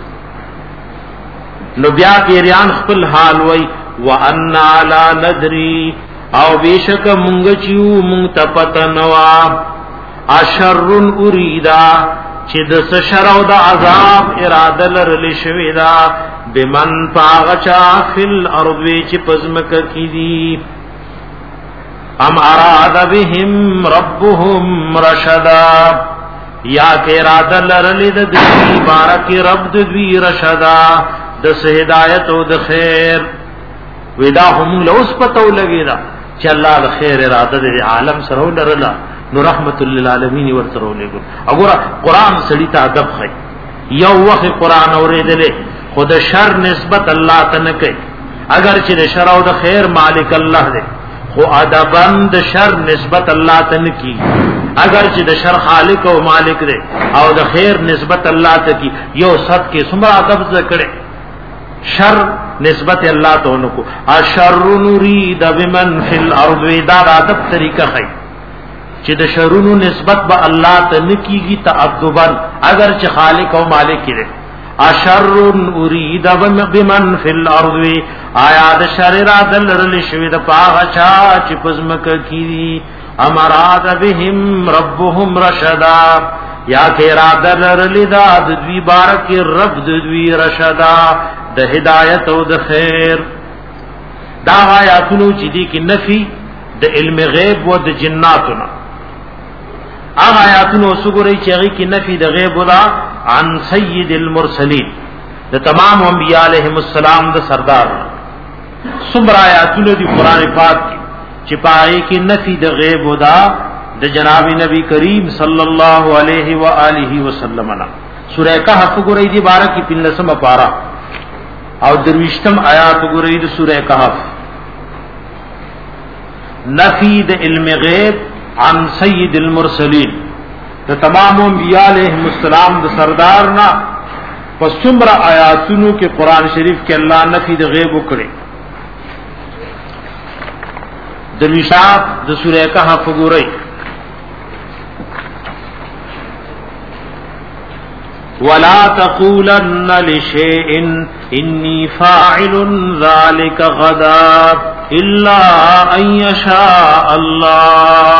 Speaker 1: نو بیا پیریان خپل حال وای وان لا ندري او بیشک مونږ چیو مونږ تپتنوا اشر اریدا چې د شر او د عذاب اراده لرل شوی دا بمن پاغچا فل ارض چې پزمک کی دي ام اراد بهم ربهم رشدا یا کې اراده لرلې د دې بارک رب د دوی رشدا د هدایت او د خیر ودا هم لوس پتو لګیدا چې الله د خیر اراده د عالم سره ولرلا نو رحمت للعالمین ورته ولګو وګوره قران سړی ته ادب خي یو وخت قران اورېدلې خود شر نسبت الله ته نه کوي اگر چې د شر او د خیر مالک الله دی خو ادبن د شر نسبت الله ته نه کی اگر چې د شر خالق او مالک دی او د خیر نسبت الله ته کی یو صد کې څومره ادب ذکرې شر نسبت الله ته ونکو اشر نريد بمن في الارض دا ادب طریقه خي چې د شرونو نسبت به الله ته نکیږي تعذبا اگر چې خالق او مالک دی اشر اريد بمن في الارض آیا د شر را دلل شوی د پاغه چا چې پزمک کی امراد بهم ربهم رشدا یا کې را دلل دا د دوی بارک رب د دوی رشدا د هدایت او د خیر دا آیاتونو چې دي کې نفي د علم غیب او د جناتنا هغه آیاتونو وسګوري چې هغه کې نفي د غیب ودا عن سید المرسلین د تمام انبیاء علیهم السلام د سردار سمرا آیاتونو دی قران پاک چې پای کې نفي د غیب ودا د جناب نبی کریم صلی الله علیه و آله وسلم نا سورہ کہف ګورې دی بارہ کې پنځم پارا او درويشتم آیات ګورې د سورہ کہف نفي د علم غیب عن سید المرسلین د تمام انبیاء علیهم السلام د سردار نا پس څومره آیاتونو کې قران شریف کې الله نفي د غیب وکړي د نشاط د سورہ کہف وګورئ ولا تقولن لشيء اني فاعل ذلك غدا الا ان يشاء الله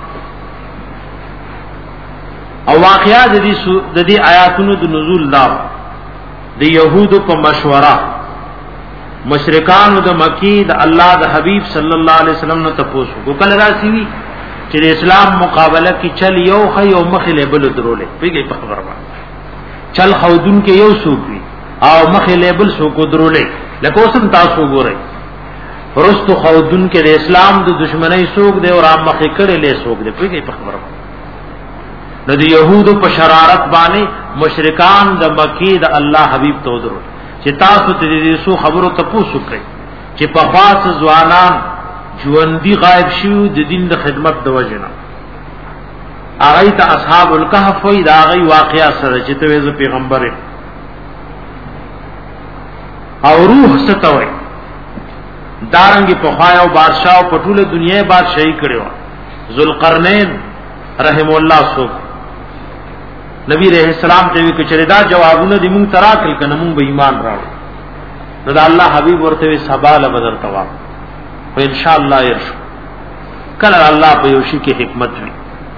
Speaker 1: او واقعات د دې آیاتونو د نزول دا د يهودو په مشوره مشرکان د مکی د الله د حبيب صلی الله علیه وسلم نو تاسو کو کله راسي وی چې د اسلام مقابله کې چل یو خي او مخله بل درولې پیږي په خبره باندې چل خودون کې یو سوقي او مخله بل سو کو درولې لکه اوسم تاسو ګورئ ورستو خودون کې د اسلام د دشمنی سوق دی او رام مخې کړي له سوق دی پیږي په خبره د يهودو په شرارت باندې مشرکان د مکی د الله حبيب ته درول چې تاسو ته دې سو خبرو ته پوښتنه کړئ چې په خاص ځوانان ژوندۍ غایب شو د دین د خدمت د وجنه هغه ته اصحاب الکهف وی دا غي واقعیا سره چې ته وې پیغمبر او روح ستوي دارنګي په خای او بادشاہ او په ټوله دنیا بادشاہي کړو ذوالقرنین رحم الله سو نبی رحم السلام ته وی کچره دا جوابونه دې مونږ تراکل کنه مونږ به ایمان راوړو نو دا الله حبیب ورته وی سبال بدر توا او ان شاء الله يرشو کله الله په یو شي کې حکمت وی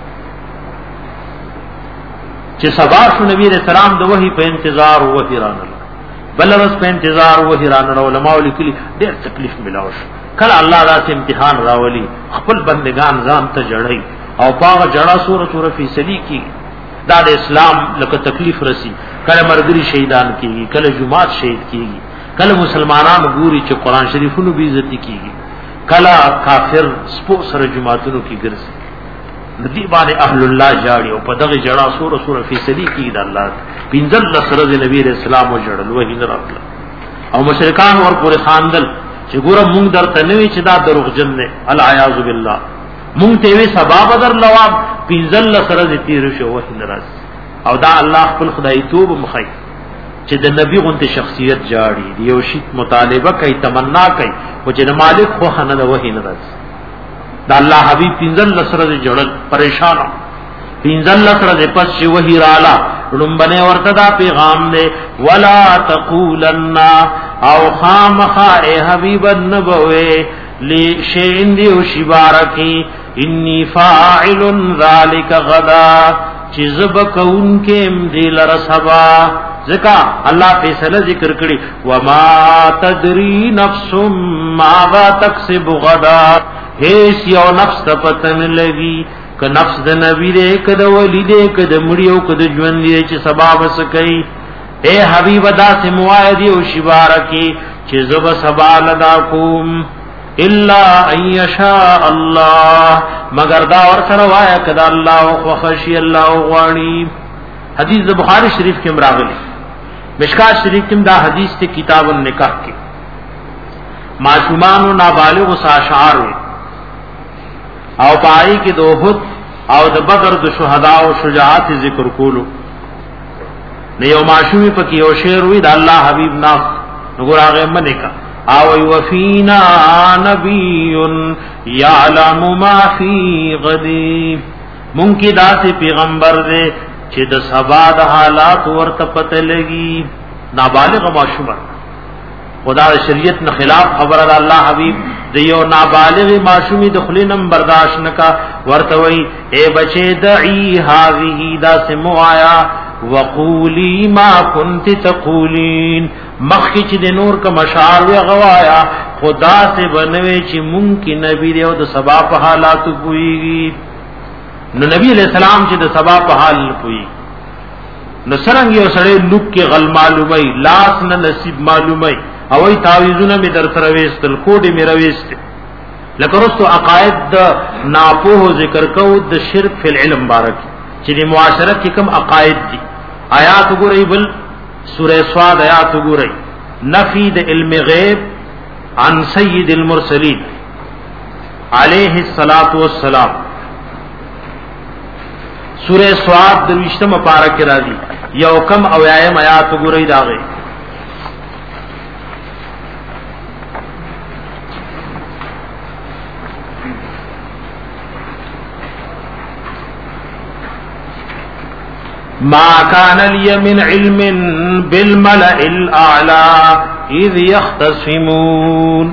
Speaker 1: چې سبا شو نبی رحم السلام د وحی په انتظار او وحی رانل بل ورځ په انتظار او وحی رانل علماء لیکلي ډېر تکلیف ملاوش کله الله داسې امتحان راولي خپل بندگان ځان ته جړای او پاغه جړا سورۃ فیصلی کی دا د اسلام لکه تکلیف رسی کله مرګري شهیدان کیږي کله جمعات شهید کیږي کله مسلمانان ګوري چې قران شریفونو بی عزتی کیږي کله کافر سپو سره جمعاتونو کی ګرځي ندی باندې اهل الله جاړي او په دغه جړا سورۃ سورۃ فیصلی کی د الله پینځل سره د نبی رسول الله جوړل وਹੀ نه راغله او مشرکان ور پورې خاندل چې ګوره مونږ درته نوې چې دا دروغجن نه العیاذ بالله مونږ ته وی سبب در لواب پینځل سره د تیر شو وਹੀ ناراض او دا الله خپل خدای توب مخای چې د نبی غونته شخصیت جاړي یو شی مطالبه کوي تمنا کوي او چې د مالک خو نه د وਹੀ ناراض دا الله حبیب پینځل سره جوړل پریشان پینځل سره د پس شي وਹੀ رااله رنبنه ورته دا پیغام دے ولا تقولن او خامخا اے حبیب النبوی لشین دیو شبارکی انی فاعل ذالک غدا چیزب کون کے امدیل رسبا ذکا اللہ فیصلہ ذکر کری وما تدری نفس ماذا تکسب غدا حیث یو نفس تپتن لگی که نفس د نبی دے که د ولی دے که د مړیو که د ژوند دے چې سبا بس کوي اے حبیب دا سے موعدی او شبارکی چې زب سبا لدا کوم الا ان یشاء الله مگر دا ور سره وایا کدا الله او خشی الله غوانی حدیث بخاری شریف کې مراغلی مشکات شریف کې دا حدیث ته کتاب النکاح کې معصومان او نابالغ او اشعار او پای کې دوحد او د بدر د شهدا او شجاعت ذکر کولو نه یو معشومی پکې یو شعر وی د الله حبیب ناس وګور هغه منه کا او وفینا نبی یعلم ما فی غدی مونږ کې داسې پیغمبر دی چې د سبا د حالات ورته پته لګي نابالغ معشومه خدا شریعت نه خلاف خبره د الله حبیب دیو نابالغ معصومی دخلینم برداشت نکا ورتوی اے بچے دعی هذه دا سموایا وقولی ما كنت تقولین مخی چی دی نور کا مشعر وی غوایا خدا سے بنوی چی ممکن نبی دیو دا سبا پا حالاتو پوئیگی نو نبی علیہ السلام چی دا سبا پا حال پوئی نو سرنگ یو سڑے لک کی غل معلومی لاس نا نصیب معلومی اوی تعویزونه می در سره وستل کوډي می رويست لکه رستو عقاید د ناپوه ذکر کو د شرک فی العلم بارک چې د معاشرت کې کوم عقاید دي آیات وګورئ بل سوره صاد آیات وګورئ نفی د علم غیب عن سید المرسلین علیه الصلاۃ والسلام سوره صاد د وشتمه پارک راځي یو کم او ایم آیات وګورئ داغه ما كان لي من علم بالملأ الأعلى إذ يختصمون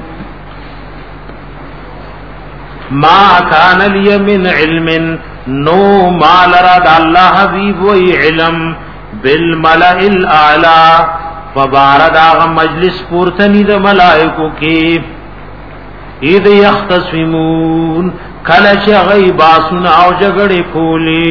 Speaker 1: ما كان لي من علم نو ما لرد الله حبيب وي علم بالملأ الأعلى فبارد آغا مجلس پورتنی دا ملائکو کی إذ يختصمون کلچ غیباسون او جگڑی کولی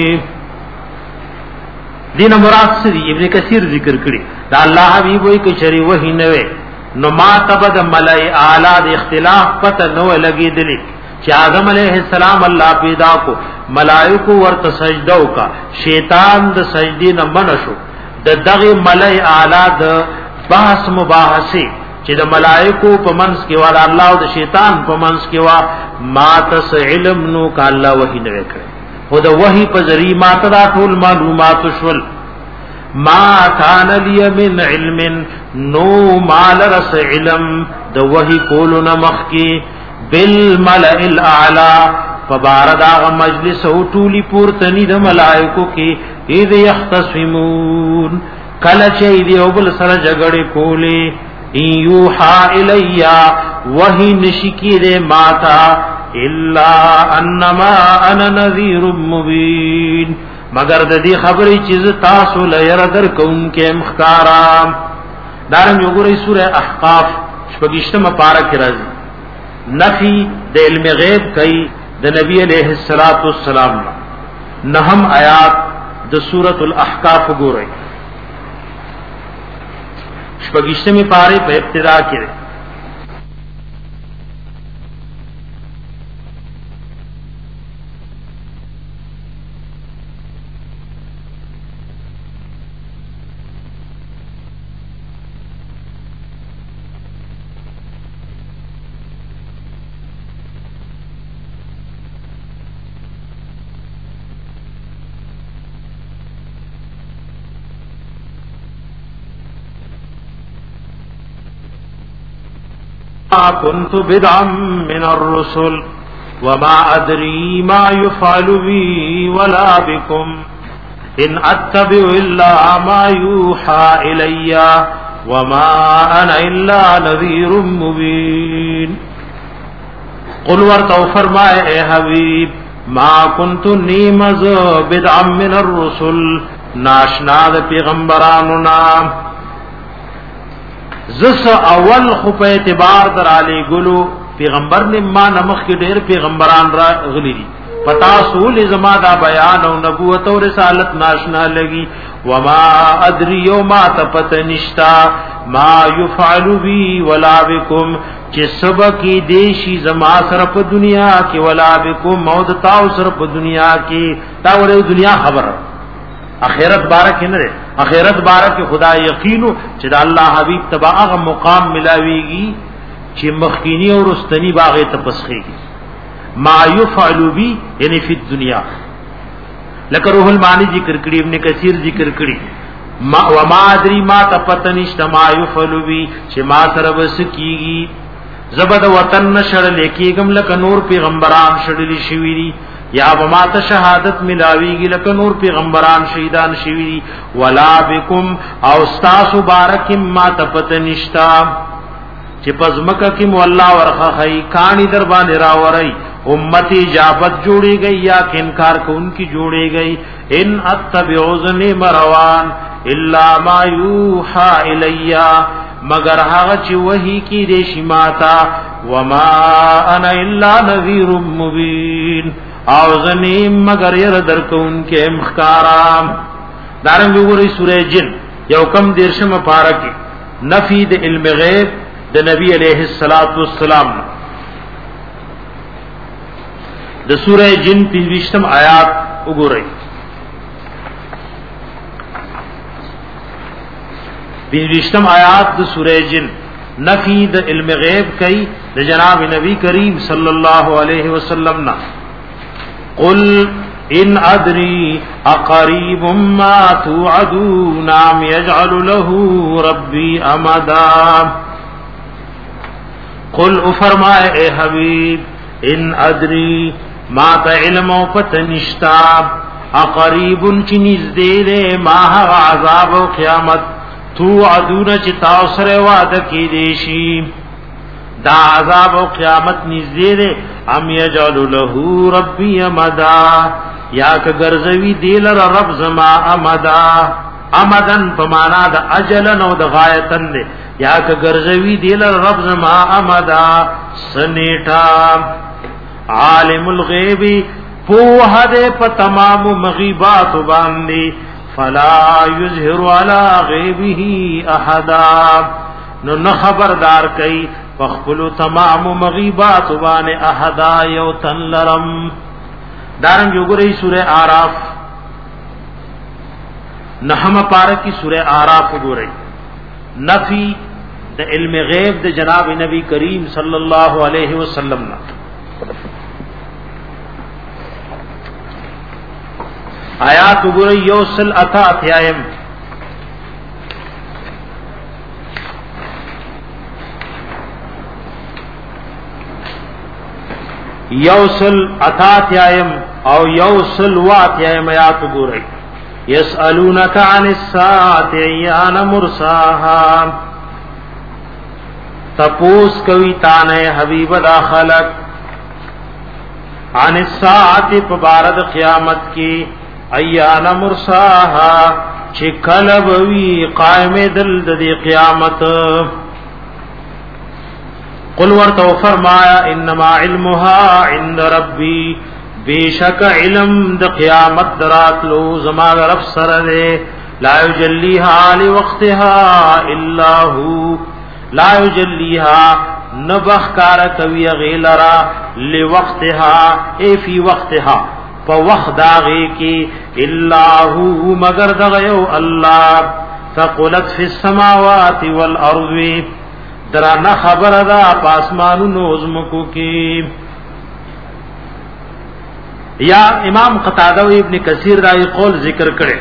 Speaker 1: دین مراد سری ابن کثیر ذکر کړي دا الله حبیب وای کچری وਹੀ نوې نو ما تبد ملائ اعلی د اختلاف پته نو لګیدلی چې آدم علیہ السلام الله پیدا کو ملائکه ورته سجده وکا شیطان د سجدی نه منشو د دغه ملائ اعلی د بحث مباحثه چې د ملائکه په منځ کې ولا الله او د شیطان په منځ کې وا ما تس علم نو ک الله وਹੀ نوې کړي خود وحی په ذری ما تدا ټول معلومات شول ما کان لی من علم نو مال رس علم د وحی کولو نمخ کی بالملئ الاعلى فبارد آغا مجلس او طولی پورتنی دا ملائکو کی اذ یختصمون کلچ ایدی او بل سر جگڑی کولی ان یوحا الیا وحی نشکی دے ماتا الا انما انا نذیر مبین مگر د دې خبرې چیز تاسو لیر در کون کې مخکارام دارم یو ګورې سوره احقاف شپږشتمه پارا کې راځي نفی د علم غیب کوي د نبی علیہ الصلوۃ والسلام نهم آیات د سورۃ الاحقاف ګورئ شپږشتمه پاره په ابتدا کې كنت بدعا من الرسل وما أدري ما يفعل بي ولا بكم إن أتبع إلا ما يوحى إلي وما أنا إلا نذير مبين قل ورتو فرمائے اے حبیب ما كنت نیمز بدعا من الرسل ناشناد پیغمبراننا زس اول خو په اعتبار در علی ګلو پیغمبر نے ما نمخ کې ډېر پیغمبران را غلي دي پتا سول زما دا بیان او نبوت او رسالت ناشنا لګي وما ادري ما تپت نشتا ما يفعل بي ولا بكم چې سبق دیشی زما سره په دنیا کې ولا بكم موت تاو سره په دنیا کې تا وړو دنیا خبر اخرت بارک نه ده اخرت بارک خدا یقینو چې د الله حبیب تبا هغه مقام ملاويږي چې مخکینی او رستنی باغه تپسخيږي ما يفعل بي یعنی فی الدنیا لکه روح المانی ذکر کړي ابن کثیر ذکر کړي ما وما ادري ما تپتنشت ما يفعل بي چې ما سره وس کیږي زبد وطن نشر لیکيګم لکه نور پیغمبران شړلی شوی دي یا وما ته شهادت ملاویږي لکه نور پیغمبران شهیدان شوی ولا بكم او استاس مبارک ما تپتنشتا چې پزمکه کې مولا ورخه خی کانی در باندې راوري امتی اجابت جوړی گئی یا کہ انکار کو ان کی جوڑی گئی ان اتبعوزن مروان الا ما یوحا الیا مگر هغه چې وਹੀ کی دیشی ماتا وما انا الا نذیر مبین او زنیم مگر ير درکون کې مخکارام دارنګ وګورئ سورہ جن یو کم دیرشم پارکی نفی د علم غیب د نبی علیہ الصلوۃ والسلام د سورہ جن پنځم آیات وګورئ پنځم آیات د سورہ جن نفی د علم غیب کوي د جناب نبی کریم صلی الله علیه وسلم نا قل ان ادری اقریب ما توعدون ام یجعل له ربی امدا قل فرمائے اے حبیب ان ادری ما تا علم و پتنشتا اقریب چنیز دیلے ما عذاب و قیامت توعدون چتا سر وعدہ کی دیشی دا عذاب و قیامت نزدې ده ام یجعل له ربی امدا یا ک غرزوی دیل رب زما امدا امدن پمانا د اجلن او د غایتن ده یا ک غرزوی دیل رب زما امدا سنیټا عالم الغیب پوه ده په تمام مغیبات باندې فلا یظهر علی غیبه احدا نو نه خبردار کئ فخلو تمام مغیبات وان احدا یو تن لرم دارنګ وګورئ سورہ اعراف نحم پارکی سورہ اعراف وګورئ نفی د علم غیب د جناب نبی کریم صلی الله علیه وسلم نا آیات وګورئ یوسل اتا اتیایم یوصل اتاتیایم او یوصل واتیایم آیات ګورئ یسألونک عن الساعة ایان مرساها تپوس کوي تانه حبیب دا خلق عن الساعة پبارد قیامت کی ایان مرساها چکل بوی قائم دل دی قیامت قل ورتو فرمایا انما علمها عند ربی بیشک علم د قیامت دراتلو زما رب سره دے لا یجلیها لوقتها الا هو لا یجلیها نبخ کار کوي غیلرا لوقتها ای فی وقتها په وخت داغه کی الا هو مگر دغه الله ثقلت فی السماوات والارض درانه خبر ده پاسمانونو زمکو کی یا امام قتاده و ابن کثیر دا قول ذکر کړي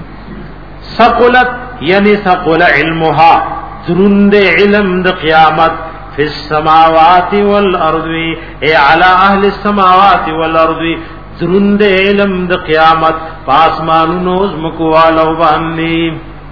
Speaker 1: ثقلت یعنی ثقل علمها درند علم د قیامت فی السماوات والارض ای علی اهل السماوات والارض درند علم د قیامت پاسمانونو زمکو والو باندې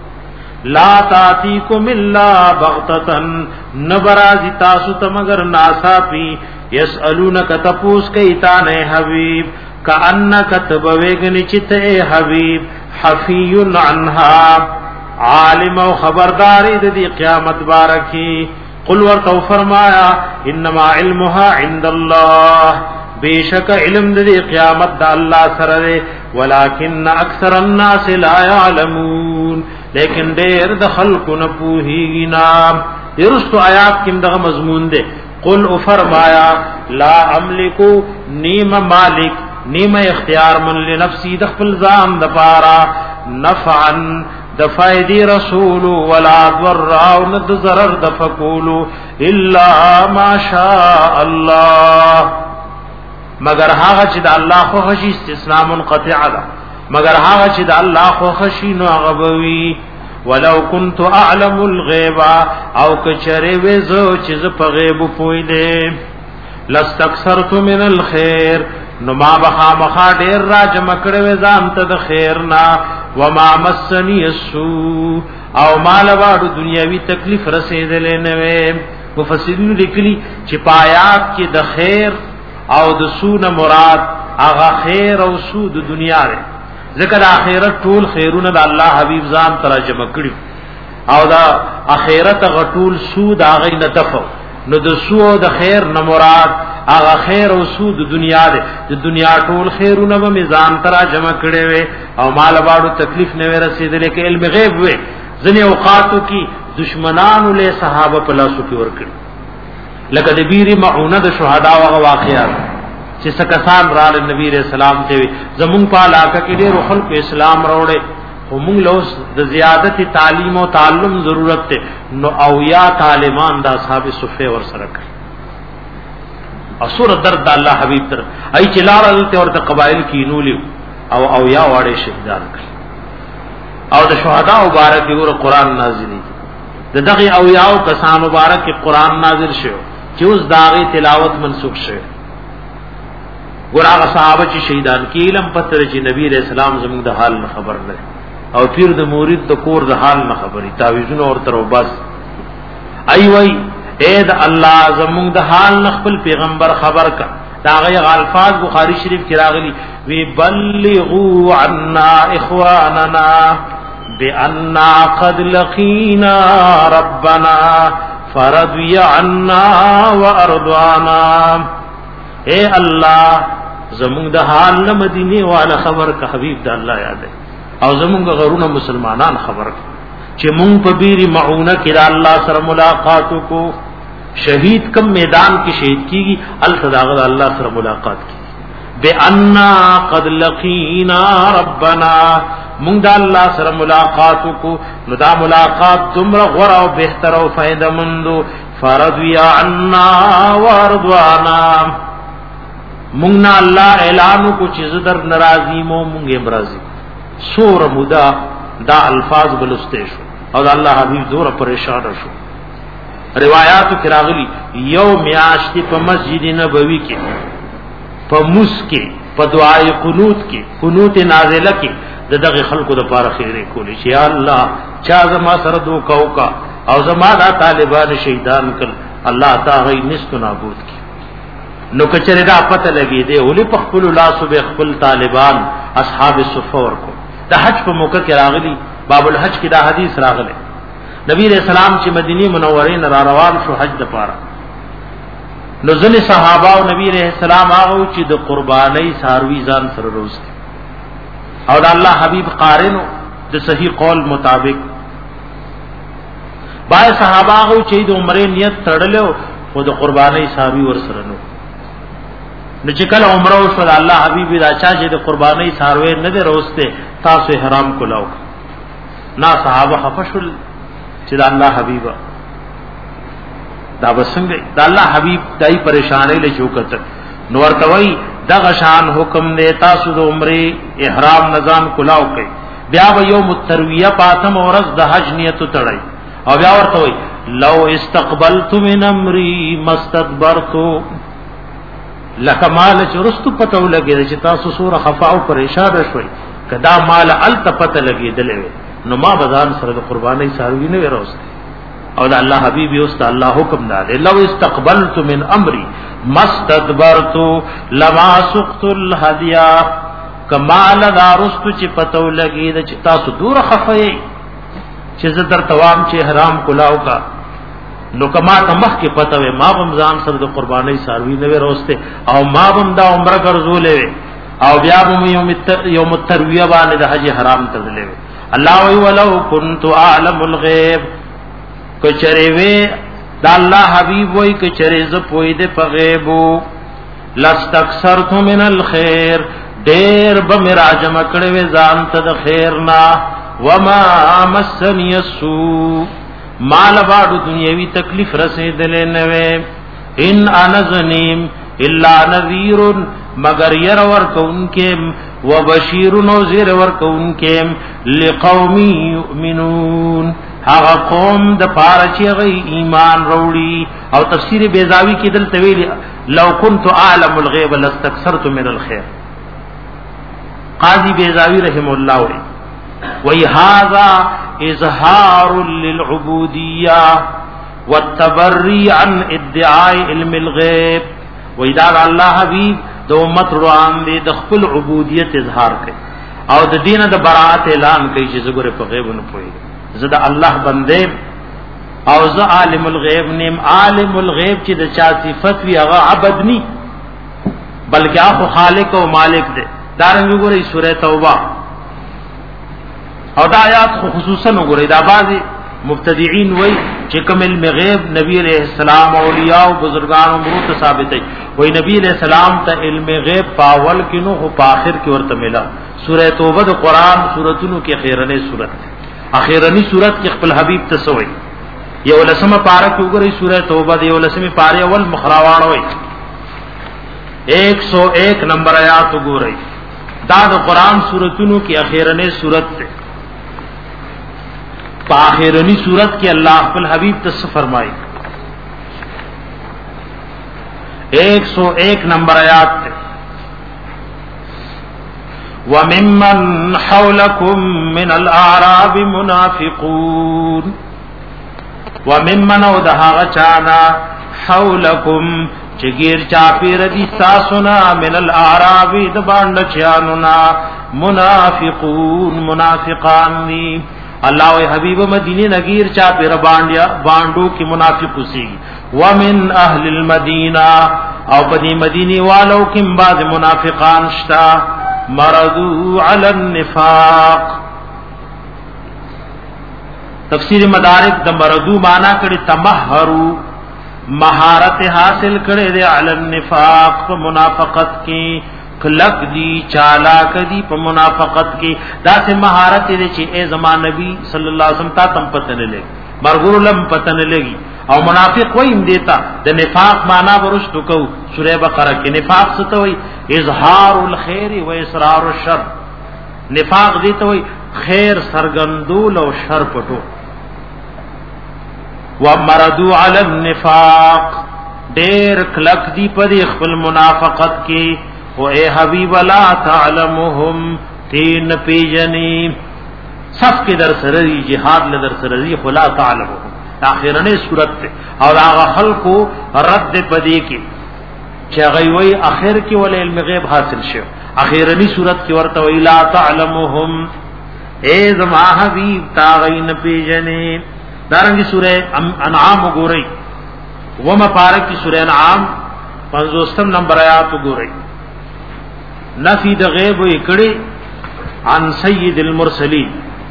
Speaker 1: لا تاتیکم الا بغتتن نبرازی تاسو تمگر ناسا پی یسألونک تپوس کئیتان اے حبیب کأنک تبویگنی چت اے حبیب حفی عنها عالم و خبرداری دی قیامت بارکی قل ورتو فرمایا انما علمها عند اللہ بیشک علم دی قیامت دا اللہ سرے ولكن اکثر الناس لا يعلمون لیکن دیر د خلق نه پوهیږي نا درست آیات کې دغه مضمون ده قل او فرمایا لا املکو نیم مالک نیم اختیار من لنفسی د خپل ځان د پارا نفعا د فائدې رسول ولا ضر او ند ضرر د فقول الا ما شاء الله مگر هغه چې د الله خو هشي استثناء منقطع ده مگر هغه چې د الله خو خشي نو غبوي ولو كنت اعلم الغيب او کچره وزو چې ز په غیب پوي دي لاستكثرت من الخير نو ما بخا مخا ډیر را جمع کړو ځان ته د خیر نا وما مسني السوء او مال واړو دنیاوی تکلیف رسیدلې نه وي مفسرین لیکلي چې پایات کې د خیر او د سود مراد هغه خیر او سود دنیا لري ذکر اخرت ټول خیرونه د الله حبیب ځان ترجمه کړي او دا اخرت غټول سود هغه نه دفو نو د سود د خیر نه مراد هغه خیر او سود دنیا ده د دنیا ټول خیرونه به میزان ترجمه کړي وي او مال باندې تکلیف نه رسیدلې کې علم غیب وي ځنې اوقاتو کې دشمنانو له صحابه په لاسو کې ورکړي لکه د بیری معونه د شهدا او واقعات چې سکسان را نبی رسول الله ته زمون په علاقه کې ډېر خلک اسلام راوړي همون لوس د زیادت تعلیم او تعلم ضرورت ته نو او یا طالبان د اصحاب صفه ور سره کوي اسور درد الله حبیب تر ای چې لار ته ورته قبایل کې نولې او او یا واړې شهیدان کړي او د شهدا مبارک ور قران نازلې د دغه او یا او کسان مبارک قران نازل شو چې اوس داغه تلاوت منسوخ شوه ګورغه صحابه چې شهیدان کی علم پتر چې نبی رسول الله زموږ د حال نه خبر نه او پیر د مرید د کور د حال نه خبري تعویذونه اور تر وبس ای وای اے د الله زموږ د حال نه خپل پیغمبر خبر کا داغه الفاظ بخاری شریف کې راغلي وی بلغوا عنا اخواننا بأن قد لقينا ربنا فرضي عنا وارضانا اے الله زمونږ د حال نه مدینه والا خبر کا حبیب د الله یاد او زمونږ غرونه مسلمانان خبر چې مونږ په بیری معونه کې د الله سره ملاقات کو شهید کم میدان کې شهید کیږي الصداغه الله سره ملاقات کی بأن قد لقينا ربنا مونږ د الله سره ملاقات کو نو دا ملاقات تمره غوړه او بهتر او فائدہ مندو فرضي عنا وارضوانا مونږ نه الله اعلان کو چې زدر ناراضی مو مونږه مرضی سور مودا دا الفاظ بلسته شو او الله حبیب زور پریشان شو روایات کې راغلي یو میاشتې په مسجد نبوي کې په موس کې په دعای قنوت کې قنوت نازله کې دغه خلقو د پاره خیره کولی شي الله چا زما سره دو کوکا او زما دا طالبان شهیدان کړ الله تعالی نستو نابود کی نو کچره دا پته لګی دی ولې په خپل الله سبح خپل طالبان اصحاب الصفور کو د حج په موقع کې راغلی باب الحج کې دا حدیث راغلی نبی رسول الله چې مدینه منوره نه را روان شو حج د پاره نو ځنې صحابه او نبی رسول الله هغه چې د قرباني ساروي ځان سره روز او د الله حبيب قارنو د صحیح قول مطابق بای صحابه هغه چې د عمره نیت تړلو او د قرباني ساروي ور سره نو نو چې کله عمره وشو د الله حبيب دا چا چې د قرباني ساروي نه دی روسته تاسو حرام کولاو نا صحابه خفشل چې د الله حبيبا دا وسنګ د الله حبيب دای پریشانې له چوکت نو ورتوي دغه شان حکم دی تاسو د عمره احرام نظام کولاو کوي بیا و یوم الترویه پاتم اورز د حج نیت تړای او بیا ورته وي لو استقبلت من امري مستدبرتو لکه مال چرستو پته ولګی چې تاسو سوره خفا او پریشان شوي کدا مال ال پته لګی دلې نو ما بازار سره د قرباني ساروی نه وروسته او الله حبيب یوست الله حکم دار لو استقبلت من امري مستدبرتو لما سقت الهديا کمال دارستو چې پته ولګی چې تاسو دور خفای چې زدر توام چې حرام کلاو کا نو کما تمخ کې پته وي ما بم ځان سره د قرباني ساروی نه وروسته او ما بم دا عمره ګرځولې او بیا بم یوم یوم الترویه باندې د حج حرام تدلې الله وی ولو كنت اعلم الغيب کچره وی دا الله حبيب وی کچره ز پوی دې په غیبو لاستكثرت من الخير ډېر به مراجمه کړې وې ځان ته د خیر نه وما مسني السوء مال باډو دنیوي تکلیف رسیدلې نه وې ان انا ظنیم الا نذير مگر ير ور کونکم وبشير نذير ور کونکم لقوم يؤمنون هغه قوم د پاره چې غي ایمان وروړي او تفسیر بیزاوی کې دل تویل لو كنت اعلم الغيب لاستكثرت من الخير قاضی بیزاوی رحم الله وی وی هذا اظهار للعبودیہ والتبری عن ادعاء علم الغیب وی دا الله حبیب د امت روان دي د خپل عبودیت اظهار کوي او د دین د براءت اعلان کوي چې زګره په غیب نه پوي زه د الله بنده او زه عالم الغیب نیم عالم الغیب چې د چا صفت وی هغه عبد ني بلکې هغه خالق او مالک دی دارنګ وګورئ سوره توبه او دا آیات خصوصا وګورئ دا بعضی مبتدعين وای چې کوم علم غیب نبی علیہ السلام اولیاء او بزرگان عمرو ته ثابت دی وای نبی علیہ السلام ته علم غیب پاول کینو او په اخر کې ورته ملا سوره توبه د قران سوراتونو کې اخیرنه سورت اخیرنی سورت کې خپل حبیب ته سوې یو لسمه پارا کې وګورئ سوره توبه دی یو لسمه پاره اول مخراوان وای ایک سو ایک نمبر آیات وګورئ دا د قران سوراتونو کې اخیرنه سورت ده په اخیرنی صورت کې الله خپل حبیب ته فرمایي ایک سو ایک نمبر آیات ته وَمِمَّنْ حَوْلَكُمْ مِنَ الْأَعْرَابِ مُنَافِقُونَ وَمِمَّنْ وَدَهَغَ چَانَا حَوْلَكُمْ چگیر چاپیر دی تاسونا من الْأَعْرَابِ دباند چانونا منافقون منافقان دی اللہ و حبیب مدینی نگیر چا پیر باندیا باندو کی منافق سی ومن اہل المدینہ او بدی مدینی والو کم بعض منافقان شتا مردو علی النفاق تفسیر مدارک د مردو مانا کړي تمہرو مہارت حاصل کړي د علی النفاق په منافقت کې کلک دی چالاک دی په منافقت کې دا سه مہارت دې چې اے زمان نبی صلی الله علیه وسلم تا تم پته نه لګي مرغور لم پته نه لګي او منافق ویم دیتا د نفاق معنا ورشتو کو سوره بقره کې نفاق څه ته وای اظهار الخير و اصرار الشر نفاق دې ته وای خیر سرګندول او شر پټو ومردو علی النفاق ډیر کلک دی په خپل منافقت کې او اے حبیب لا تعلمهم تین پیجنی صف کې در سره جهاد له در سره خلا تعلمهم اخرنه صورت او هغه خلقو رد پدې کې چې غوي اخر کې ول علم غیب حاصل شو اخرنی صورت کې ورته ویلا تعلمهم اے زما حبیب تا غین پیجنې دارنګي سوره انعام وګورئ وما پارک کی سوره انعام پنځوستم نمبر آیات وګورئ نفی د غیب وکړي عن سید المرسلین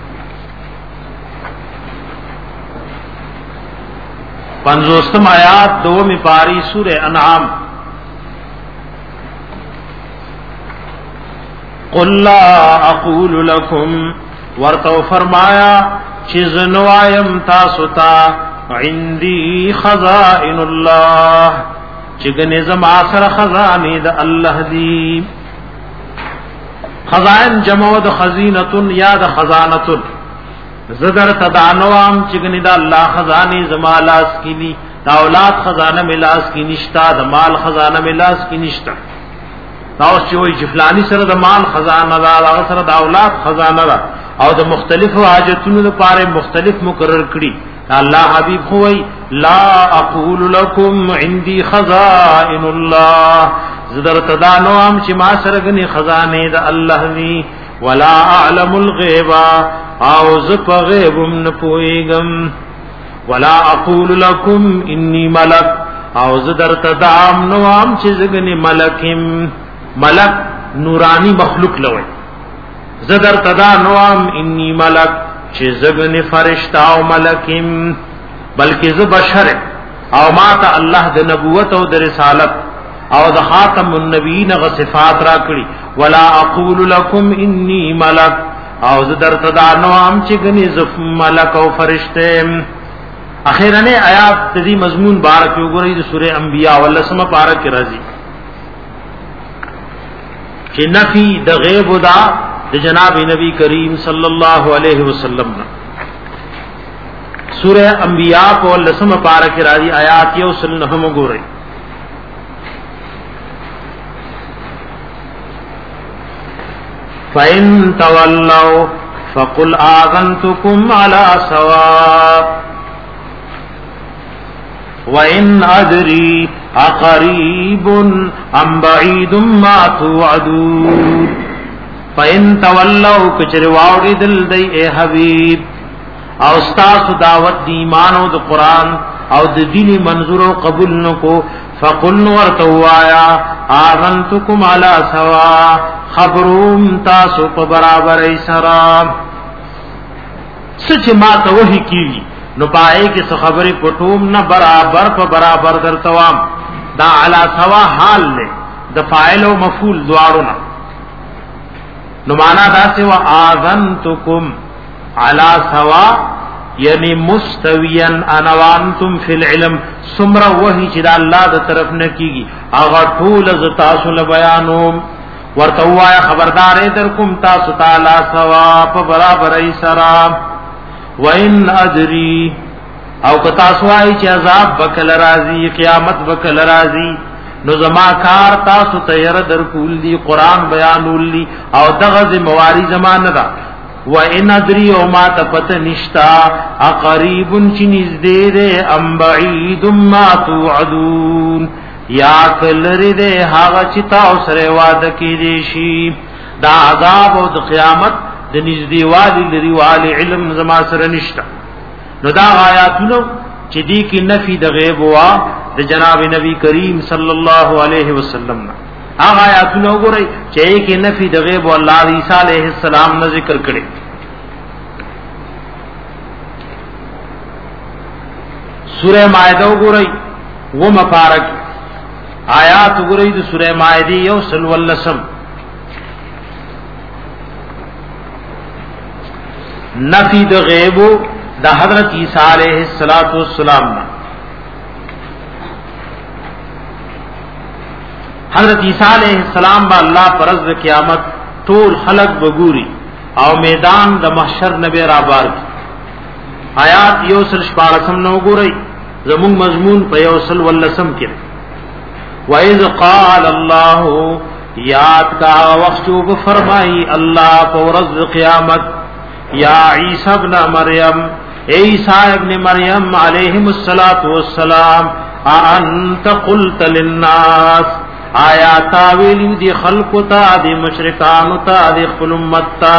Speaker 1: پنځوستم آیات دومی پاری سوره انعام قل لا اقول لكم ورتو فرمایا چیز نوایم تاسو ته عندي خزائن الله چګنه زما سره خزانه د الله دی خزائن جمع د خزینه یا د خزانه زدر تدانوام چګنه د الله خزانه زما لاس کی ني دا اولاد خزانه ملاس کی نشتا د مال خزانه ملاس کی نشتا دا اوس چې وای جفلانی سره د مال خزانه دا هغه سره د اولاد خزانه دا او د مختلفو حاجتونو لپاره مختلف مقرر کړي الله حبیب خوای لا اقول لكم عندي خزائن الله زدر تدانو ام چې ما سره غني خزانه د الله ني ولا اعلم الغيب او ز په غیبم نه پويګم ولا اقول لكم اني ملك او زدر تدام نو ام چې زغني ملکم ملک نورانی مخلوق لوي زدر تدا نوام انی ملک چې زغنی فرشتہ او ملکم بلکې ز بشر او ما ته الله د نبوت او د رسالت او د خاتم النبیین غ صفات را کړی ولا اقول لكم انی ملک او زدر تدا نوام چې غنی ز ملک او فرشته اخیرنه آیات دې مضمون بارک وګورئ د سوره انبیاء ولسمه پارک راځي چې نفی د غیب دا د جناب نبی کریم صلی الله علیه وسلم نا سورہ انبیاء کو لسم پارک راضی آیات یو سلنہم گورئ فَإِن تَوَلَّوْا فَقُلْ آذَنْتُكُمْ عَلَى سَوَاءٍ وَإِنْ أَدْرِي أَقَرِيبٌ أَمْ بَعِيدٌ مَا تُوعَدُونَ فَإِن تَوَلَّوْا کچر واوڑی دل دی اے حبیب او استاسو دعوت دی ایمان او د قرآن او د دین منظور او قبول نکو فَقُلْ وَرْتَوَّايَا آذَنْتُكُمْ عَلَى سَوَاءٍ خبروم تاسو په برابر ایسرام سچ ما ته وਹੀ کی نو پائے کہ سو خبری پټوم نه برابر په برابر درتوام دا علا سوا حال له د فاعل او مفعول دواړو نه نو معنا دا سی وا اذنتکم علا سوا یعنی مستویا انا وانتم فی العلم سمرا وਹੀ چې دا الله د طرف نه کیږي هغه ټول ز تاسو له بیانوم ورته وایا خبردار در کوم تاسو تعالی سوا په برابر ای سرا وَإِنْ أَدْرِي او کتا سوای چې عذاب بکل راضی قیامت بکل راضی نو زما کار تاسو تیر در کول دی قران بیانول دی او دغه مواری زمانه دا وَإِنْ أَدْرِي او ما تپت نشتا اقریب چ نږدې ده ام بعید ما توعدون یا کلری ده هغه چې تاسو سره وعده کړی شي دا عذاب او د قیامت د نږدې والی لري والی علم زما سره نشتا نو دا آیاتونو چې دې کې نفي د غیب وا د جناب نبی کریم صلی الله علیه وسلم نه هغه آیاتونو وګورئ چې کې نفي د غیب او الله عیسی علیه السلام نه ذکر کړي سورہ مائده وګورئ و مبارک آیات وګورئ د سورہ مائده یو سل ولسم نفی د غیب د حضرت عیسی علیہ الصلوۃ والسلام حضرت عیسی علیہ السلام با الله پرز د قیامت ټول خلق بګوري او میدان د محشر نبی را بار آیات یو سل شپارسم نو ګورئ زمون مضمون په یو سل ولسم کې وَإِذْ قَالَ اللَّهُ یاد کا وقت جو فرمائی اللہ پورز قیامت یا عیسی ابن مریم اے عیسی ابن مریم علیہم الصلوۃ والسلام انت قلت للناس آیا تاویلی دی خلق تا دی مشرکان تا دی خپل امت تا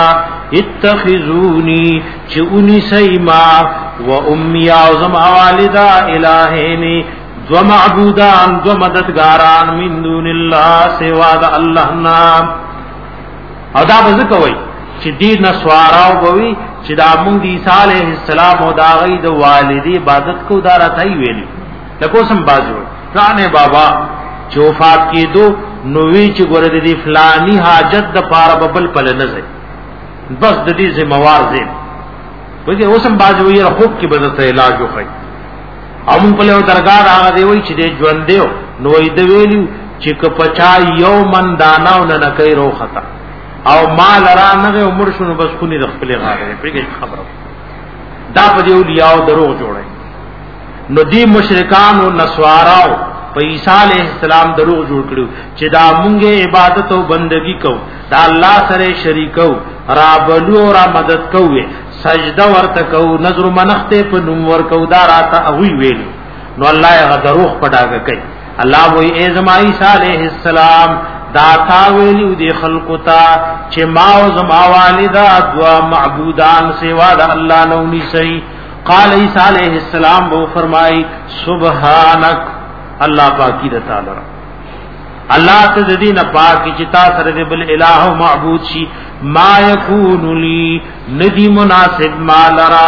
Speaker 1: اتخذونی چونی سیما و امی اعظم والدہ الہینی دو معبودان دو مددگاران من دون اللہ سوا دا اللہ نام او دا بذکوئی چی دی نسواراو بوی چی دا مونگ دی عیسیٰ علیہ السلام و دا غی دا والدی عبادت کو دارا تایی ویلی لکو سم بازو رانے بابا چی وفات کی دو نوی چی گورد دی فلانی حاجت دا پارا ببل پل نزے بس دا دی زموار زیم ویسے وسم بازو یہ خوب کی بدت علاجو خی امون پلیو درگار آغا دیوئی چی دے جوان دیو نوی دویلیو چی کپچا یو من داناو ننکی رو خطا او مال را نغی و مرشنو بس کنی دخپلی غاگه پریگه خبرو دا پا دیو لیاو دروغ جوڑای نو دی مشرکان و نسواراو پا عیسیٰ علیہ السلام دروغ جوڑ کریو چی دا مونگے عبادت و بندگی کو دا اللہ سر شریکو را بلو را مدد کوئے سجدہ ورتکو نظر منخت پا نمور کو دا راتا اوی ویلو نو اللہ اغا دروغ پڑاگا کئی اللہ وی ایزم عیسیٰ علیہ السلام داتا ویلیو دی خلقتا چی ماو زما والدہ دعا معبودان سوا دا اللہ نونی سی قال عیسیٰ علیہ السلام وہ فرمائی سبحانک اللہ پاکی دا تعالی اللہ تزدین پاکی چتا سرد بالالہ و معبود شی ما یکون لی ندی مناسب ما لرا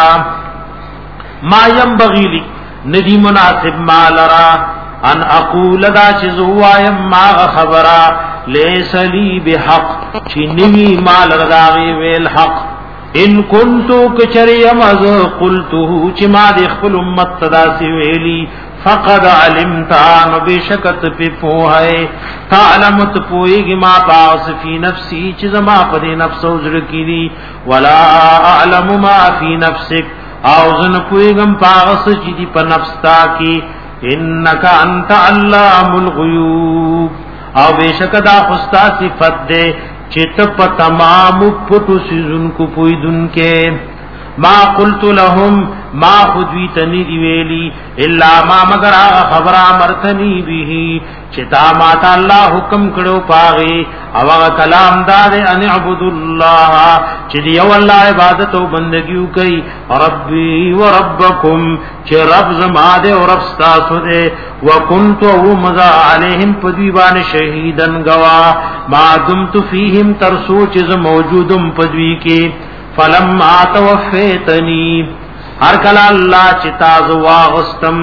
Speaker 1: ما ینبغی لی ندی مناسب ما لرا ان اقول دا چزوایم ما خبرا لیس لی بحق چی نوی ما لرداغی ویل حق ان کنتو کچریم از قلتو چی ما دی خپل امت تدا سی ویلی فقد علمتان بشکت پی پوہے تعلمت پوئیگی ما پاس فی نفسی چیز ما پدی نفس عذر کی دی ولا اعلم ما فی نفسک آوزن پوئیگم پاس چیدی پا نفستا کی انکا انت علام الغیوب او بشک دا خستا صفت دے چیت پا تمام پتو سیزن کو پویدن کے ما قلت لهم ما خدویتنی دیویلی الا ما مگر آغا خبر آمرتنی بیہی چتا ماتا اللہ حکم کرو پاغی او آغا کلام دادے ان اعبد اللہ چی دیو اللہ عبادت و بندگیو کئی ربی و ربکم چی رب زمادے و رب ستاسو دے وکنتو او مزا علیہم پدویبان شہیدن گوا ما دمت فیہم ترسو چیز موجودم پدوی کے فلما توفیتنی ہر کلا اللہ چتاز واغستم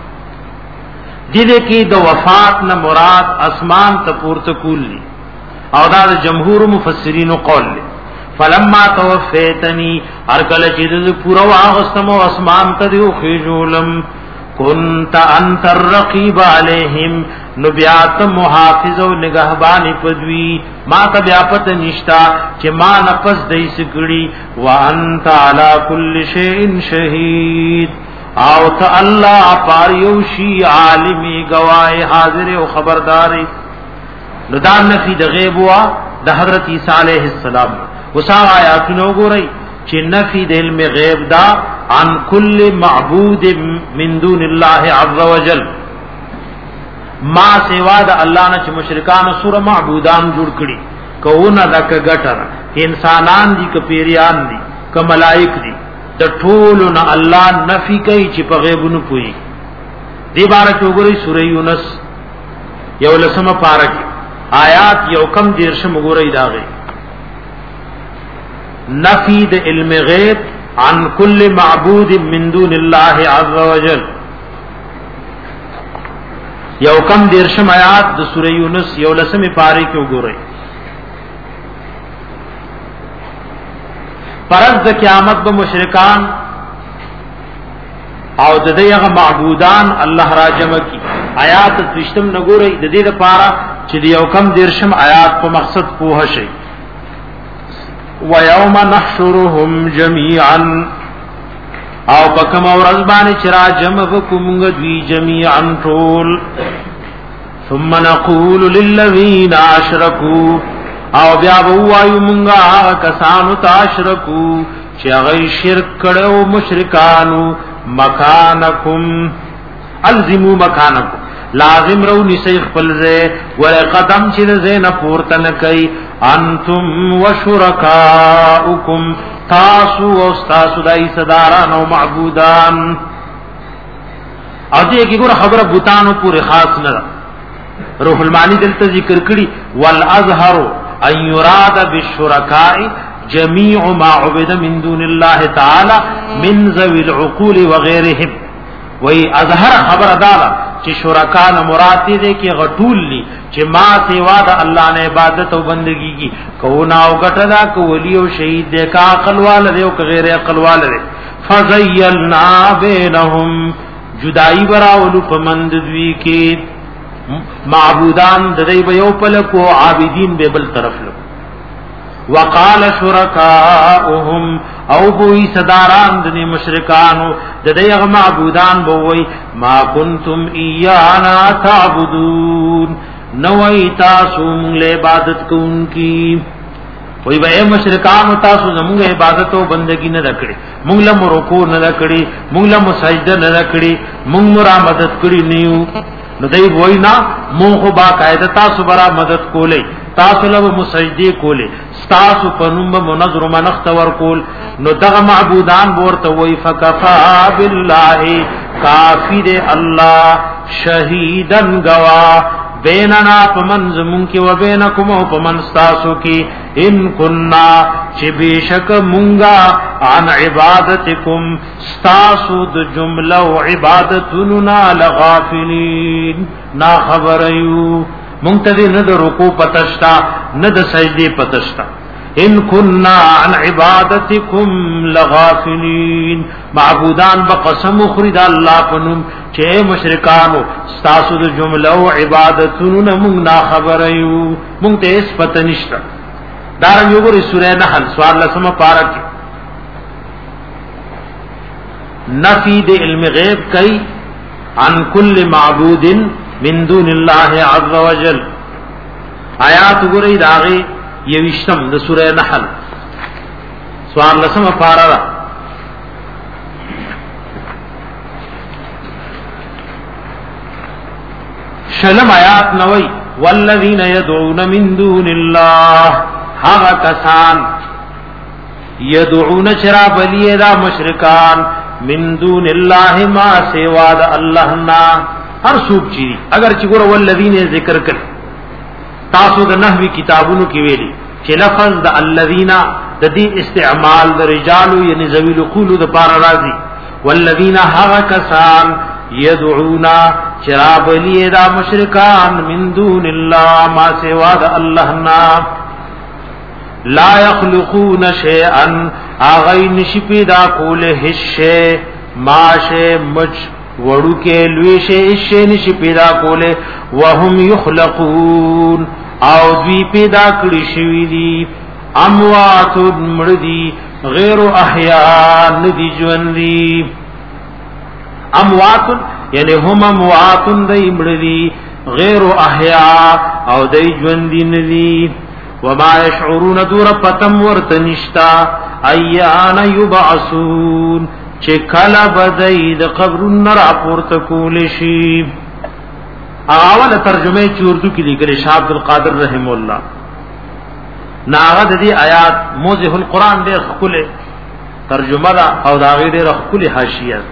Speaker 1: دیدے کی دو وفات نہ مراد اسمان تپور تکول لی او دا جمہور مفسرین قول لی فلما توفیتنی ہر کلا چتاز پورا واغستم و اسمان تدیو خیجولم کنت انت الرقیب علیہم نبیات محافظ و نگہبانی پدوی ما تبیاپت نشتا چی ما نفس دی سکڑی وانت علا کل شئین شہید او تا اللہ پاریوشی عالمی گواہ حاضر و خبرداری ندان نفی دا غیب ہوا دا حضرت عیسیٰ علیہ السلام وسا آیاتنو گو رئی چی نفی دا علم غیب دا عن کل معبود من دون اللہ عز وجل ما سوا دا اللہ نا چی مشرکان سور معبودان جوڑ کری کونا دا که گٹر انسانان دی که پیریان دی که ملائک دی دا طولنا اللہ نفی کئی چی پا غیبونو پوئی دی بارا چوگوری سورہ یونس یو لسم پارکی آیات یو کم دیرشم گوری دا غی نفی دا علم غیب عن کل معبود من دون اللہ عز وجل یو کم دیرشم آیات دا سورہ یونس یو لسم پاری کیوں گو رہی پرز دا قیامت با مشرکان او دا دیغا معبودان اللہ را جمع کی آیات دوشتم نگو رہی دا دید پارا چی دا یو کم دیرشم آیات پا مقصد پوہ شئی وَيَوْمَ نَحْشُرُهُمْ جَمِيعًا او پکم اور ازبانی چرا جمع بکمونگ دوی جمیعاً طول ثم نقول للذين اشركوا او بیا وایو مونږه کسانو تاشرکو چې هغه شرک کړو مشرکانو مکانکم الزموا مکانکم لازم رو نسی خپل زه ور قدم چې زه نه پورته نه کوي انتم وشرکاؤکم تاسو او تاسو دای صداران او معبودان او دې کې ګور خبره بوتانو پورې خاص نه روح المانی دلته ذکر کړي والازهر ان يراد بالشركاء جميع ما عبد من دون الله تعالى من ذوي العقول وغيرهم وی ازهر خبر دالا چې شرکان مراد دي کې غټول لي چې ما سیوا د الله نه عبادت او بندگی کی کو نا او غټدا کو ولی او شهید دې کا عقل والے او غیر عقل والے فزیلنا بینهم جدائی براولو پمند دوی کې معبودان د دې یو پل کو عابدین به بل طرف لو وقال شرکاؤهم او بوئی صداران دنی مشرکانو ددیغ معبودان بوئی ما کنتم ایانا تعبدون نوئی تاسو منگل عبادت کون کی وی بے مشرکانو تاسو زمونگ عبادت و بندگی ندکڑی منگلم رکو ندکڑی منگلم سجدہ ندکڑی منگ مرا مدد کڑی نیو ندائی بوئی نا مونخو باقاعدہ تاسو برا مدد کولے تاسو لو مسجدی کوله تاسو پنوم منظر منخت ور کول نو دغه معبودان ورته وای فکفا بالله کافی دے الله شهیدن گوا بیننا پمن زمون کی و بینکم او پمن تاسو کی ان کننا چې بشک مونږه عن عبادتکم تاسو د جمله او عبادتنا لغافلین نا خبرایو منتظر نه د رکوع پتشتا نه د سجدي پتشتا ان كنا عن عبادتكم لغافلين معبودان بقسم خرید الله پنوم چې مشرکانو تاسو د جمله او عبادتونو موږ نه خبرایو موږ ته اس پته نشته دارن یو ګورې سورې نحل سوال لسمه پارا کې نفی د علم غیب کوي عن كل معبود من دون الله عز وجل آیات ګورې داغه یوشتم د سوره نحل سوال لسمه پارا شلم آیات نوئی والذین یدعون من دون الله هغه کسان یدعون چرا بلی دا مشرکان من دون الله ما سوا د الله نا هر سوق چی اگر چې ګور والذین ذکر کړ تاسو د نحوی کتابونو کې ویلي چې لفظ د الذین د دې استعمال د رجال یعنی ذوی القول د بار راضی والذین هغه کسان یدعونا چراب لی دا مشرکان من دون اللہ ما سوا دا اللہ نا لا یخلقون شیئا آغای نشی پیدا کولے حشے ماشے مچ وڑو کے لویشے حشے نشی پیدا کولے وهم یخلقون او دوی پیدا کری شوی دی اموات مردی غیر احیاء ندی جوندی اموات یعنی هم اموات دی مردی غیر احیاء او دی جوندی ندی وما یشعرون دور پتم ورتنشتا ایان یبعثون چکل بدید قبر نر اپورت کولشی اول ترجمه چوردو کی لکل شاہ عبدالقادر رحم اللہ ناغد دی آیات موضح القرآن دیر خکل ترجمه دا او دا غیر دیر خکل حاشیت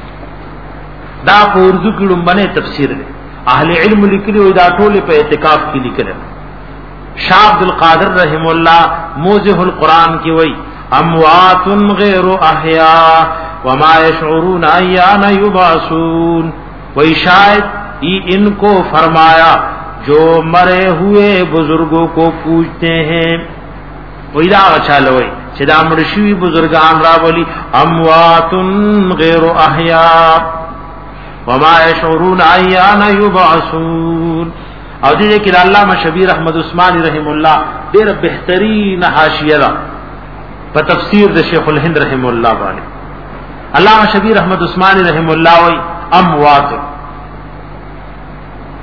Speaker 1: دا په اردو کې لومبنه تفسیر دی اهل علم لیکلي او دا ټول په اعتکاف کې لیکل شاه عبد القادر رحم الله موضح القرآن کی وای اموات غیر احیاء وما يشعرون ایان یبعثون وای شاید ان کو فرمایا جو مرے ہوئے بزرگوں کو پوچھتے ہیں وای دا چالوي چې دا مرشوی بزرگان را بولی اموات غیر احیاء وما يشعرون ایان یبعثون او دې کې علامه شبیر احمد عثماني رحم الله ډېر بهترین حاشیه ده په تفسیر د شیخ الهند رحم الله باندې علامه شبیر احمد عثماني رحم الله وای اموات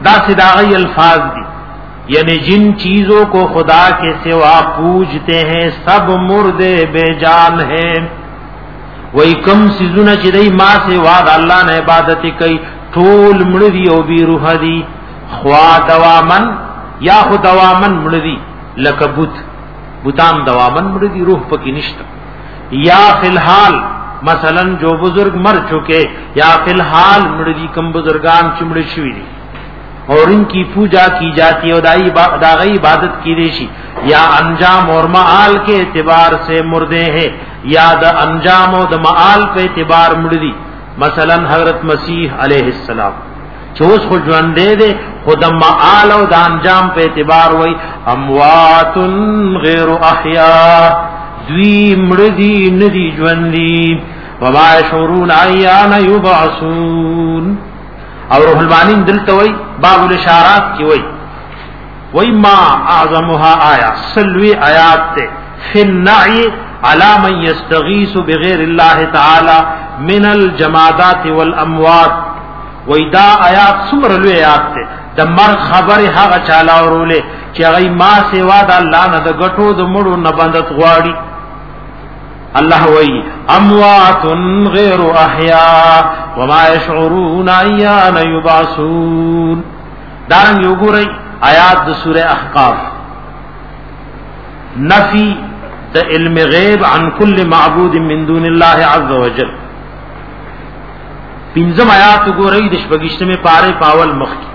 Speaker 1: دا صداغی الفاظ دی یعنی جن چیزوں کو خدا کے سوا پوجتے ہیں سب مردے بے جان ہیں وہی کم سیزونه چې دای ما سوا د الله نه عبادت کوي ټول مړدي او بي روح دي خوا دوامن یا خو دوامن مړدي لکه بوت بوتان دوامن مړدي روح پکې نشته یا فی الحال مثلا جو بزرگ مر چکے یا فی الحال مړدي کم بزرگان چې مړ شوي دي اور ان کی پوجا کی جاتی ہے اور داغی عبادت کی دیشی یا انجام اور معال کے اعتبار سے مردے ہیں یا دا انجام و دا معال پہ اعتبار مردی مثلا حضرت مسیح علیہ السلام چوس خود جوان دے دے خود معال و دا انجام پہ اعتبار ہوئی اموات غیر احیاء دوی مردی ندی جوان دی وما شعرون ایان یبعثون اور روح المعانی دلتا وی باب الاشارات کی وی وی ما اعظمها آیا سلوی آیات تے فی النعی علی من یستغیث بغیر اللہ تعالی من الجمادات والاموات وی دا آیات سمرلوی آیات تے دا مرگ خبر حق چالا اور رولے چی اغی ما سوا دا اللہ نا دا گٹو دا مڑو نبندت غواری اللہ وی اموات غیر احیاء وما یشعرون ایان یبعثون دارنگ یوگو رئی آیات دا سورہ احقاف نفی دا علم غیب عن کل معبود من دون اللہ عز وجل پینزم آیات یوگو رئی دشبگشت میں پارے پاول مخی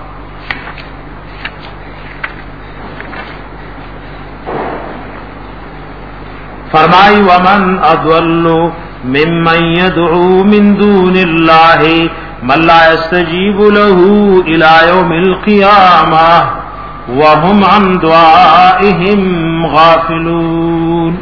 Speaker 1: فرمائی ومن اضل ممن يدعو من دون اللہ من لا يستجیب له الى یوم القیامة وهم عن دعائهم غافلون.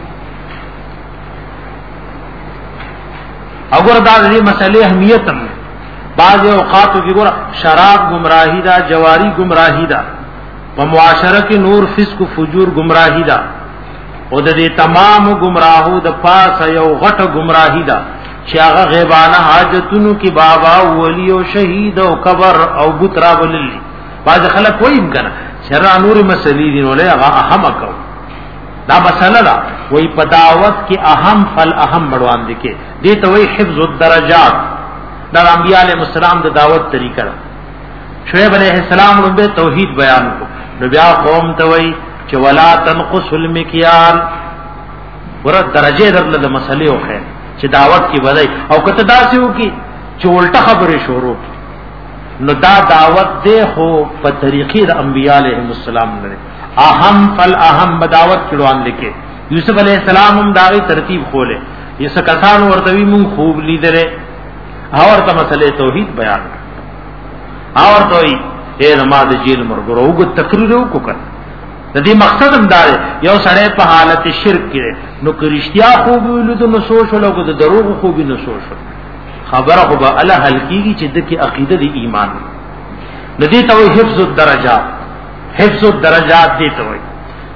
Speaker 1: اگر دا دې مسئلے اہمیت هم بعض اوقاتو کې ګور شراب گمراہی دا جواری گمراہی دا په معاشره کې نور فسق و فجور گمراہی دا او د دې تمام گمراهو د پاسه یو غټه گمراهی ده چې هغه غیبانه حاجتونو کې بابا او ولی او شهید او قبر او بوترا وللی باز خلک وایي کنه شرع نور مسلې دي نو له هغه اهم کو دا مسله ده وای په دعوت کې اهم فل اهم مړوان دي کې دي ته وای حفظ الدرجات دا انبیاء علیهم السلام د دعوت طریقه ده شعیب علیہ السلام لومبه توحید بیان کو نو بیا قوم ته وای چې ولا تنقص المکیال ور درجه درله د مسلې او خیر چې دعوت کی بدای او کته داسې وکي چې الټه خبره شروع نو دا دعوت دی خو په طریقې د انبیاء علیهم السلام نه اهم فل اهم بدعوت کړوان لیکي یوسف علیہ السلام هم داغي ترتیب خوله یس کسان ورتوی مون خوب لیدره اور ته مسلې توحید بیان اور توي اے نماز جیل مرګرو وګ تقریر وکړه د دې مقصد هم دا یو سره په حالت شرک کې نو کرشتیا خوب ولود نو سوچ لوګو د دروغ خوب نو سوچ خبره خو به الله حلقیږي چې د کې عقیده د ایمان ندی ته وي حفظ الدرجات حفظ الدرجات دي ته وي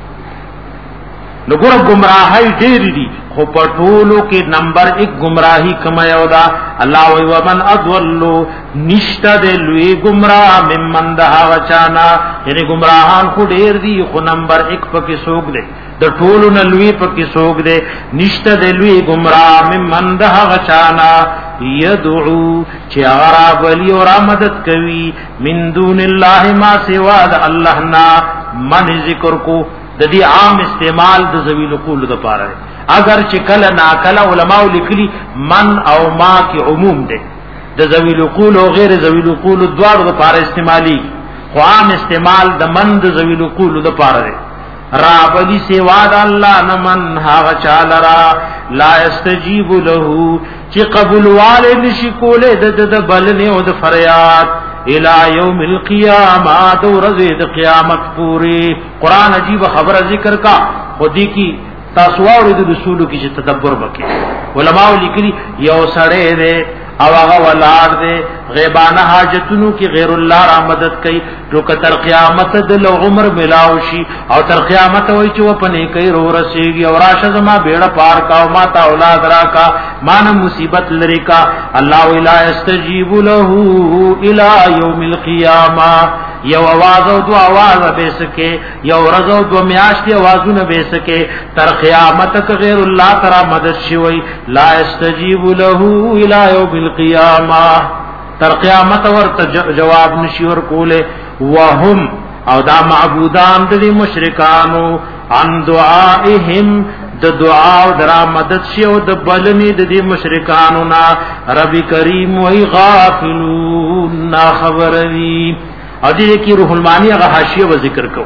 Speaker 1: نو ګور گمراهی ډېر دي خو په ټولو کې نمبر ایک گمراهی کما یو دا الله وی ومن اضل نشتا د لوی گمراه ممن ده وچانا یعنی گمراهان خو ډېر دي خو نمبر ایک پکې سوق دي د ټولو نه لوی پکې سوق دي نشتا د لوی گمراه ممن ده وچانا یدعو چې هغه ولی او مدد کوي من دون الله ما سوا د الله نا من ذکر کو د دې عام استعمال د ذویل قول د پاره اگر چې کله ناکله علماء لیکلي من او ما کی عموم ده د ذویل قول او غیر ذویل قول دوار د پاره استعمالي خو عام استعمال د من د ذویل قول د پاره را بلی سوا د الله نه من هغه چالرا لا استجیب له چې قبول والے نشي کوله د د بلنه او د فریاد الى یوم القیامه ورځ د قیامت پوری قران عجیب خبر ذکر کا خودی کی تاسو اورید د رسولو کی چې تدبر وکړي علماء لیکلي یو سړی دی او هغه ولار دی غیبانه حاجتونو کی غیر الله را مدد کوي جو تر قیامت د عمر ملاو شي او تر قیامت وای چې و پنه کوي رو رسیږي او راشه زما بیړه پار کا او ما تا اولاد را کا مان مصیبت لری کا الله الا استجیب له الى یوم القیامه یو आवाज او دو आवाज به سکے یو رزو دو میاشتې आवाजونه به سکے تر قیامت ک غیر الله تعالی مدد شوی لا استجیب له الی یوم القیامه تر قیامت ورته جواب نشي ور کوله وهم او دا معبودان د مشرکانو عن دعائهم د دعا او درا مدد شي او د بلنی د دې مشرکانو نا رب کریم وی غافلون نا خبروی او دې کې روح المانی هغه حاشیه و ذکر کو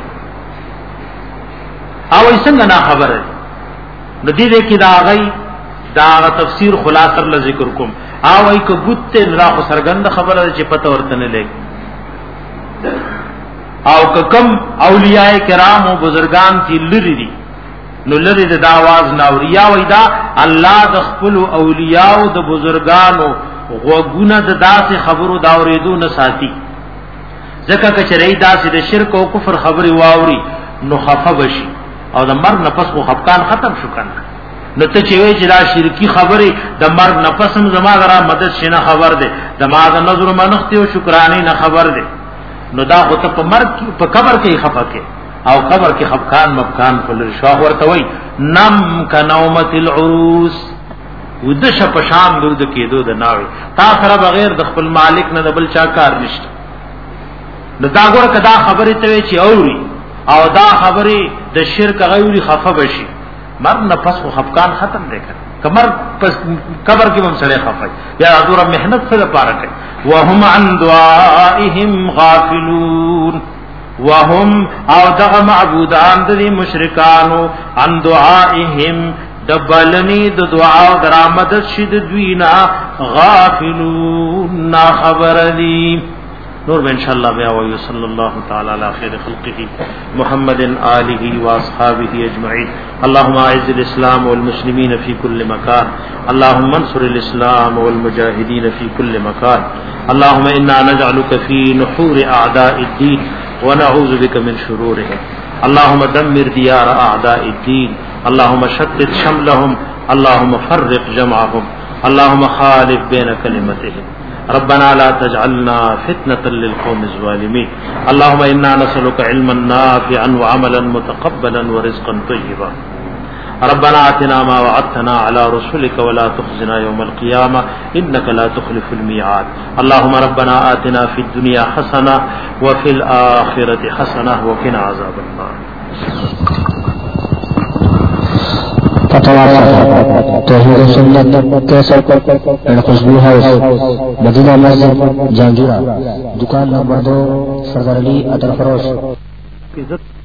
Speaker 1: او څنګه نا خبره د دې کې دا غي دا تفسیر خلاصه ل ذکر کوم او ای کو بوت را خو سرګند خبره چې پته ورته نه لګي او کم اولیاء کرام او بزرگان چې لری دي نو لری د आवाज ناوریا وېدا الله د خپل اولیاء او د بزرگانو غوګونه د داسې خبرو دا اوریدو نه ساتي ځکه کچری داسې د شرک او کفر خبري واوري نو خفه بشي او د مرګ نفس خو خفقان ختم شو کنه نو ته چې وی چې دا شرکی خبره د مرګ نفس هم زما غره مدد شنه خبر ده د ما د نظر منخت او شکرانه نه خبر ده نو دا خو ته په مرګ په قبر کې خفه کې او قبر کې خفقان مبکان فل شاه ورته وای نم کنومت العروس ودش په شام درد کېدو د ناوي تا سره بغیر د خپل مالک نه د بل چا کار نشته نو دا ګور کدا خبره ته چې اوري او دا خبره د شرک غوړي خفه بشي مرګ نه پس خو خفقان ختم دی کمر پس قبر کې هم سره خفای یا حضور محنت سره پاره کوي وهم عن دعائهم غافلون وهم او دغه معبودان د مشرکانو عن دعائهم دبلنی د دعا او درآمد شید دوینا غافلون نا خبر دی نور ان شاء الله بیا و صلی الله تعالی علی خیر خلقه محمد آله و اصحابہ اجمعین اللهم اعز الاسلام والمسلمین فی كل مکان اللهم انصر الاسلام والمجاهدین فی كل مکان اللهم انا نجعلك في نحور اعداء الدين ونعوذ بك من شرورهم اللهم دمر ديار اعداء الدين اللهم شتت شملهم اللهم فرق جمعهم اللهم خالف بين كلمتهم ربنا لا تجعلنا فتنة للقوم الظالمين اللهم إنا نسألك علما نافعا وعملا متقبلا ورزقا طيبا ربنا آتنا ما وعدتنا على رسلك ولا تخزنا يوم القيامة إنك لا تخلف الميعاد اللهم ربنا آتنا في الدنيا حسنة وفي الآخرة حسنة وقنا عذاب النار توحید سنت کیسر اینڈ خوشبو ہاؤس مدینہ مسجد جہانگیرہ دکان نمبر دو سردار علی عطر فروش